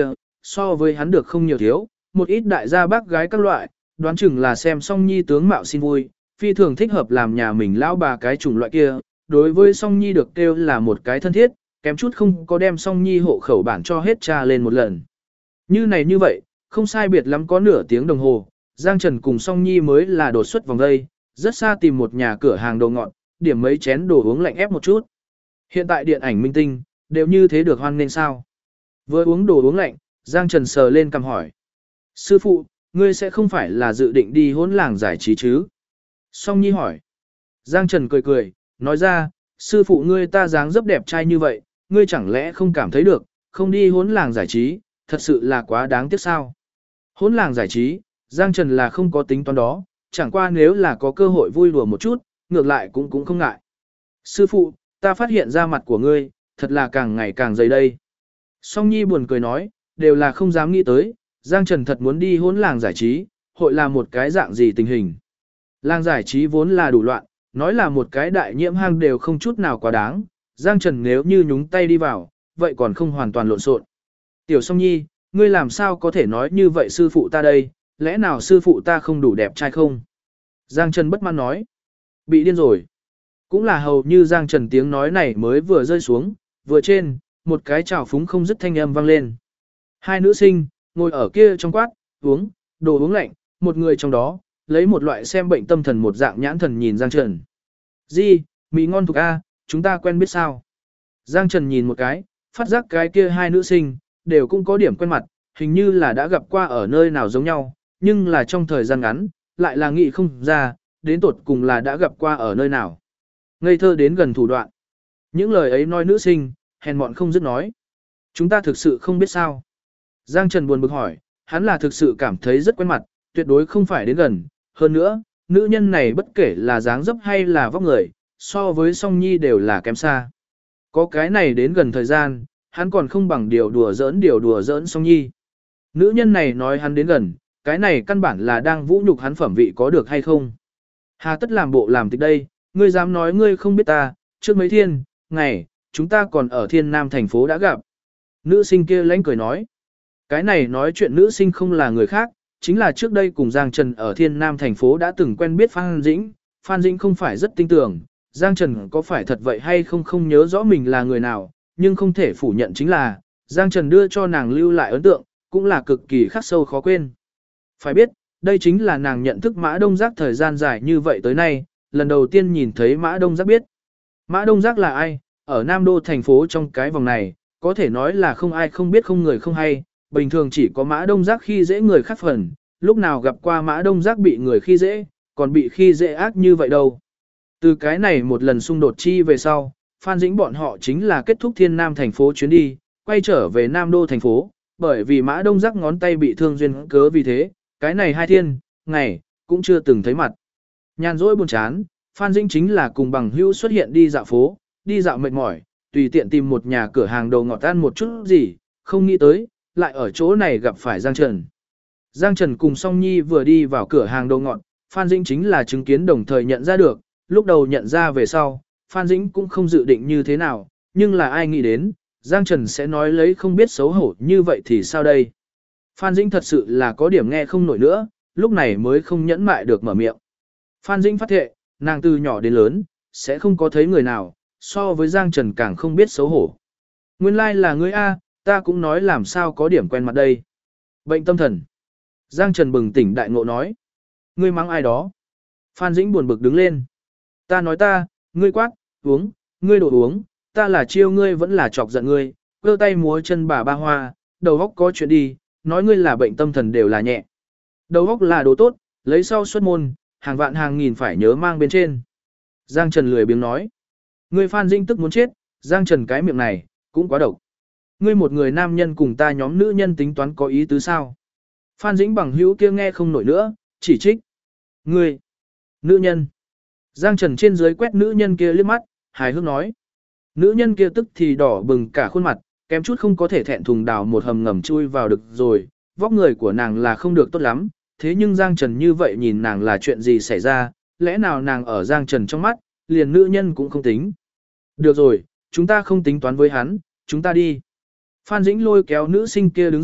Speaker 1: so với hắn được không nhiều thiếu, một ít đại gia bác gái các loại, đoán chừng là xem Song Nhi tướng mạo xin vui, phi thường thích hợp làm nhà mình lão bà cái chủng loại kia, đối với Song Nhi được kêu là một cái thân thiết, kém chút không có đem Song Nhi hộ khẩu bản cho hết tra lên một lần. Như này như vậy, không sai biệt lắm có nửa tiếng đồng hồ, Giang Trần cùng Song Nhi mới là đột xuất vòng đây, rất xa tìm một nhà cửa hàng đồ ngọt, điểm mấy chén đồ uống lạnh ép một chút. Hiện tại điện ảnh minh tinh, đều như thế được hoan nên sao? Vừa uống đồ uống lạnh, Giang Trần sờ lên cằm hỏi. Sư phụ, ngươi sẽ không phải là dự định đi hỗn làng giải trí chứ? Song Nhi hỏi. Giang Trần cười cười, nói ra, sư phụ ngươi ta dáng dấp đẹp trai như vậy, ngươi chẳng lẽ không cảm thấy được, không đi hỗn làng giải trí, thật sự là quá đáng tiếc sao? Hỗn làng giải trí, Giang Trần là không có tính toán đó, chẳng qua nếu là có cơ hội vui đùa một chút, ngược lại cũng không ngại. Sư phụ, ta phát hiện ra mặt của ngươi, thật là càng ngày càng dày đây. Song Nhi buồn cười nói, đều là không dám nghĩ tới, Giang Trần thật muốn đi hỗn làng giải trí, hội là một cái dạng gì tình hình. Làng giải trí vốn là đủ loạn, nói là một cái đại nhiễm hang đều không chút nào quá đáng, Giang Trần nếu như nhúng tay đi vào, vậy còn không hoàn toàn lộn xộn. Tiểu Song Nhi, ngươi làm sao có thể nói như vậy sư phụ ta đây, lẽ nào sư phụ ta không đủ đẹp trai không? Giang Trần bất mãn nói, bị điên rồi. Cũng là hầu như Giang Trần tiếng nói này mới vừa rơi xuống, vừa trên, một cái trào phúng không dứt thanh âm vang lên. Hai nữ sinh, ngồi ở kia trong quát, uống, đồ uống lạnh, một người trong đó, lấy một loại xem bệnh tâm thần một dạng nhãn thần nhìn Giang Trần. Di, mì ngon thuộc A, chúng ta quen biết sao? Giang Trần nhìn một cái, phát giác cái kia hai nữ sinh, đều cũng có điểm quen mặt, hình như là đã gặp qua ở nơi nào giống nhau, nhưng là trong thời gian ngắn, lại là nghĩ không ra, đến tột cùng là đã gặp qua ở nơi nào. Ngây thơ đến gần thủ đoạn. Những lời ấy nói nữ sinh, hèn mọn không dứt nói. Chúng ta thực sự không biết sao. Giang Trần buồn bực hỏi, hắn là thực sự cảm thấy rất quen mặt, tuyệt đối không phải đến gần. Hơn nữa, nữ nhân này bất kể là dáng dấp hay là vóc người, so với Song Nhi đều là kém xa. Có cái này đến gần thời gian, hắn còn không bằng điều đùa giỡn Song Nhi. Nữ nhân này nói hắn đến gần, cái này căn bản là đang vũ nhục hắn phẩm vị có được hay không. Hà tất làm bộ làm tịch đây, ngươi dám nói ngươi không biết ta, trước mấy thiên, ngày, chúng ta còn ở Thiên Nam thành phố đã gặp. Nữ sinh kia lánh cười nói. Cái này nói chuyện nữ sinh không là người khác, chính là trước đây cùng Giang Trần ở Thiên Nam thành phố đã từng quen biết Phan Dĩnh. Phan Dĩnh không phải rất tin tưởng, Giang Trần có phải thật vậy hay không không nhớ rõ mình là người nào, nhưng không thể phủ nhận chính là, Giang Trần đưa cho nàng lưu lại ấn tượng, cũng là cực kỳ khắc sâu khó quên. Phải biết, đây chính là nàng nhận thức Mã Đông Giác thời gian dài như vậy tới nay, lần đầu tiên nhìn thấy Mã Đông Giác biết. Mã Đông Giác là ai? Ở Nam Đô thành phố trong cái vòng này, có thể nói là không ai không biết không người không hay, bình thường chỉ có Mã Đông Giác khi dễ người khác phần, lúc nào gặp qua Mã Đông Giác bị người khi dễ, còn bị khi dễ ác như vậy đâu. Từ cái này một lần xung đột chi về sau, Phan Dĩnh bọn họ chính là kết thúc Thiên Nam thành phố chuyến đi, quay trở về Nam Đô thành phố, bởi vì Mã Đông Giác ngón tay bị thương duyên cớ vì thế, cái này hai thiên, ngày, cũng chưa từng thấy mặt. Nhàn rỗi buồn chán, Phan Dĩnh chính là cùng bằng hữu xuất hiện đi dạo phố, đi dạo mệt mỏi, tùy tiện tìm một nhà cửa hàng đồ ngọt ăn một chút gì, không nghĩ tới, lại ở chỗ này gặp phải Giang Trần. Giang Trần cùng Song Nhi vừa đi vào cửa hàng đồ ngọt, Phan Dĩnh chính là chứng kiến đồng thời nhận ra được, lúc đầu nhận ra về sau, Phan Dĩnh cũng không dự định như thế nào, nhưng là ai nghĩ đến, Giang Trần sẽ nói lấy không biết xấu hổ như vậy thì sao đây? Phan Dĩnh thật sự là có điểm nghe không nổi nữa, lúc này mới không nhẫn mại được mở miệng. Phan Dĩnh phát thệ, nàng từ nhỏ đến lớn, sẽ không có thấy người nào, so với Giang Trần càng không biết xấu hổ. Nguyên lai là ngươi A, ta cũng nói làm sao có điểm quen mặt đây. Bệnh tâm thần. Giang Trần bừng tỉnh đại ngộ nói. Ngươi mắng ai đó? Phan Dĩnh buồn bực đứng lên. Ta nói ta, ngươi quát, uống, ngươi đổ uống, ta là chiêu ngươi vẫn là chọc giận ngươi, cơ tay múa chân bà ba hoa, đầu óc có chuyện đi, nói ngươi là bệnh tâm thần đều là nhẹ. Đầu óc là đồ tốt, lấy sau xuất môn, hàng vạn hàng nghìn phải nhớ mang bên trên. Giang Trần lười biếng nói. Ngươi Phan Dĩnh tức muốn chết, Giang Trần cái miệng này, cũng quá độc. Ngươi một người nam nhân cùng ta nhóm nữ nhân tính toán có ý tứ sao? Phan Dĩnh bằng hữu kia nghe không nổi nữa, chỉ trích. Ngươi, nữ nhân. Giang Trần trên dưới quét nữ nhân kia liếc mắt, hài hước nói. Nữ nhân kia tức thì đỏ bừng cả khuôn mặt, kém chút không có thể thẹn thùng đào một hầm ngầm chui vào được rồi, vóc người của nàng là không được tốt lắm, thế nhưng Giang Trần như vậy nhìn nàng là chuyện gì xảy ra, lẽ nào nàng ở Giang Trần trong mắt, liền nữ nhân cũng không tính. Được rồi, chúng ta không tính toán với hắn, chúng ta đi. Phan Dĩnh lôi kéo nữ sinh kia đứng dậy,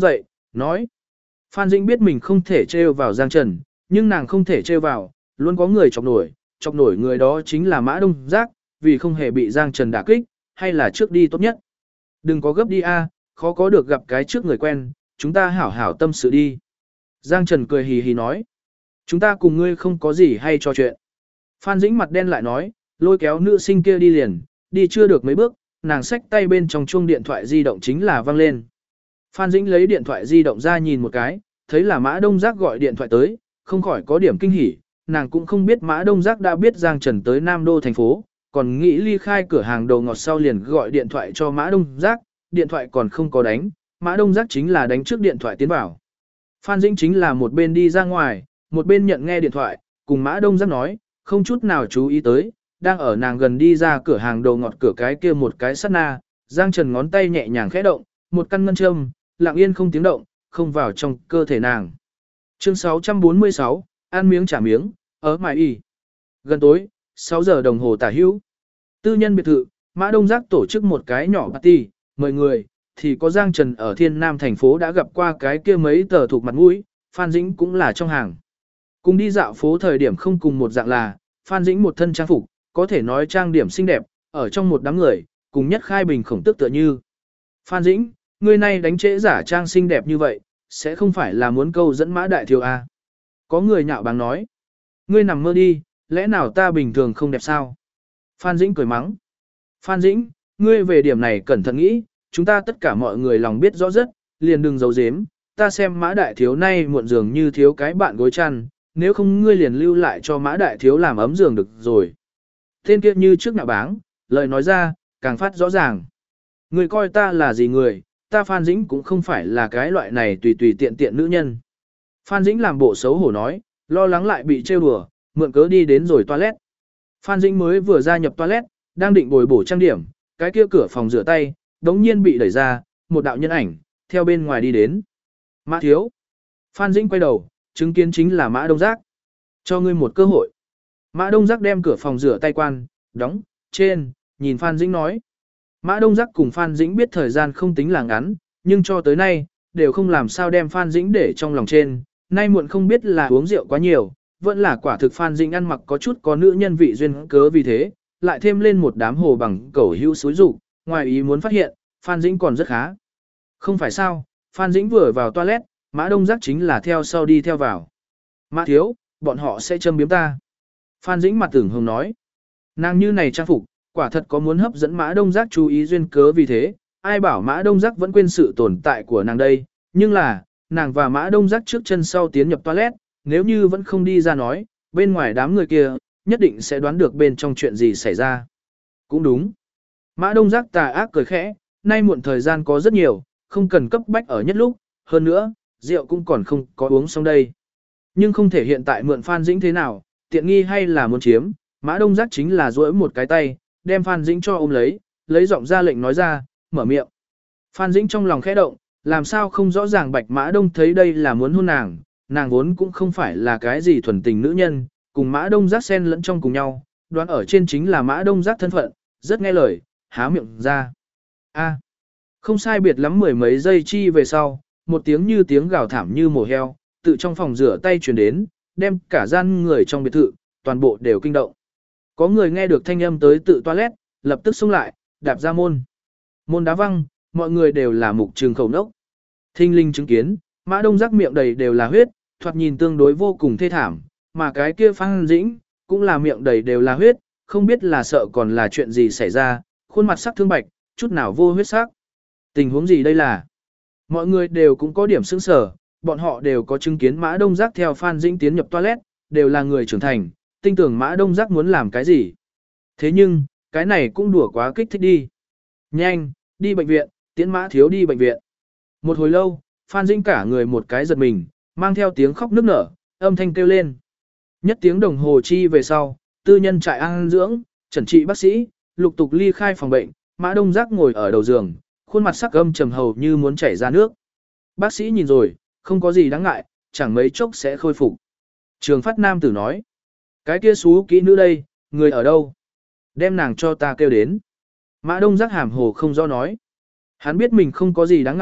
Speaker 1: nói. Phan Dĩnh biết mình không thể trêu vào Giang Trần, nhưng nàng không thể trêu vào, luôn có người chọc nổi người đó chính là Mã Đông Giác, vì không hề bị Giang Trần đả kích, hay là trước đi tốt nhất. Đừng có gấp đi a, khó có được gặp cái trước người quen, chúng ta hảo hảo tâm sự đi. Giang Trần cười hì hì nói. Chúng ta cùng ngươi không có gì hay trò chuyện. Phan Dĩnh mặt đen lại nói, lôi kéo nữ sinh kia đi liền, đi chưa được mấy bước, nàng xách tay bên trong chuông điện thoại di động chính là vang lên. Phan Dĩnh lấy điện thoại di động ra nhìn một cái, thấy là Mã Đông Giác gọi điện thoại tới, không khỏi có điểm kinh hỉ, nàng cũng không biết Mã Đông Giác đã biết Giang Trần tới Nam Đô thành phố, còn nghĩ ly khai cửa hàng đồ ngọt sau liền gọi điện thoại cho Mã Đông Giác, điện thoại còn không có đánh, Mã Đông Giác chính là đánh trước điện thoại tiến vào. Phan Dĩnh chính là một bên đi ra ngoài, một bên nhận nghe điện thoại, cùng Mã Đông Giác nói, không chút nào chú ý tới, đang ở nàng gần đi ra cửa hàng đồ ngọt cửa cái kia một cái sát na, Giang Trần ngón tay nhẹ nhàng khẽ động, một căn ngân châm, lặng yên không tiếng động, không vào trong cơ thể nàng. Chương 646, ăn miếng trả miếng, ở mài y. Gần tối, 6 giờ đồng hồ tả hữu. Tư nhân biệt thự, Mã Đông Giác tổ chức một cái nhỏ party, mời người, thì có Giang Trần ở Thiên Nam thành phố đã gặp qua cái kia mấy tờ thuộc mặt mũi, Phan Dĩnh cũng là trong hàng. Cùng đi dạo phố thời điểm không cùng một dạng là, Phan Dĩnh một thân trang phục, có thể nói trang điểm xinh đẹp, ở trong một đám người, cùng nhất khai bình khổng tức tựa như. Phan Dĩnh, người này đánh trễ giả trang xinh đẹp như vậy, sẽ không phải là muốn câu dẫn Mã Đại Thiếu à? Có người nhạo báng nói. Ngươi nằm mơ đi, lẽ nào ta bình thường không đẹp sao? Phan Dĩnh cười mắng. Phan Dĩnh, ngươi về điểm này cẩn thận nghĩ, chúng ta tất cả mọi người lòng biết rõ rất, liền đừng giấu giếm, ta xem Mã Đại Thiếu nay muộn giường như thiếu cái bạn gối chăn, nếu không ngươi liền lưu lại cho Mã Đại Thiếu làm ấm giường được rồi. Tên kia như trước nhạo báng, lời nói ra, càng phát rõ ràng. Ngươi coi ta là gì người, ta Phan Dĩnh cũng không phải là cái loại này tùy tùy tiện tiện nữ nhân. Phan Dĩnh làm bộ xấu hổ nói, lo lắng lại bị trêu đùa, mượn cớ đi đến rồi toilet. Phan Dĩnh mới vừa gia nhập toilet, đang định bồi bổ trang điểm, cái kia cửa phòng rửa tay, đống nhiên bị đẩy ra, một đạo nhân ảnh, theo bên ngoài đi đến. Mã Thiếu. Phan Dĩnh quay đầu, chứng kiến chính là Mã Đông Giác. Cho ngươi một cơ hội. Mã Đông Giác đem cửa phòng rửa tay quan, đóng, trên, nhìn Phan Dĩnh nói. Mã Đông Giác cùng Phan Dĩnh biết thời gian không tính là ngắn, nhưng cho tới nay, đều không làm sao đem Phan Dĩnh để trong lòng trên. Nay muộn không biết là uống rượu quá nhiều, vẫn là quả thực Phan Dĩnh ăn mặc có chút có nữ nhân vị duyên cớ vì thế, lại thêm lên một đám hồ bằng cẩu hữu xúi rụng, ngoài ý muốn phát hiện, Phan Dĩnh còn rất khá. Không phải sao, Phan Dĩnh vừa vào toilet, Mã Đông Giác chính là theo sau đi theo vào. Mã Thiếu, bọn họ sẽ châm biếm ta. Phan Dĩnh mặt tưởng hồng nói. Nàng như này trang phục, quả thật có muốn hấp dẫn Mã Đông Giác chú ý duyên cớ vì thế, ai bảo Mã Đông Giác vẫn quên sự tồn tại của nàng đây, nhưng là, nàng và Mã Đông Giác trước chân sau tiến nhập toilet, nếu như vẫn không đi ra nói, bên ngoài đám người kia, nhất định sẽ đoán được bên trong chuyện gì xảy ra. Cũng đúng. Mã Đông Giác tà ác cười khẽ, nay muộn thời gian có rất nhiều, không cần cấp bách ở nhất lúc, hơn nữa, rượu cũng còn không có uống xong đây. Nhưng không thể hiện tại mượn Phan Dĩnh thế nào, tiện nghi hay là muốn chiếm, Mã Đông Giác chính là duỗi một cái tay, đem Phan Dĩnh cho ôm lấy giọng ra lệnh nói ra, mở miệng. Phan Dĩnh trong lòng khẽ động, làm sao không rõ ràng Bạch Mã Đông thấy đây là muốn hôn nàng, nàng vốn cũng không phải là cái gì thuần tình nữ nhân, cùng Mã Đông Giác xen lẫn trong cùng nhau, đoán ở trên chính là Mã Đông Giác thân phận, rất nghe lời, há miệng ra. A, không sai biệt lắm mười mấy giây chi về sau, một tiếng như tiếng gào thảm như mổ heo, tự trong phòng rửa tay truyền đến, đem cả gian người trong biệt thự, toàn bộ đều kinh động. Có người nghe được thanh âm tới tự toilet, lập tức xông lại, đạp ra môn. Môn đá văng, mọi người đều là mục trường khẩu nốc. Thinh linh chứng kiến, Mã Đông Giác miệng đầy đều là huyết, thoạt nhìn tương đối vô cùng thê thảm, mà cái kia Phan Dĩnh, cũng là miệng đầy đều là huyết, không biết là sợ còn là chuyện gì xảy ra, khuôn mặt sắc thương bạch, chút nào vô huyết sắc. Tình huống gì đây là? Mọi người đều cũng có điểm sững sờ, bọn họ đều có chứng kiến Mã Đông Giác theo Phan Dĩnh tiến nhập toilet, đều là người trưởng thành, tin tưởng Mã Đông Giác muốn làm cái gì. Thế nhưng, cái này cũng đùa quá kích thích đi. Nhanh, đi bệnh viện, tiễn Mã Thiếu đi bệnh viện. Một hồi lâu, Phan Dĩnh cả người một cái giật mình, mang theo tiếng khóc nức nở, âm thanh kêu lên. Nhất tiếng đồng hồ chi về sau, tư nhân trại an dưỡng, chẩn trị bác sĩ, lục tục ly khai phòng bệnh, Mã Đông Giác ngồi ở đầu giường, khuôn mặt sắc âm trầm hầu như muốn chảy ra nước. Bác sĩ nhìn rồi, không có gì đáng ngại, chẳng mấy chốc sẽ khôi phục. Trường Phát nam tử nói, cái kia xú kỹ nữ đây, người ở đâu? Đem nàng cho ta kêu đến. Mã Đông Giác hàm hồ không rõ nói. Hắn biết mình không có gì đáng ngại,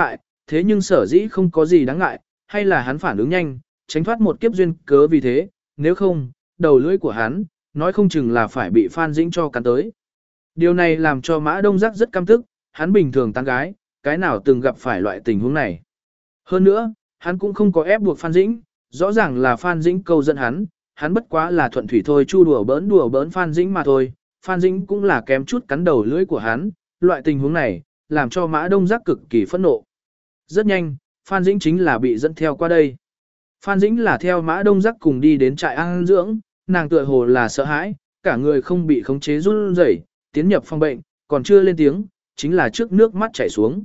Speaker 1: thế nhưng sở dĩ không có gì đáng ngại, hay là hắn phản ứng nhanh, tránh thoát một kiếp duyên cớ vì thế, nếu không, đầu lưỡi của hắn, nói không chừng là phải bị Phan Dĩnh cho cắn tới. Điều này làm cho Mã Đông Giác rất căm tức, hắn bình thường tán gái, cái nào từng gặp phải loại tình huống này. Hơn nữa, hắn cũng không có ép buộc Phan Dĩnh, rõ ràng là Phan Dĩnh câu dẫn hắn bất quá là thuận thủy thôi chu đùa bỡn Phan Dĩnh mà thôi, Phan Dĩnh cũng là kém chút cắn đầu lưỡi của hắn, loại tình huống này, làm cho Mã Đông Giác cực kỳ phẫn nộ. Rất nhanh, Phan Dĩnh chính là bị dẫn theo qua đây. Phan Dĩnh là theo Mã Đông Giác cùng đi đến trại an dưỡng, nàng tựa hồ là sợ hãi, cả người không bị khống chế run rẩy, tiến nhập phòng bệnh, còn chưa lên tiếng, chính là trước nước mắt chảy xuống.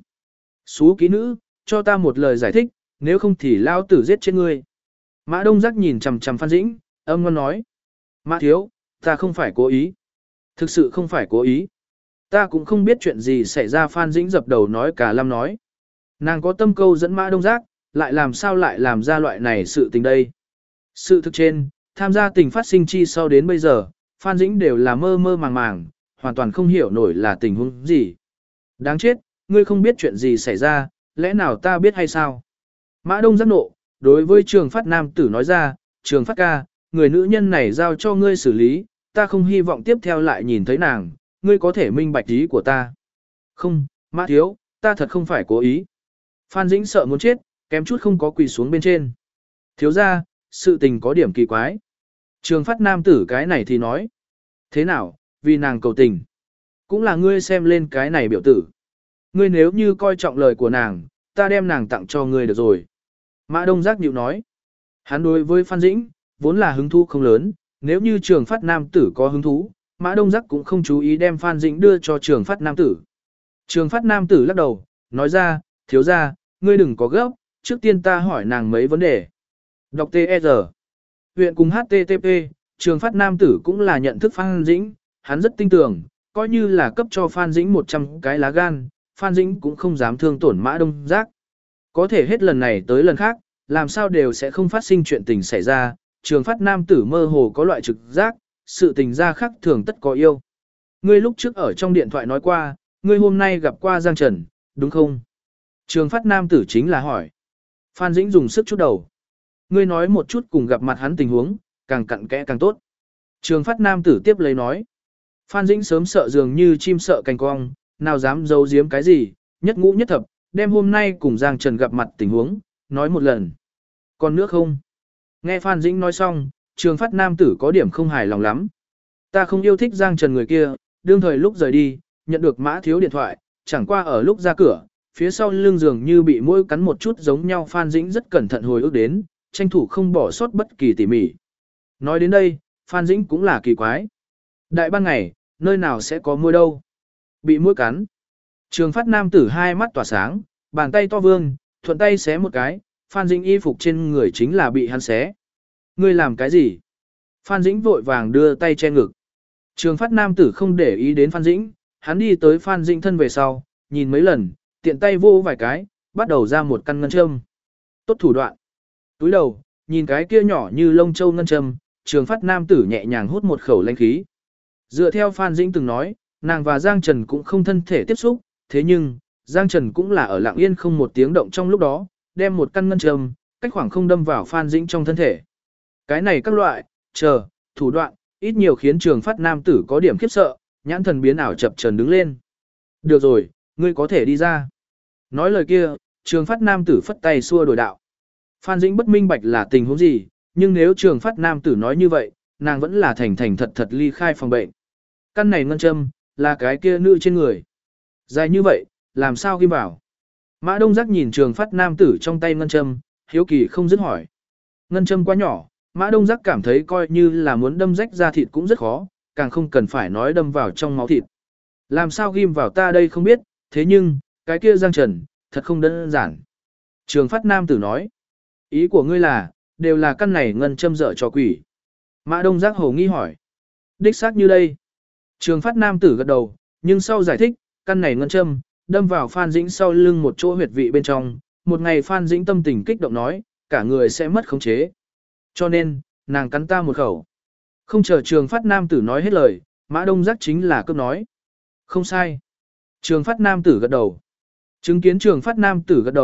Speaker 1: Xú ký nữ, cho ta một lời giải thích, nếu không thì lao tử giết chết ngươi. Mã Đông Giác nhìn chằm chằm Phan Dĩnh, âm ngon nói. Mã thiếu, ta không phải cố ý. Thực sự không phải cố ý. Ta cũng không biết chuyện gì xảy ra. Phan Dĩnh dập đầu nói cả lâm nói. Nàng có tâm câu dẫn Mã Đông Giác, lại làm sao lại làm ra loại này sự tình đây. Sự thực trên, tham gia tình phát sinh chi sau đến bây giờ, Phan Dĩnh đều là mơ mơ màng màng, hoàn toàn không hiểu nổi là tình huống gì. Đáng chết, ngươi không biết chuyện gì xảy ra, lẽ nào ta biết hay sao? Mã Đông Giác nộ, đối với Trường Phát nam tử nói ra, Trường Phát ca, người nữ nhân này giao cho ngươi xử lý, ta không hy vọng tiếp theo lại nhìn thấy nàng, ngươi có thể minh bạch ý của ta. Không, Mã thiếu, ta thật không phải cố ý. Phan Dĩnh sợ muốn chết, kém chút không có quỳ xuống bên trên. Thiếu ra, sự tình có điểm kỳ quái. Trường Phát nam tử cái này thì nói. Thế nào, vì nàng cầu tình. Cũng là ngươi xem lên cái này biểu tử. Ngươi nếu như coi trọng lời của nàng, ta đem nàng tặng cho ngươi được rồi. Mã Đông Giác nhịu nói. Hắn đối với Phan Dĩnh, vốn là hứng thú không lớn, nếu như Trường Phát nam tử có hứng thú, Mã Đông Giác cũng không chú ý đem Phan Dĩnh đưa cho Trường Phát nam tử. Trường Phát nam tử lắc đầu, nói ra, thiếu ra, ngươi đừng có gấp, trước tiên ta hỏi nàng mấy vấn đề. Đọc T.E.R. Huyện cùng HTTP, Trường Phát nam tử cũng là nhận thức Phan Dĩnh, hắn rất tin tưởng, coi như là cấp cho Phan Dĩnh 100 cái lá gan, Phan Dĩnh cũng không dám thương tổn Mã Đông Giác. Có thể hết lần này tới lần khác, làm sao đều sẽ không phát sinh chuyện tình xảy ra, Trường Phát nam tử mơ hồ có loại trực giác, sự tình ra khác thường tất có yêu. Ngươi lúc trước ở trong điện thoại nói qua, ngươi hôm nay gặp qua Giang Trần, đúng không? Trường Phát nam tử chính là hỏi. Phan Dĩnh dùng sức chút đầu. Ngươi nói một chút cùng gặp mặt hắn tình huống, càng cặn kẽ càng tốt. Trường Phát nam tử tiếp lấy nói. Phan Dĩnh sớm sợ dường như chim sợ cành cong, nào dám giấu giếm cái gì, nhất ngũ nhất thập, đem hôm nay cùng Giang Trần gặp mặt tình huống, nói một lần. Còn nữa không? Nghe Phan Dĩnh nói xong, Trường Phát nam tử có điểm không hài lòng lắm. Ta không yêu thích Giang Trần người kia, đương thời lúc rời đi, nhận được Mã thiếu điện thoại, chẳng qua ở lúc ra cửa, phía sau lưng dường như bị mũi cắn một chút giống nhau. Phan Dĩnh rất cẩn thận hồi ức đến, tranh thủ không bỏ sót bất kỳ tỉ mỉ. Nói đến đây, Phan Dĩnh cũng là kỳ quái. Đại ban ngày, nơi nào sẽ có mũi đâu? Bị mũi cắn. Trường Phát nam tử hai mắt tỏa sáng, bàn tay to vương, thuận tay xé một cái, Phan Dĩnh y phục trên người chính là bị hắn xé. Ngươi làm cái gì? Phan Dĩnh vội vàng đưa tay che ngực. Trường Phát nam tử không để ý đến Phan Dĩnh, hắn đi tới Phan Dĩnh thân về sau, nhìn mấy lần, tiện tay vô vài cái, bắt đầu ra một căn ngân châm. Tốt thủ đoạn. Túi đầu, nhìn cái kia nhỏ như lông châu ngân châm, Trường Phát nam tử nhẹ nhàng hút một khẩu lãnh khí. Dựa theo Phan Dĩnh từng nói, nàng và Giang Trần cũng không thân thể tiếp xúc, thế nhưng, Giang Trần cũng là ở lặng yên không một tiếng động trong lúc đó, đem một căn ngân châm, cách khoảng không đâm vào Phan Dĩnh trong thân thể. Cái này các loại, thủ đoạn, ít nhiều khiến Trường Phát nam tử có điểm khiếp sợ, nhãn thần biến ảo chập chờn đứng lên. Được rồi, ngươi có thể đi ra. Nói lời kia, Trường Phát nam tử phất tay xua đổi đạo. Phan Dĩnh bất minh bạch là tình huống gì, nhưng nếu Trường Phát nam tử nói như vậy, nàng vẫn là thành thành thật thật ly khai phòng bệnh. Căn này ngân châm, là cái kia nữ trên người. Dài như vậy, làm sao ghim vào? Mã Đông Giác nhìn Trường Phát nam tử trong tay ngân châm, hiếu kỳ không dứt hỏi. Ngân châm quá nhỏ, Mã Đông Giác cảm thấy coi như là muốn đâm rách da thịt cũng rất khó, càng không cần phải nói đâm vào trong máu thịt. Làm sao ghim vào ta đây không biết, thế nhưng, cái kia Giang Trần, thật không đơn giản. Trường Phát nam tử nói, ý của ngươi là, đều là căn này ngân châm dở cho quỷ. Mã Đông Giác hồ nghi hỏi, đích xác như đây. Trường Phát nam tử gật đầu, nhưng sau giải thích, căn này ngân châm, đâm vào Phan Dĩnh sau lưng một chỗ huyệt vị bên trong, một ngày Phan Dĩnh tâm tình kích động nói, cả người sẽ mất khống chế. Cho nên, nàng cắn ta một khẩu. Không chờ Trường Phát nam tử nói hết lời, Mã Đông Giác chính là cướp nói. Không sai. Trường Phát nam tử gật đầu. Chứng kiến Trường Phát nam tử gật đầu,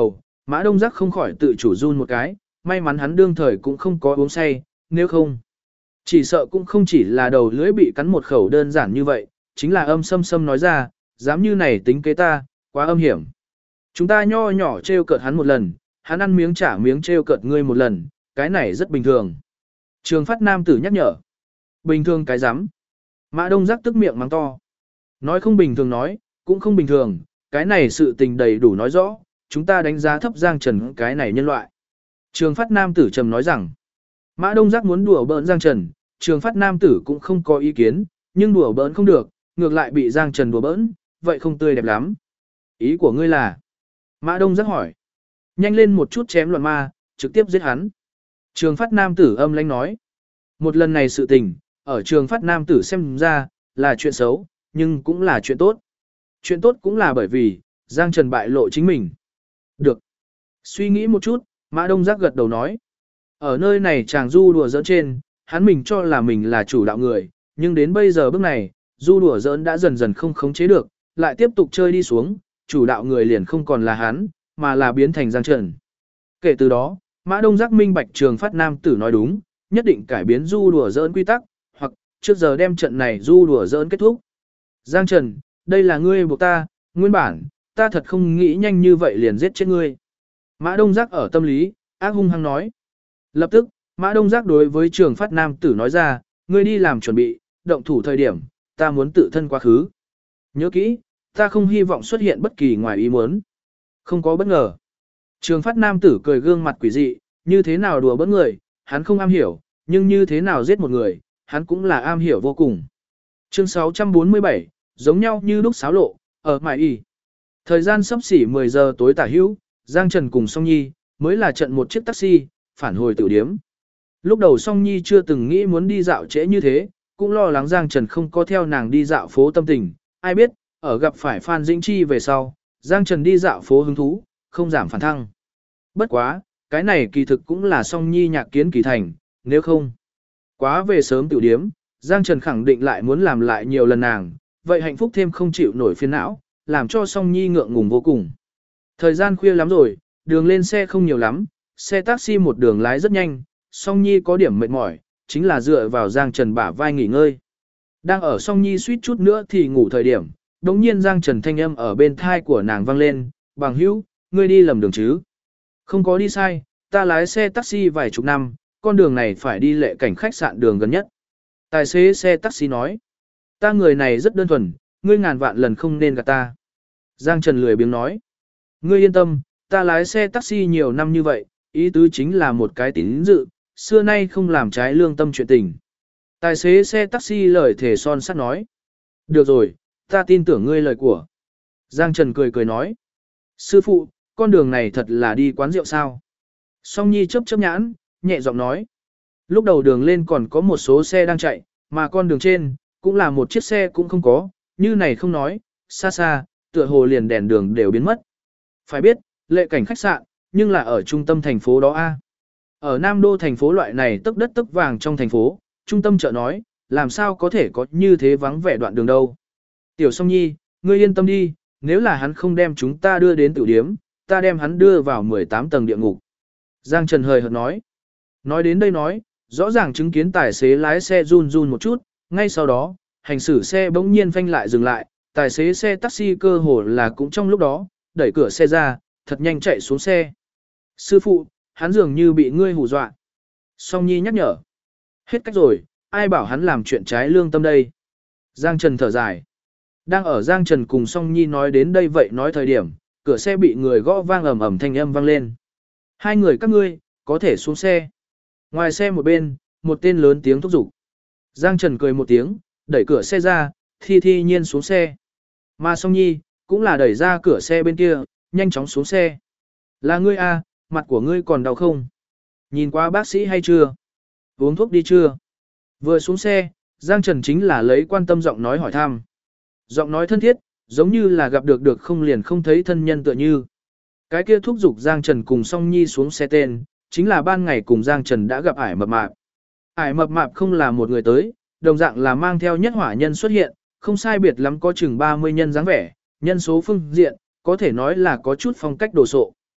Speaker 1: Mã Đông Giác không khỏi tự chủ run một cái, may mắn hắn đương thời cũng không có uống say, nếu không. Chỉ sợ cũng không chỉ là đầu lưỡi bị cắn một khẩu đơn giản như vậy, chính là âm xâm xâm nói ra, dám như này tính kế ta, quá âm hiểm. Chúng ta nho nhỏ trêu cợt hắn một lần, hắn ăn miếng trả miếng trêu cợt ngươi một lần, cái này rất bình thường. Trường Phát nam tử nhắc nhở. Bình thường cái rắm. Mã Đông Giác tức miệng mắng to. Nói không bình thường nói, cũng không bình thường, cái này sự tình đầy đủ nói rõ, chúng ta đánh giá thấp Giang Trần cái này nhân loại. Trường Phát nam tử trầm nói rằng, Mã Đông Giác muốn đùa bỡn Giang Trần, Trường Phát nam tử cũng không có ý kiến, nhưng đùa bỡn không được, ngược lại bị Giang Trần đùa bỡn, vậy không tươi đẹp lắm. Ý của ngươi là? Mã Đông Giác hỏi. Nhanh lên một chút chém loạn ma, trực tiếp giết hắn. Trường Phát nam tử âm lãnh nói. Một lần này sự tình, ở Trường Phát nam tử xem ra, là chuyện xấu, nhưng cũng là chuyện tốt. Chuyện tốt cũng là bởi vì, Giang Trần bại lộ chính mình. Được. Suy nghĩ một chút, Mã Đông Giác gật đầu nói. Ở nơi này chàng du đùa giỡn trên, hắn mình cho là mình là chủ đạo người, nhưng đến bây giờ bước này, du đùa giỡn đã dần dần không khống chế được, lại tiếp tục chơi đi xuống, chủ đạo người liền không còn là hắn, mà là biến thành Giang Trần. Kể từ đó, Mã Đông Giác minh bạch Trường Phát nam tử nói đúng, nhất định cải biến du đùa giỡn quy tắc, hoặc trước giờ đem trận này du đùa giỡn kết thúc. Giang Trần, đây là ngươi buộc ta, nguyên bản, ta thật không nghĩ nhanh như vậy liền giết chết ngươi. Mã Đông Giác ở tâm lý, ác hung hăng nói. Lập tức, Mã Đông Giác đối với Trường Phát nam tử nói ra, ngươi đi làm chuẩn bị, động thủ thời điểm, ta muốn tự thân quá khứ. Nhớ kỹ, ta không hy vọng xuất hiện bất kỳ ngoài ý muốn. Không có bất ngờ. Trường Phát nam tử cười gương mặt quỷ dị, như thế nào đùa bỡn người, hắn không am hiểu, nhưng như thế nào giết một người, hắn cũng là am hiểu vô cùng. Chương 647, giống nhau như lúc xáo lộ, ở Mại Y. Thời gian sắp xỉ 10 giờ tối tả hữu, Giang Trần cùng Song Nhi, mới là trận một chiếc taxi, phản hồi tiểu điếm. Lúc đầu Song Nhi chưa từng nghĩ muốn đi dạo trễ như thế, cũng lo lắng Giang Trần không có theo nàng đi dạo phố tâm tình, ai biết, ở gặp phải Phan Dĩnh Chi về sau, Giang Trần đi dạo phố hứng thú, không giảm phản thăng. Bất quá, cái này kỳ thực cũng là Song Nhi nhạc kiến kỳ thành, nếu không. Quá về sớm tiểu điếm, Giang Trần khẳng định lại muốn làm lại nhiều lần nàng, vậy hạnh phúc thêm không chịu nổi phiền não, làm cho Song Nhi ngượng ngùng vô cùng. Thời gian khuya lắm rồi, đường lên xe không nhiều lắm, xe taxi một đường lái rất nhanh, Song Nhi có điểm mệt mỏi, chính là dựa vào Giang Trần bả vai nghỉ ngơi. Đang ở Song Nhi suýt chút nữa thì ngủ thời điểm, đống nhiên Giang Trần thanh âm ở bên thai của nàng vang lên, bằng hữu, ngươi đi lầm đường chứ? Không có đi sai, ta lái xe taxi vài chục năm, con đường này phải đi Lệ Cảnh khách sạn đường gần nhất. Tài xế xe taxi nói, ta người này rất đơn thuần, ngươi ngàn vạn lần không nên gạt ta. Giang Trần lười biếng nói, ngươi yên tâm, ta lái xe taxi nhiều năm như vậy, ý tứ chính là một cái tín dự, xưa nay không làm trái lương tâm chuyện tình. Tài xế xe taxi lời thề son sắt nói, được rồi, ta tin tưởng ngươi lời của. Giang Trần cười cười nói, sư phụ, con đường này thật là đi quán rượu sao? Song Nhi chớp chớp nhãn, nhẹ giọng nói, lúc đầu đường lên còn có một số xe đang chạy, mà con đường trên, cũng là một chiếc xe cũng không có, như này không nói, xa xa, tựa hồ liền đèn đường đều biến mất. Phải biết, Lệ Cảnh khách sạn, nhưng là ở trung tâm thành phố đó a. Ở Nam Đô thành phố loại này tức đất tức vàng trong thành phố, trung tâm chợ nói, làm sao có thể có như thế vắng vẻ đoạn đường đâu. Tiểu Song Nhi, ngươi yên tâm đi, nếu là hắn không đem chúng ta đưa đến tiểu điếm, ta đem hắn đưa vào 18 tầng địa ngục. Giang Trần hời hợt nói. Nói đến đây nói, rõ ràng chứng kiến tài xế lái xe run run một chút, ngay sau đó, hành xử xe bỗng nhiên phanh lại dừng lại, tài xế xe taxi cơ hồ là cũng trong lúc đó, đẩy cửa xe ra, thật nhanh chạy xuống xe. Sư phụ, hắn dường như bị ngươi hù dọa. Song Nhi nhắc nhở. Hết cách rồi, ai bảo hắn làm chuyện trái lương tâm đây. Giang Trần thở dài. Đang ở Giang Trần cùng Song Nhi nói đến đây vậy nói thời điểm, cửa xe bị người gõ vang ầm ầm thanh âm vang lên. Hai người các ngươi, có thể xuống xe. Ngoài xe một bên, một tên lớn tiếng thúc giục. Giang Trần cười một tiếng, đẩy cửa xe ra, thi nhiên xuống xe. Mà Song Nhi, cũng là đẩy ra cửa xe bên kia, nhanh chóng xuống xe. Là ngươi à, mặt của ngươi còn đau không? Nhìn qua bác sĩ hay chưa? Uống thuốc đi chưa? Vừa xuống xe, Giang Trần chính là lấy quan tâm giọng nói hỏi thăm. Giọng nói thân thiết, giống như là gặp được không liền không thấy thân nhân tựa như. Cái kia thúc giục Giang Trần cùng Song Nhi xuống xe tên, chính là ban ngày cùng Giang Trần đã gặp Ải Mập Mạp. Ải Mập Mạp không là một người tới, đồng dạng là mang theo nhất hỏa nhân xuất hiện, không sai biệt lắm có chừng 30 nhân dáng vẻ, nhân số phương diện, có thể nói là có chút phong cách đồ sộ.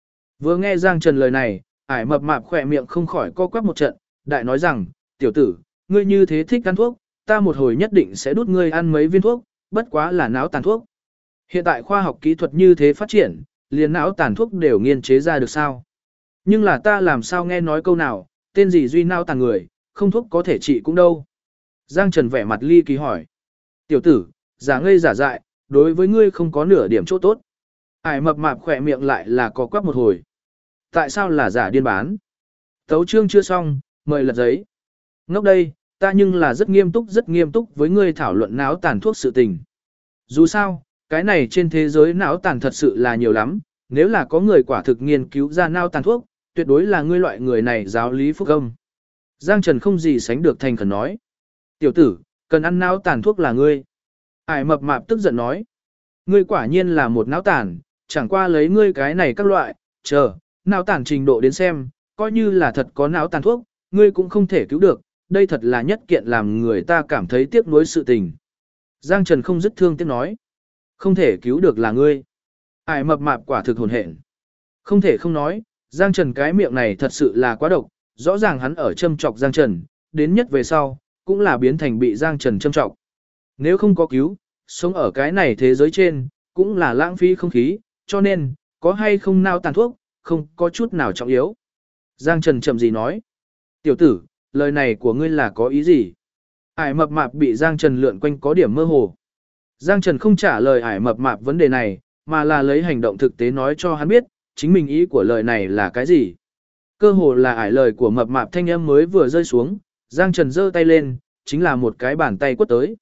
Speaker 1: Vừa nghe Giang Trần lời này, ải mập mạp khỏe miệng không khỏi co quắp một trận, đại nói rằng, tiểu tử, ngươi như thế thích ăn thuốc, ta một hồi nhất định sẽ đút ngươi ăn mấy viên thuốc, bất quá là não tàn thuốc. Hiện tại khoa học kỹ thuật như thế phát triển, liền não tàn thuốc đều nghiên chế ra được sao. Nhưng là ta làm sao nghe nói câu nào, tên gì duy não tàn người, không thuốc có thể trị cũng đâu. Giang Trần vẻ mặt ly kỳ hỏi. Tiểu tử, giả ngây giả dại, đối với ngươi không có nửa điểm chỗ tốt. Ải mập mạp khỏe miệng lại là có quắc một hồi. Tại sao là giả điên bán? Tấu chương chưa xong, mời lật giấy. Ngốc đây, ta nhưng là rất nghiêm túc với ngươi thảo luận não tàn thuốc sự tình. Dù sao, cái này trên thế giới não tàn thật sự là nhiều lắm, nếu là có người quả thực nghiên cứu ra não tàn thuốc, tuyệt đối là ngươi loại người này giáo lý phúc âm. Giang Trần không gì sánh được thành khẩn nói. Tiểu tử, cần ăn não tàn thuốc là ngươi. Ải mập mạp tức giận nói. Ngươi quả nhiên là một não tàn, chẳng qua lấy ngươi cái này các loại, chờ, não tàn trình độ đến xem, coi như là thật có não tàn thuốc, ngươi cũng không thể cứu được, đây thật là nhất kiện làm người ta cảm thấy tiếc nuối sự tình. Giang Trần không dứt thương tiếc nói. Không thể cứu được là ngươi. Ải mập mạp quả thực hồn hển. Không thể không nói, Giang Trần cái miệng này thật sự là quá độc, rõ ràng hắn ở châm chọc Giang Trần, đến nhất về sau, cũng là biến thành bị Giang Trần châm chọc. Nếu không có cứu, sống ở cái này thế giới trên, cũng là lãng phí không khí, cho nên, có hay không nào tàn thuốc, không có chút nào trọng yếu. Giang Trần chậm gì nói. Tiểu tử, lời này của ngươi là có ý gì? Ải mập mạp bị Giang Trần lượn quanh có điểm mơ hồ. Giang Trần không trả lời ải mập mạp vấn đề này, mà là lấy hành động thực tế nói cho hắn biết, chính mình ý của lời này là cái gì. Cơ hồ là ải lời của mập mạp thanh âm mới vừa rơi xuống, Giang Trần giơ tay lên, chính là một cái bàn tay quất tới.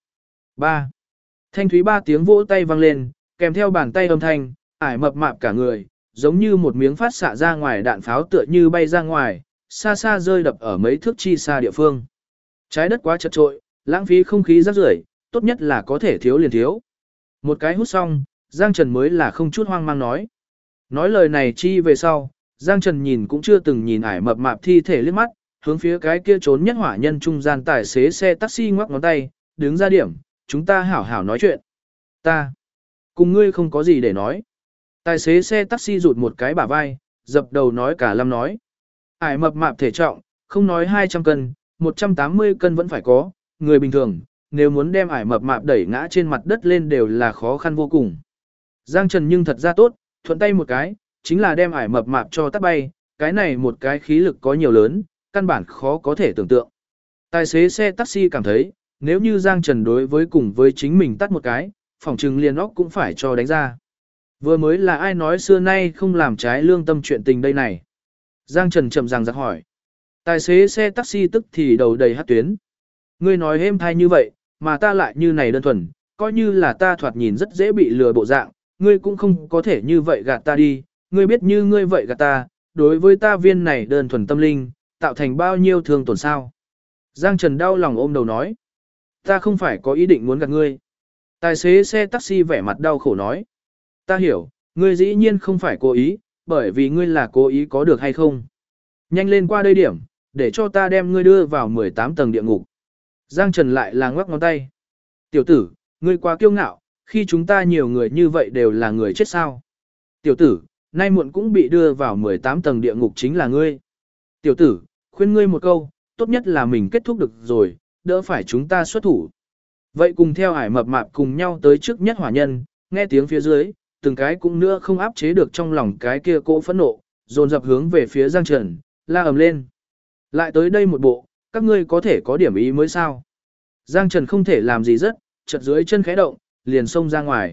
Speaker 1: 3. Thanh thúy 3 tiếng vỗ tay vang lên, kèm theo bàn tay âm thanh, ải mập mạp cả người, giống như một miếng phát xạ ra ngoài đạn pháo tựa như bay ra ngoài, xa xa rơi đập ở mấy thước chi xa địa phương. Trái đất quá chật trội, lãng phí không khí rác rưởi, tốt nhất là có thể thiếu liền thiếu. Một cái hút xong, Giang Trần mới là không chút hoang mang nói. Nói lời này chi về sau, Giang Trần nhìn cũng chưa từng nhìn ải mập mạp thi thể liếc mắt, hướng phía cái kia trốn nhất hỏa nhân trung gian tài xế xe taxi ngoắc ngón tay, đứng ra điểm, chúng ta hảo hảo nói chuyện. Ta, cùng ngươi không có gì để nói. Tài xế xe taxi rụt một cái bả vai, dập đầu nói cả lâm nói. Ải mập mạp thể trọng, không nói 200 cân, 180 cân vẫn phải có, người bình thường, nếu muốn đem ải mập mạp đẩy ngã trên mặt đất lên đều là khó khăn vô cùng. Giang Trần nhưng thật ra tốt, thuận tay một cái, chính là đem ải mập mạp cho tắt bay, cái này một cái khí lực có nhiều lớn, căn bản khó có thể tưởng tượng. Tài xế xe taxi cảm thấy, nếu như Giang Trần đối với cùng với chính mình tắt một cái, phỏng trừng liền óc cũng phải cho đánh ra. Vừa mới là ai nói xưa nay không làm trái lương tâm chuyện tình đây này. Giang Trần chậm ràng giặc hỏi. Tài xế xe taxi tức thì đầu đầy hát tuyến. Ngươi nói êm thai như vậy, mà ta lại như này đơn thuần, coi như là ta thoạt nhìn rất dễ bị lừa bộ dạng, ngươi cũng không có thể như vậy gạt ta đi, ngươi biết như ngươi vậy gạt ta, đối với ta viên này đơn thuần tâm linh, tạo thành bao nhiêu thương tổn sao. Giang Trần đau lòng ôm đầu nói. Ta không phải có ý định muốn gạt ngươi. Tài xế xe taxi vẻ mặt đau khổ nói. Ta hiểu, ngươi dĩ nhiên không phải cố ý, bởi vì ngươi là cố ý có được hay không. Nhanh lên qua đây điểm, để cho ta đem ngươi đưa vào 18 tầng địa ngục. Giang Trần lại là ngoắc ngón tay. Tiểu tử, ngươi quá kiêu ngạo, khi chúng ta nhiều người như vậy đều là người chết sao. Tiểu tử, nay muộn cũng bị đưa vào 18 tầng địa ngục chính là ngươi. Tiểu tử, khuyên ngươi một câu, tốt nhất là mình kết thúc được rồi, đỡ phải chúng ta xuất thủ. Vậy cùng theo ải mập mạp cùng nhau tới trước nhất hỏa nhân, nghe tiếng phía dưới, từng cái cũng nữa không áp chế được trong lòng cái kia cỗ phẫn nộ, dồn dập hướng về phía Giang Trần, la ầm lên. Lại tới đây một bộ, các ngươi có thể có điểm ý mới sao. Giang Trần không thể làm gì rất, chật dưới chân khẽ động, liền xông ra ngoài.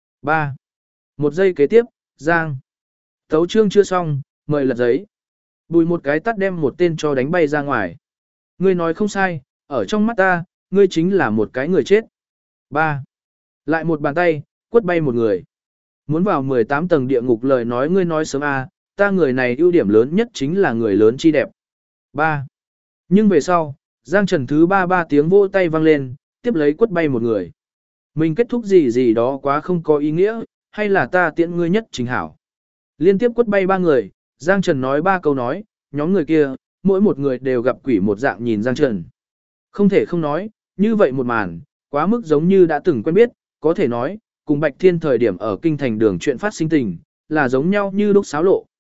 Speaker 1: 3. Một giây kế tiếp, Giang. Tấu chương chưa xong, mời lật giấy. Bùi một cái tắt đem một tên cho đánh bay ra ngoài. Ngươi nói không sai, ở trong mắt ta, ngươi chính là một cái người chết. 3. Lại một bàn tay, quất bay một người. Muốn vào 18 tầng địa ngục lời nói ngươi nói sớm a, ta người này ưu điểm lớn nhất chính là người lớn chi đẹp. 3. Nhưng về sau, Giang Trần thứ 3 tiếng vỗ tay vang lên, tiếp lấy quất bay một người. Mình kết thúc gì gì đó quá không có ý nghĩa, hay là ta tiễn ngươi nhất trình hảo. Liên tiếp quất bay 3 người, Giang Trần nói 3 câu nói, nhóm người kia, mỗi một người đều gặp quỷ một dạng nhìn Giang Trần. Không thể không nói, như vậy một màn, quá mức giống như đã từng quen biết, có thể nói, cùng Bạch Thiên thời điểm ở kinh thành đường chuyện phát sinh tình, là giống nhau như đúc xáo lộ.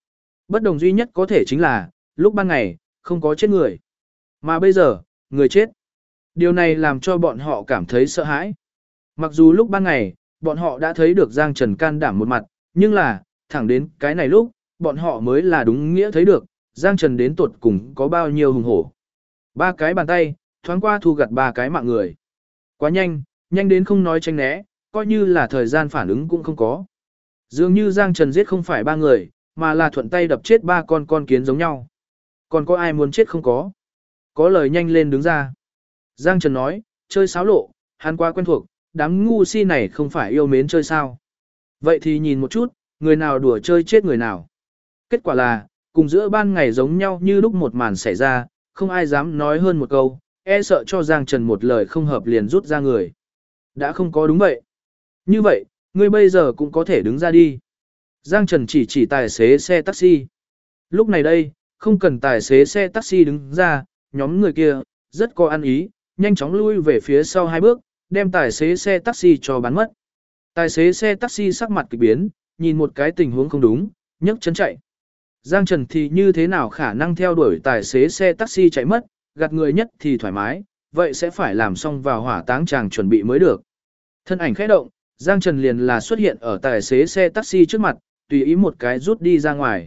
Speaker 1: Bất đồng duy nhất có thể chính là, lúc ban ngày, không có chết người. Mà bây giờ, người chết. Điều này làm cho bọn họ cảm thấy sợ hãi. Mặc dù lúc ban ngày, bọn họ đã thấy được Giang Trần can đảm một mặt, nhưng là, thẳng đến cái này lúc, bọn họ mới là đúng nghĩa thấy được, Giang Trần đến tuột cùng có bao nhiêu hùng hổ. Ba cái bàn tay, thoáng qua thu gặt ba cái mạng người. Quá nhanh, nhanh đến không nói tránh né, coi như là thời gian phản ứng cũng không có. Dường như Giang Trần giết không phải ba người, mà là thuận tay đập chết ba con kiến giống nhau. Còn có ai muốn chết không có? Có lời nhanh lên đứng ra. Giang Trần nói, chơi xáo lộ, hắn quá quen thuộc, đám ngu si này không phải yêu mến chơi sao. Vậy thì nhìn một chút, người nào đùa chơi chết người nào. Kết quả là, cùng giữa ban ngày giống nhau như lúc một màn xảy ra, không ai dám nói hơn một câu, e sợ cho Giang Trần một lời không hợp liền rút ra người. Đã không có đúng vậy. Như vậy, ngươi bây giờ cũng có thể đứng ra đi. Giang Trần chỉ tài xế xe taxi. Lúc này đây, không cần tài xế xe taxi đứng ra, nhóm người kia, rất có ăn ý, nhanh chóng lui về phía sau hai bước, đem tài xế xe taxi cho bán mất. Tài xế xe taxi sắc mặt kỳ biến, nhìn một cái tình huống không đúng, nhấc chân chạy. Giang Trần thì như thế nào khả năng theo đuổi tài xế xe taxi chạy mất, gạt người nhất thì thoải mái, vậy sẽ phải làm xong vào hỏa táng chàng chuẩn bị mới được. Thân ảnh khẽ động, Giang Trần liền là xuất hiện ở tài xế xe taxi trước mặt, tùy ý một cái rút đi ra ngoài.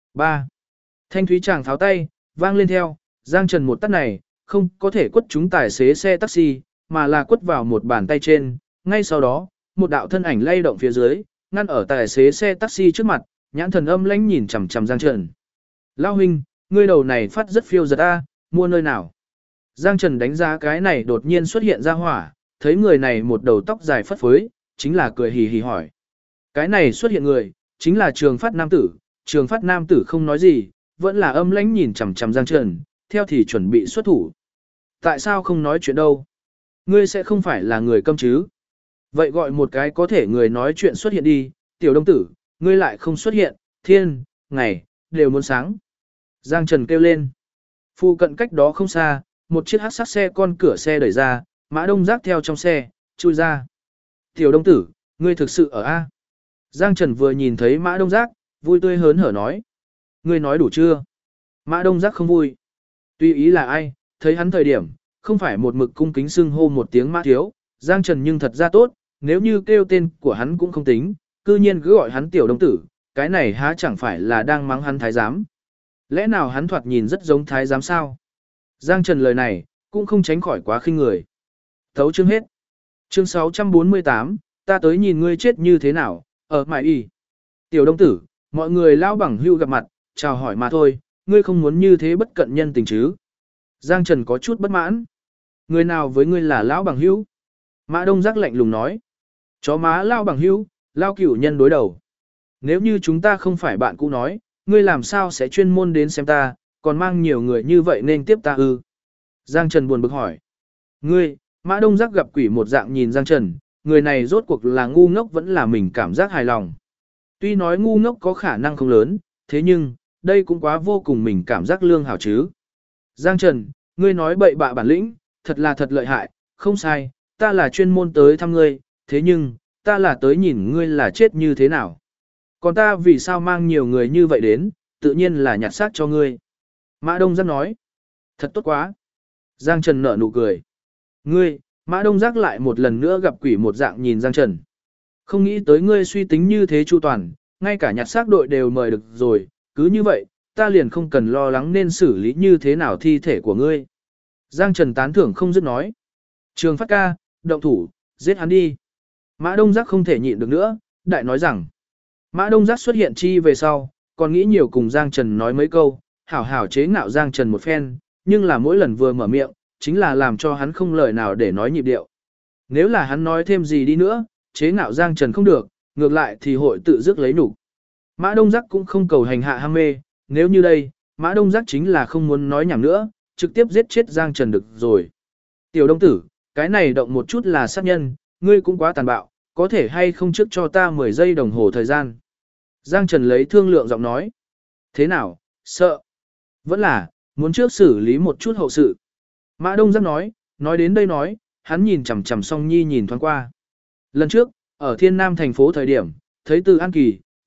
Speaker 1: 3. Thanh thúy chàng tháo tay, vang lên theo, Giang Trần một tát này, không có thể quất trúng tài xế xe taxi, mà là quất vào một bàn tay trên, ngay sau đó, một đạo thân ảnh lay động phía dưới, ngăn ở tài xế xe taxi trước mặt, nhãn thần âm lãnh nhìn chằm chằm Giang Trần. Lão huynh, ngươi đầu này phát rất phiêu giật a, mua nơi nào? Giang Trần đánh giá cái này đột nhiên xuất hiện ra hỏa, thấy người này một đầu tóc dài phất phới, chính là cười hì hì hỏi. Cái này xuất hiện người, chính là Trường Phát nam tử, Trường Phát nam tử không nói gì, vẫn là âm lãnh nhìn chằm chằm Giang Trần, theo thì chuẩn bị xuất thủ. Tại sao không nói chuyện đâu? Ngươi sẽ không phải là người câm chứ? Vậy gọi một cái có thể người nói chuyện xuất hiện đi, tiểu đông tử, ngươi lại không xuất hiện, thiên, ngày, đều muốn sáng. Giang Trần kêu lên. Phụ cận cách đó không xa, một chiếc hắc sắc xe con cửa xe đẩy ra, Mã Đông Giác theo trong xe, chui ra. Tiểu đông tử, ngươi thực sự ở A. Giang Trần vừa nhìn thấy Mã Đông Giác, vui tươi hớn hở nói. Ngươi nói đủ chưa? Mã Đông Giác không vui. Tuy ý là ai, thấy hắn thời điểm, không phải một mực cung kính xưng hô một tiếng Mã Thiếu, Giang Trần nhưng thật ra tốt, nếu như kêu tên của hắn cũng không tính, cư nhiên cứ gọi hắn tiểu đông tử, cái này há chẳng phải là đang mắng hắn thái giám. Lẽ nào hắn thoạt nhìn rất giống thái giám sao? Giang Trần lời này, cũng không tránh khỏi quá khinh người. Thấu chương hết. Chương 648, ta tới nhìn ngươi chết như thế nào, ở mại y. Tiểu đông tử, mọi người lao bằng hưu gặp mặt, chào hỏi mà thôi, ngươi không muốn như thế bất cận nhân tình chứ. Giang Trần có chút bất mãn. Người nào với ngươi là lão bằng hữu? Mã Đông Giác lạnh lùng nói. Chó má lao bằng hữu, lao cửu nhân đối đầu. Nếu như chúng ta không phải bạn cũ nói, ngươi làm sao sẽ chuyên môn đến xem ta, còn mang nhiều người như vậy nên tiếp ta ư? Giang Trần buồn bực hỏi. Ngươi, Mã Đông Giác gặp quỷ một dạng nhìn Giang Trần, người này rốt cuộc là ngu ngốc vẫn là mình cảm giác hài lòng. Tuy nói ngu ngốc có khả năng không lớn, thế nhưng, đây cũng quá vô cùng mình cảm giác lương hảo chứ. Giang Trần, ngươi nói bậy bạ bản lĩnh, thật là thật lợi hại, không sai, ta là chuyên môn tới thăm ngươi, thế nhưng, ta là tới nhìn ngươi là chết như thế nào. Còn ta vì sao mang nhiều người như vậy đến, tự nhiên là nhặt xác cho ngươi. Mã Đông Giác nói, thật tốt quá. Giang Trần nở nụ cười. Ngươi, Mã Đông Giác lại một lần nữa gặp quỷ một dạng nhìn Giang Trần. Không nghĩ tới ngươi suy tính như thế chu toàn, ngay cả nhặt xác đội đều mời được rồi, cứ như vậy, ta liền không cần lo lắng nên xử lý như thế nào thi thể của ngươi. Giang Trần tán thưởng không dứt nói. Trường Phát ca, động thủ, giết hắn đi. Mã Đông Giác không thể nhịn được nữa, đại nói rằng. Mã Đông Giác xuất hiện chi về sau, còn nghĩ nhiều cùng Giang Trần nói mấy câu, hảo hảo chế ngạo Giang Trần một phen, nhưng là mỗi lần vừa mở miệng, chính là làm cho hắn không lời nào để nói nhịp điệu. Nếu là hắn nói thêm gì đi nữa, chế ngạo Giang Trần không được, ngược lại thì hội tự dứt lấy nhục. Mã Đông Giác cũng không cầu hành hạ ham mê, nếu như đây, Mã Đông Giác chính là không muốn nói nhảm nữa, trực tiếp giết chết Giang Trần được rồi. Tiểu đông tử, cái này động một chút là sát nhân, ngươi cũng quá tàn bạo, có thể hay không trước cho ta 10 giây đồng hồ thời gian. Giang Trần lấy thương lượng giọng nói. Thế nào, sợ? Vẫn là, muốn trước xử lý một chút hậu sự. Mã Đông Giác nói đến đây nói, hắn nhìn chằm chằm Song Nhi nhìn thoáng qua. Lần trước, ở Thiên Nam thành phố thời điểm, thấy Từ An Kỳ,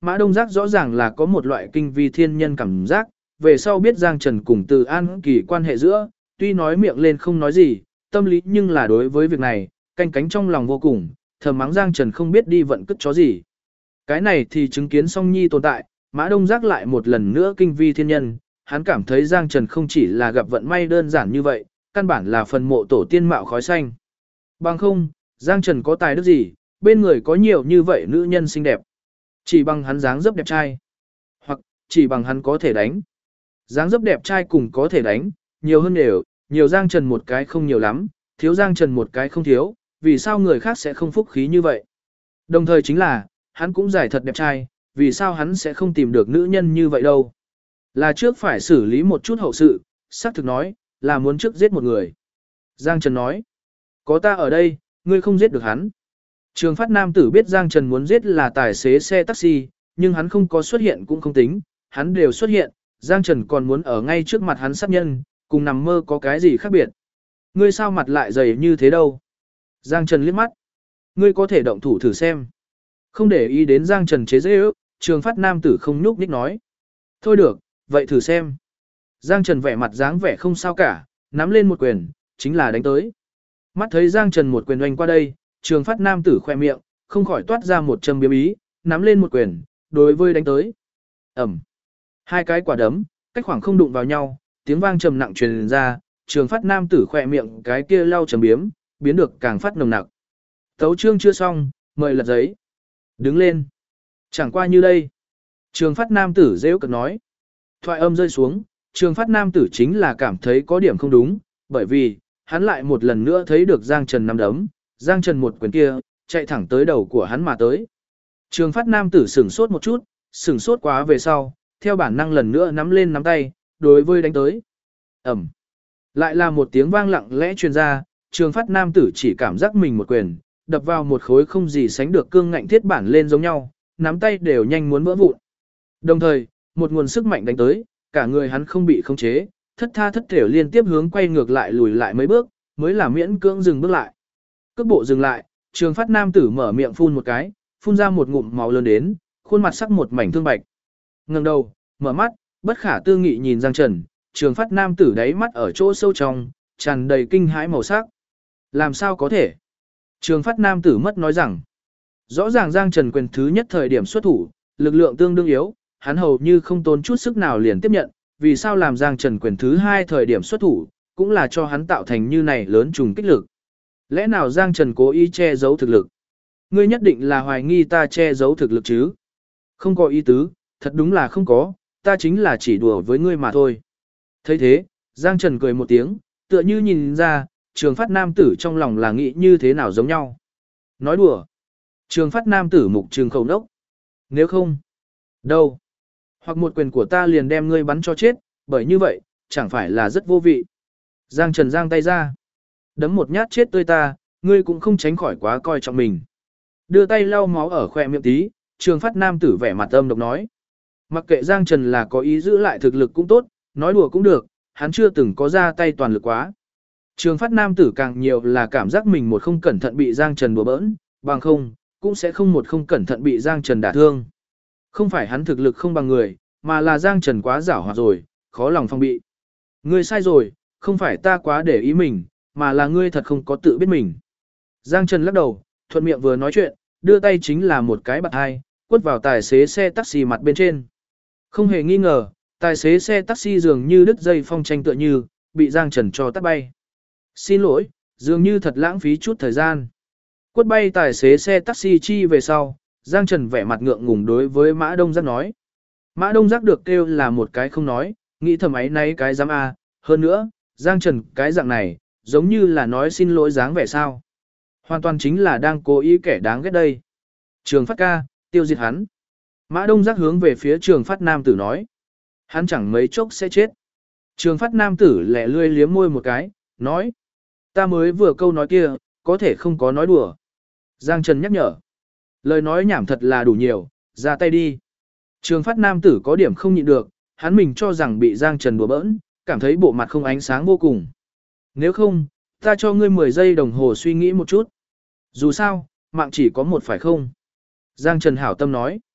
Speaker 1: Mã Đông Giác rõ ràng là có một loại kinh vi thiên nhân cảm giác, về sau biết Giang Trần cùng Từ An Kỳ quan hệ giữa, tuy nói miệng lên không nói gì, tâm lý nhưng là đối với việc này, canh cánh trong lòng vô cùng, thầm mắng Giang Trần không biết đi vận cất chó gì. Cái này thì chứng kiến song nhi tồn tại, Mã Đông Giác lại một lần nữa kinh vi thiên nhân, hắn cảm thấy Giang Trần không chỉ là gặp vận may đơn giản như vậy, căn bản là phần mộ tổ tiên mạo khói xanh. Bằng không, Giang Trần có tài đức gì, bên người có nhiều như vậy nữ nhân xinh đẹp. Chỉ bằng hắn dáng dấp đẹp trai, hoặc chỉ bằng hắn có thể đánh. Dáng dấp đẹp trai cùng có thể đánh, nhiều hơn đều, nhiều Giang Trần một cái không nhiều lắm, thiếu Giang Trần một cái không thiếu, vì sao người khác sẽ không phúc khí như vậy. Đồng thời chính là, hắn cũng giải thật đẹp trai, vì sao hắn sẽ không tìm được nữ nhân như vậy đâu. Là trước phải xử lý một chút hậu sự, xác thực nói, là muốn trước giết một người. Giang Trần nói, có ta ở đây, ngươi không giết được hắn. Trường Phát nam tử biết Giang Trần muốn giết là tài xế xe taxi, nhưng hắn không có xuất hiện cũng không tính, hắn đều xuất hiện, Giang Trần còn muốn ở ngay trước mặt hắn sát nhân, cùng nằm mơ có cái gì khác biệt. Ngươi sao mặt lại dày như thế đâu? Giang Trần liếc mắt. Ngươi có thể động thủ thử xem. Không để ý đến Giang Trần chế giễu, Trường Phát nam tử không nhúc nhích nói. Thôi được, vậy thử xem. Giang Trần vẻ mặt dáng vẻ không sao cả, nắm lên một quyền, chính là đánh tới. Mắt thấy Giang Trần một quyền oanh qua đây, Trường Phát nam tử khoe miệng, không khỏi toát ra một châm biếm ý, nắm lên một quyền, đối với đánh tới. Ẩm. Hai cái quả đấm, cách khoảng không đụng vào nhau, tiếng vang trầm nặng truyền ra, Trường Phát nam tử khoe miệng cái kia lau chấm biếm, biến được càng phát nồng nặc. Tấu chương chưa xong, mời lật giấy. Đứng lên. Chẳng qua như đây. Trường Phát nam tử rêu cực nói. Thoại âm rơi xuống, Trường Phát nam tử chính là cảm thấy có điểm không đúng, bởi vì, hắn lại một lần nữa thấy được Giang Trần nắm đấm, Giang Trần một quyền kia, chạy thẳng tới đầu của hắn mà tới. Trường Phát nam tử sửng sốt một chút, sửng sốt quá về sau, theo bản năng lần nữa nắm lên nắm tay, đối với đánh tới. Ẩm. Lại là một tiếng vang lặng lẽ truyền ra, Trường Phát nam tử chỉ cảm giác mình một quyền, đập vào một khối không gì sánh được cương ngạnh thiết bản lên giống nhau, nắm tay đều nhanh muốn vỡ vụn. Đồng thời, một nguồn sức mạnh đánh tới, cả người hắn không bị khống chế, thất tha thất thểu liên tiếp hướng quay ngược lại lùi lại mấy bước, mới là miễn cưỡng dừng bước lại. Cước bộ dừng lại, Trường Phát nam tử mở miệng phun một cái, phun ra một ngụm máu lớn đến, khuôn mặt sắc một mảnh thương bạch. Ngẩng đầu, mở mắt, bất khả tư nghị nhìn Giang Trần, Trường Phát nam tử đáy mắt ở chỗ sâu trong, tràn đầy kinh hãi màu sắc. Làm sao có thể? Trường Phát nam tử mất nói rằng, rõ ràng Giang Trần quyền thứ nhất thời điểm xuất thủ, lực lượng tương đương yếu, hắn hầu như không tốn chút sức nào liền tiếp nhận, vì sao làm Giang Trần quyền thứ hai thời điểm xuất thủ, cũng là cho hắn tạo thành như này lớn trùng kích lực. Lẽ nào Giang Trần cố ý che giấu thực lực? Ngươi nhất định là hoài nghi ta che giấu thực lực chứ? Không có ý tứ, thật đúng là không có, ta chính là chỉ đùa với ngươi mà thôi. Thấy thế, Giang Trần cười một tiếng, tựa như nhìn ra, Trường Phát nam tử trong lòng là nghĩ như thế nào giống nhau. Nói đùa. Trường Phát nam tử mục trường khẩu đốc. Nếu không, đâu? Hoặc một quyền của ta liền đem ngươi bắn cho chết, bởi như vậy, chẳng phải là rất vô vị. Giang Trần giang tay ra. Đấm một nhát chết tươi ta, ngươi cũng không tránh khỏi quá coi trọng mình. Đưa tay lau máu ở khỏe miệng tí, Trường Phát nam tử vẻ mặt âm độc nói. Mặc kệ Giang Trần là có ý giữ lại thực lực cũng tốt, nói đùa cũng được, hắn chưa từng có ra tay toàn lực quá. Trường Phát nam tử càng nhiều là cảm giác mình một không cẩn thận bị Giang Trần đùa bỡn, bằng không, cũng sẽ không một không cẩn thận bị Giang Trần đả thương. Không phải hắn thực lực không bằng người, mà là Giang Trần quá giảo hoạt rồi, khó lòng phòng bị. Ngươi sai rồi, không phải ta quá để ý mình, mà là ngươi thật không có tự biết mình. Giang Trần lắc đầu, thuận miệng vừa nói chuyện, đưa tay chính là một cái bạt hai, quất vào tài xế xe taxi mặt bên trên. Không hề nghi ngờ, tài xế xe taxi dường như đứt dây phong tranh tựa như, bị Giang Trần cho tắt bay. Xin lỗi, dường như thật lãng phí chút thời gian. Quất bay tài xế xe taxi chi về sau, Giang Trần vẻ mặt ngượng ngùng đối với Mã Đông Giác nói. Mã Đông Giác được kêu là một cái không nói, nghĩ thầm ấy nấy cái dám a. Hơn nữa, Giang Trần cái dạng này, giống như là nói xin lỗi dáng vẻ sao. Hoàn toàn chính là đang cố ý kẻ đáng ghét đây. Trường Phát ca, tiêu diệt hắn. Mã Đông Giác hướng về phía Trường Phát nam tử nói. Hắn chẳng mấy chốc sẽ chết. Trường Phát nam tử lẻ lươi liếm môi một cái, nói. Ta mới vừa câu nói kia, có thể không có nói đùa. Giang Trần nhắc nhở. Lời nói nhảm thật là đủ nhiều, ra tay đi. Trường Phát nam tử có điểm không nhịn được, hắn mình cho rằng bị Giang Trần đùa bỡn, cảm thấy bộ mặt không ánh sáng vô cùng. Nếu không, ta cho ngươi 10 giây đồng hồ suy nghĩ một chút. Dù sao, mạng chỉ có một phải không? Giang Trần hảo tâm nói.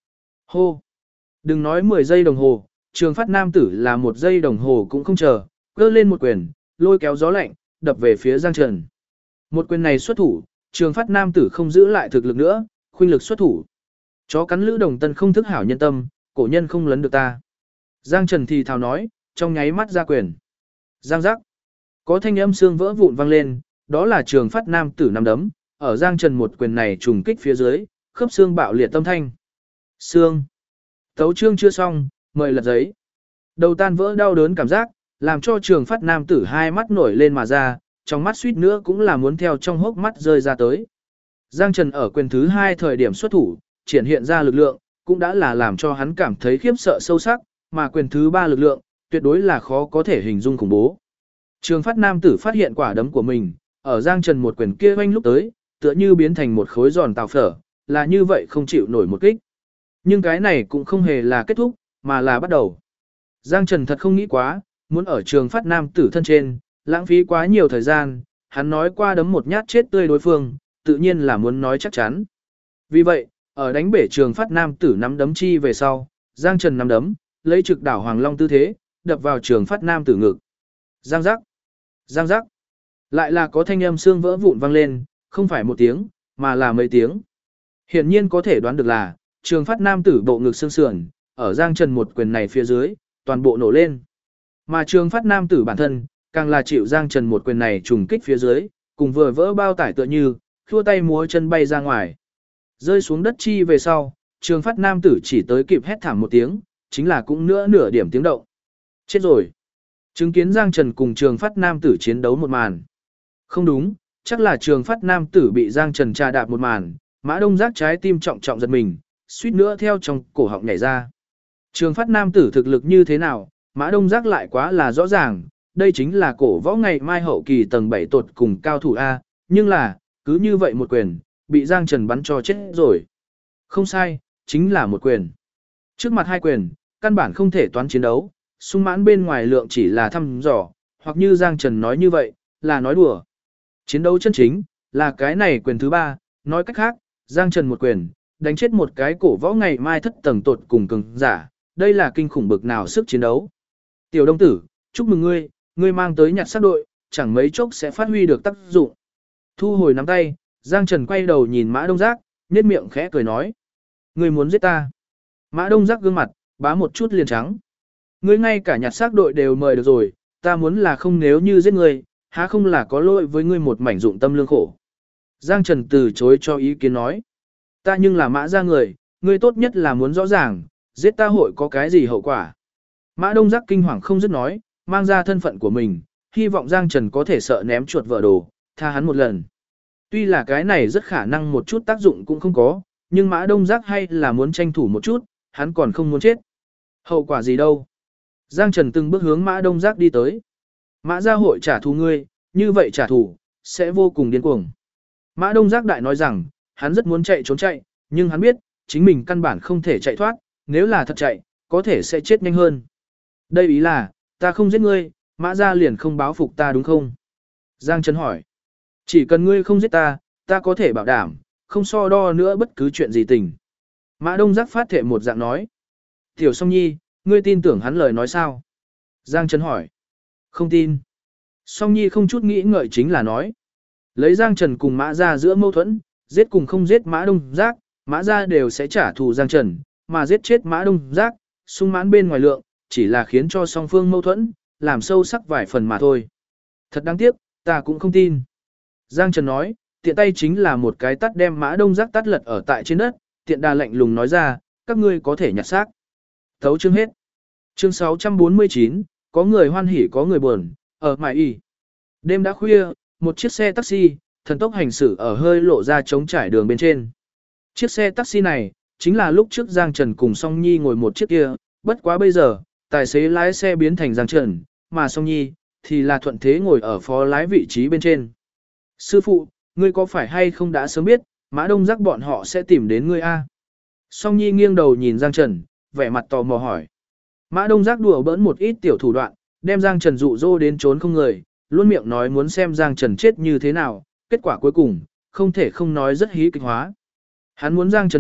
Speaker 1: Hô! Đừng nói 10 giây đồng hồ, Trường Phát nam tử là 1 giây đồng hồ cũng không chờ, cơ lên một quyền, lôi kéo gió lạnh, đập về phía Giang Trần. Một quyền này xuất thủ, Trường Phát nam tử không giữ lại thực lực nữa, khuynh lực xuất thủ. Chó cắn lữ đồng tân không thức hảo nhân tâm, cổ nhân không lấn được ta. Giang Trần thì thào nói, trong nháy mắt ra quyền. Giang giác. Có thanh âm xương vỡ vụn vang lên, đó là Trường Phát nam tử nắm đấm, ở Giang Trần một quyền này trùng kích phía dưới, khớp xương bạo liệt tâm thanh. Xương. Tấu chương chưa xong, mời lật giấy. Đầu tan vỡ đau đớn cảm giác, làm cho Trường Phát nam tử hai mắt nổi lên mà ra, trong mắt suýt nữa cũng là muốn theo trong hốc mắt rơi ra tới. Giang Trần ở quyền thứ 2 thời điểm xuất thủ, triển hiện ra lực lượng, cũng đã là làm cho hắn cảm thấy khiếp sợ sâu sắc, mà quyền thứ 3 lực lượng, tuyệt đối là khó có thể hình dung khủng bố. Trường Phát nam tử phát hiện quả đấm của mình, ở Giang Trần một quyền kia oanh lúc tới, tựa như biến thành một khối giòn tàu phở, là như vậy không chịu nổi một kích. Nhưng cái này cũng không hề là kết thúc, mà là bắt đầu. Giang Trần thật không nghĩ quá, muốn ở Trường Phát nam tử thân trên, lãng phí quá nhiều thời gian, hắn nói qua đấm một nhát chết tươi đối phương, tự nhiên là muốn nói chắc chắn. Vì vậy, ở đánh bể Trường Phát nam tử nắm đấm chi về sau, Giang Trần nắm đấm, lấy trực đảo Hoàng Long tư thế, đập vào Trường Phát nam tử ngực. Giang giác, giang giác. Lại là có thanh âm xương vỡ vụn vang lên, không phải một tiếng, mà là mấy tiếng. Hiển nhiên có thể đoán được là, Trường Phát nam tử bộ ngực xương sườn, ở Giang Trần một quyền này phía dưới, toàn bộ nổ lên. Mà Trường Phát nam tử bản thân, càng là chịu Giang Trần một quyền này trùng kích phía dưới, cùng vừa vỡ bao tải tựa như, khua tay múa chân bay ra ngoài. Rơi xuống đất chi về sau, Trường Phát nam tử chỉ tới kịp hét thảm một tiếng, chính là cũng nửa điểm tiếng động. Chết rồi. Chứng kiến Giang Trần cùng Trường Phát nam tử chiến đấu một màn. Không đúng, chắc là Trường Phát nam tử bị Giang Trần trà đạp một màn, Mã Đông Giác trái tim trọng trọng giật mình, suýt nữa theo trong cổ họng nhảy ra. Trường Phát nam tử thực lực như thế nào, Mã Đông Giác lại quá là rõ ràng, đây chính là cổ võ ngày mai hậu kỳ tầng 7 tột cùng cao thủ A, nhưng là, cứ như vậy một quyền, bị Giang Trần bắn cho chết rồi. Không sai, chính là một quyền. Trước mặt hai quyền, căn bản không thể toán chiến đấu, sung mãn bên ngoài lượng chỉ là thăm dò, hoặc như Giang Trần nói như vậy, là nói đùa. Chiến đấu chân chính, là cái này quyền thứ 3, nói cách khác, Giang Trần một quyền, đánh chết một cái cổ võ ngày mai thất tầng tột cùng cường giả, đây là kinh khủng bực nào sức chiến đấu. Tiểu Đông Tử, chúc mừng ngươi, ngươi mang tới nhặt xác đội, chẳng mấy chốc sẽ phát huy được tác dụng. Thu hồi nắm tay, Giang Trần quay đầu nhìn Mã Đông Giác, nhếch miệng khẽ cười nói. Ngươi muốn giết ta. Mã Đông Giác gương mặt, bá một chút liền trắng. Ngươi ngay cả nhặt xác đội đều mời được rồi, ta muốn là không nếu như giết ngươi, há không là có lỗi với ngươi một mảnh dụng tâm lương khổ. Giang Trần từ chối cho ý kiến nói. Ta nhưng là Mã gia người, ngươi tốt nhất là muốn rõ ràng, giết ta hội có cái gì hậu quả. Mã Đông Giác kinh hoàng không dứt nói, mang ra thân phận của mình, hy vọng Giang Trần có thể sợ ném chuột vợ đồ, tha hắn một lần. Tuy là cái này rất khả năng một chút tác dụng cũng không có, nhưng Mã Đông Giác hay là muốn tranh thủ một chút, hắn còn không muốn chết. Hậu quả gì đâu. Giang Trần từng bước hướng Mã Đông Giác đi tới. Mã gia hội trả thù ngươi, như vậy trả thù, sẽ vô cùng điên cuồng. Mã Đông Giác đại nói rằng, hắn rất muốn chạy trốn chạy, nhưng hắn biết, chính mình căn bản không thể chạy thoát, nếu là thật chạy, có thể sẽ chết nhanh hơn. Đây ý là, ta không giết ngươi, Mã gia liền không báo phục ta đúng không? Giang Trần hỏi. Chỉ cần ngươi không giết ta, ta có thể bảo đảm, không so đo nữa bất cứ chuyện gì tình. Mã Đông Giác phát thệ một dạng nói. Tiểu Song Nhi, ngươi tin tưởng hắn lời nói sao? Giang Trần hỏi. Không tin. Song Nhi không chút nghĩ ngợi chính là nói. Lấy Giang Trần cùng Mã gia giữa mâu thuẫn, giết cùng không giết Mã Đông Giác, Mã gia đều sẽ trả thù Giang Trần, mà giết chết Mã Đông Giác, sung mãn bên ngoài lượng, chỉ là khiến cho song phương mâu thuẫn, làm sâu sắc vài phần mà thôi. Thật đáng tiếc, ta cũng không tin. Giang Trần nói, tiện tay chính là một cái tắt đem Mã Đông Giác tắt lật ở tại trên đất, tiện đà lạnh lùng nói ra, các ngươi có thể nhặt xác. Thấu chương hết. Chương 649, có người hoan hỉ có người buồn, ở Mại Y. Đêm đã khuya, một chiếc xe taxi, thần tốc hành xử ở hơi lộ ra trống trải đường bên trên. Chiếc xe taxi này, chính là lúc trước Giang Trần cùng Song Nhi ngồi một chiếc kia, bất quá bây giờ, tài xế lái xe biến thành Giang Trần, mà Song Nhi, thì là thuận thế ngồi ở phó lái vị trí bên trên. Sư phụ, ngươi có phải hay không đã sớm biết, Mã Đông Giác bọn họ sẽ tìm đến ngươi a? Song Nhi nghiêng đầu nhìn Giang Trần, vẻ mặt tò mò hỏi. Mã Đông Giác đùa bỡn một ít tiểu thủ đoạn, đem Giang Trần dụ dỗ đến trốn không người, luôn miệng nói muốn xem Giang Trần chết như thế nào, kết quả cuối cùng, không thể không nói rất hí kịch hóa. Hắn muốn Giang Trần mệnh,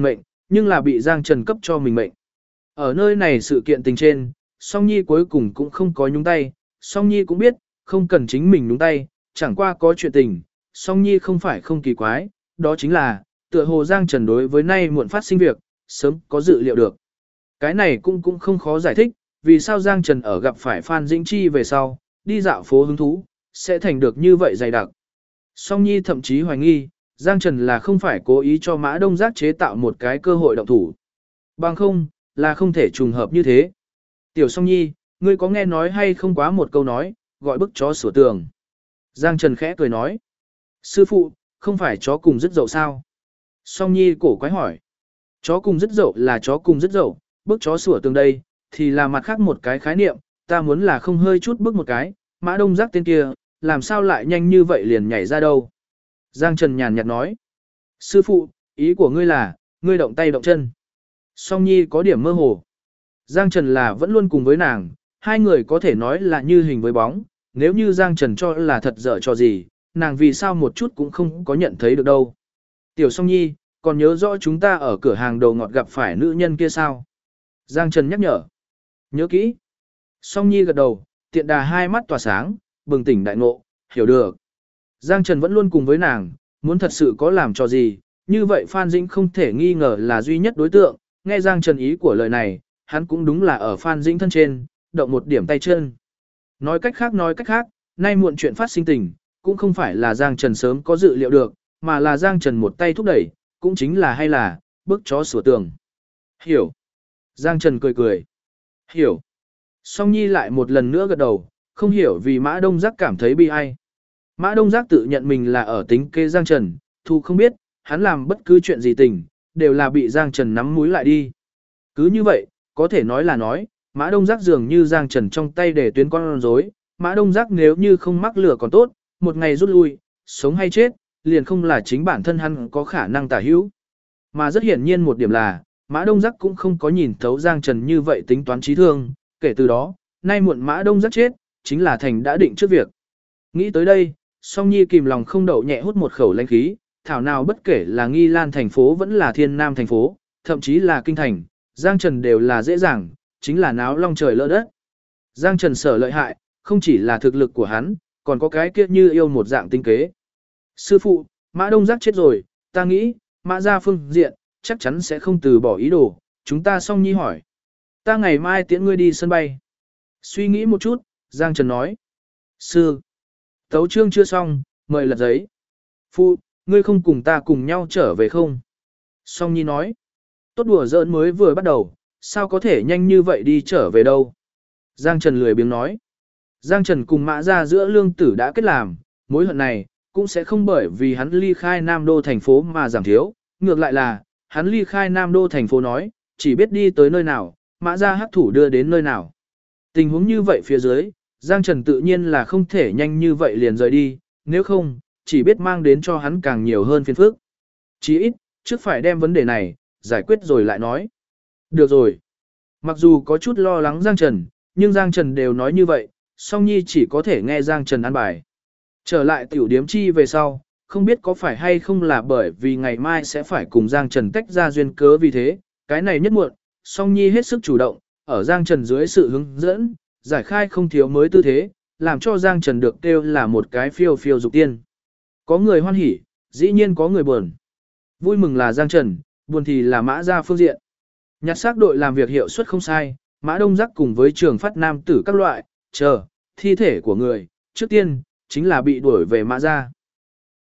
Speaker 1: nhưng là bị Giang Trần cấp cho mình mệnh. Ở nơi này sự kiện tình trên, Song Nhi cuối cùng cũng không có nhúng tay, Song Nhi cũng biết, không cần chính mình nhúng tay, chẳng qua có chuyện tình, Song Nhi không phải không kỳ quái, đó chính là, tựa hồ Giang Trần đối với nay muộn phát sinh việc, sớm có dự liệu được. Cái này cũng không khó giải thích, vì sao Giang Trần ở gặp phải Phan Dĩnh Chi về sau, đi dạo phố hứng thú, sẽ thành được như vậy dày đặc. Song Nhi thậm chí hoài nghi, Giang Trần là không phải cố ý cho Mã Đông Giác chế tạo một cái cơ hội động thủ. Bằng không, là không thể trùng hợp như thế. Tiểu Song Nhi, ngươi có nghe nói hay không quá một câu nói, gọi bức chó sửa tường. Giang Trần khẽ cười nói. Sư phụ, không phải chó cùng dứt dậu sao? Song Nhi cổ quái hỏi. Chó cùng dứt dậu là chó cùng dứt dậu, bức chó sửa tường đây, thì là mặt khác một cái khái niệm, ta muốn là không hơi chút bức một cái, Mã Đông Giác tên kia, làm sao lại nhanh như vậy liền nhảy ra đâu. Giang Trần nhàn nhạt nói. Sư phụ, ý của ngươi là, ngươi động tay động chân. Song Nhi có điểm mơ hồ. Giang Trần là vẫn luôn cùng với nàng, hai người có thể nói là như hình với bóng, nếu như Giang Trần cho là thật dở cho gì, nàng vì sao một chút cũng không có nhận thấy được đâu. Tiểu Song Nhi, còn nhớ rõ chúng ta ở cửa hàng đầu ngọt gặp phải nữ nhân kia sao? Giang Trần nhắc nhở. Nhớ kỹ. Song Nhi gật đầu, tiện đà hai mắt tỏa sáng, bừng tỉnh đại ngộ, hiểu được. Giang Trần vẫn luôn cùng với nàng, muốn thật sự có làm cho gì, như vậy Phan Dĩnh không thể nghi ngờ là duy nhất đối tượng, nghe Giang Trần ý của lời này, hắn cũng đúng là ở Phan Dĩnh thân trên, động một điểm tay chân. Nói cách khác, nay muộn chuyện phát sinh tình, cũng không phải là Giang Trần sớm có dự liệu được, mà là Giang Trần một tay thúc đẩy, cũng chính là hay là, bức chó sửa tường. Hiểu. Giang Trần cười cười. Hiểu. Song Nhi lại một lần nữa gật đầu, không hiểu vì Mã Đông Giác cảm thấy bi ai. Mã Đông Giác tự nhận mình là ở tính kế Giang Trần, thu không biết, hắn làm bất cứ chuyện gì tình, đều là bị Giang Trần nắm mũi lại đi. Cứ như vậy, có thể nói là nói, Mã Đông Giác dường như Giang Trần trong tay để tuyến con rối, Mã Đông Giác nếu như không mắc lửa còn tốt, một ngày rút lui, sống hay chết, liền không là chính bản thân hắn có khả năng tả hữu. Mà rất hiển nhiên một điểm là, Mã Đông Giác cũng không có nhìn thấu Giang Trần như vậy tính toán trí thương, kể từ đó, nay muộn Mã Đông Giác chết, chính là thành đã định trước việc. Nghĩ tới đây, Song Nhi kìm lòng không đậu nhẹ hút một khẩu lãnh khí, thảo nào bất kể là Nghi Lan thành phố vẫn là Thiên Nam thành phố, thậm chí là Kinh thành, Giang Trần đều là dễ dàng, chính là náo long trời lỡ đất. Giang Trần sở lợi hại, không chỉ là thực lực của hắn, còn có cái kia như yêu một dạng tinh kế. Sư phụ, Mã Đông Giác chết rồi, ta nghĩ, Mã gia phương diện, chắc chắn sẽ không từ bỏ ý đồ, chúng ta. Song Nhi hỏi. Ta ngày mai tiễn ngươi đi sân bay. Suy nghĩ một chút, Giang Trần nói. Sư, tấu chương chưa xong, mời lật giấy. Phụ, ngươi không cùng ta cùng nhau trở về không? Song Nhi nói. Tốt đùa giỡn mới vừa bắt đầu, sao có thể nhanh như vậy đi trở về đâu? Giang Trần lười biếng nói. Giang Trần cùng Mã gia giữa lương tử đã kết làm, mối hận này, cũng sẽ không bởi vì hắn ly khai Nam Đô thành phố mà giảm thiếu, ngược lại là, hắn ly khai Nam Đô thành phố nói, chỉ biết đi tới nơi nào, Mã gia hắc thủ đưa đến nơi nào. Tình huống như vậy phía dưới, Giang Trần tự nhiên là không thể nhanh như vậy liền rời đi, nếu không, chỉ biết mang đến cho hắn càng nhiều hơn phiền phức. Chỉ ít, trước phải đem vấn đề này, giải quyết rồi lại nói. Được rồi. Mặc dù có chút lo lắng Giang Trần, nhưng Giang Trần đều nói như vậy, Song Nhi chỉ có thể nghe Giang Trần ăn bài. Trở lại tiểu điếm chi về sau, không biết có phải hay không là bởi vì ngày mai sẽ phải cùng Giang Trần tách ra duyên cớ vì thế, cái này nhất muộn, Song Nhi hết sức chủ động, ở Giang Trần dưới sự hướng dẫn, giải khai không thiếu mới tư thế, làm cho Giang Trần được kêu là một cái phiêu phiêu dục tiên. Có người hoan hỉ, dĩ nhiên có người buồn. Vui mừng là Giang Trần, buồn thì là Mã gia phương diện. Nhặt xác đội làm việc hiệu suất không sai, Mã Đông Giác cùng với Trường Phát nam tử các loại, thi thể của người, trước tiên, chính là bị đuổi về Mã gia.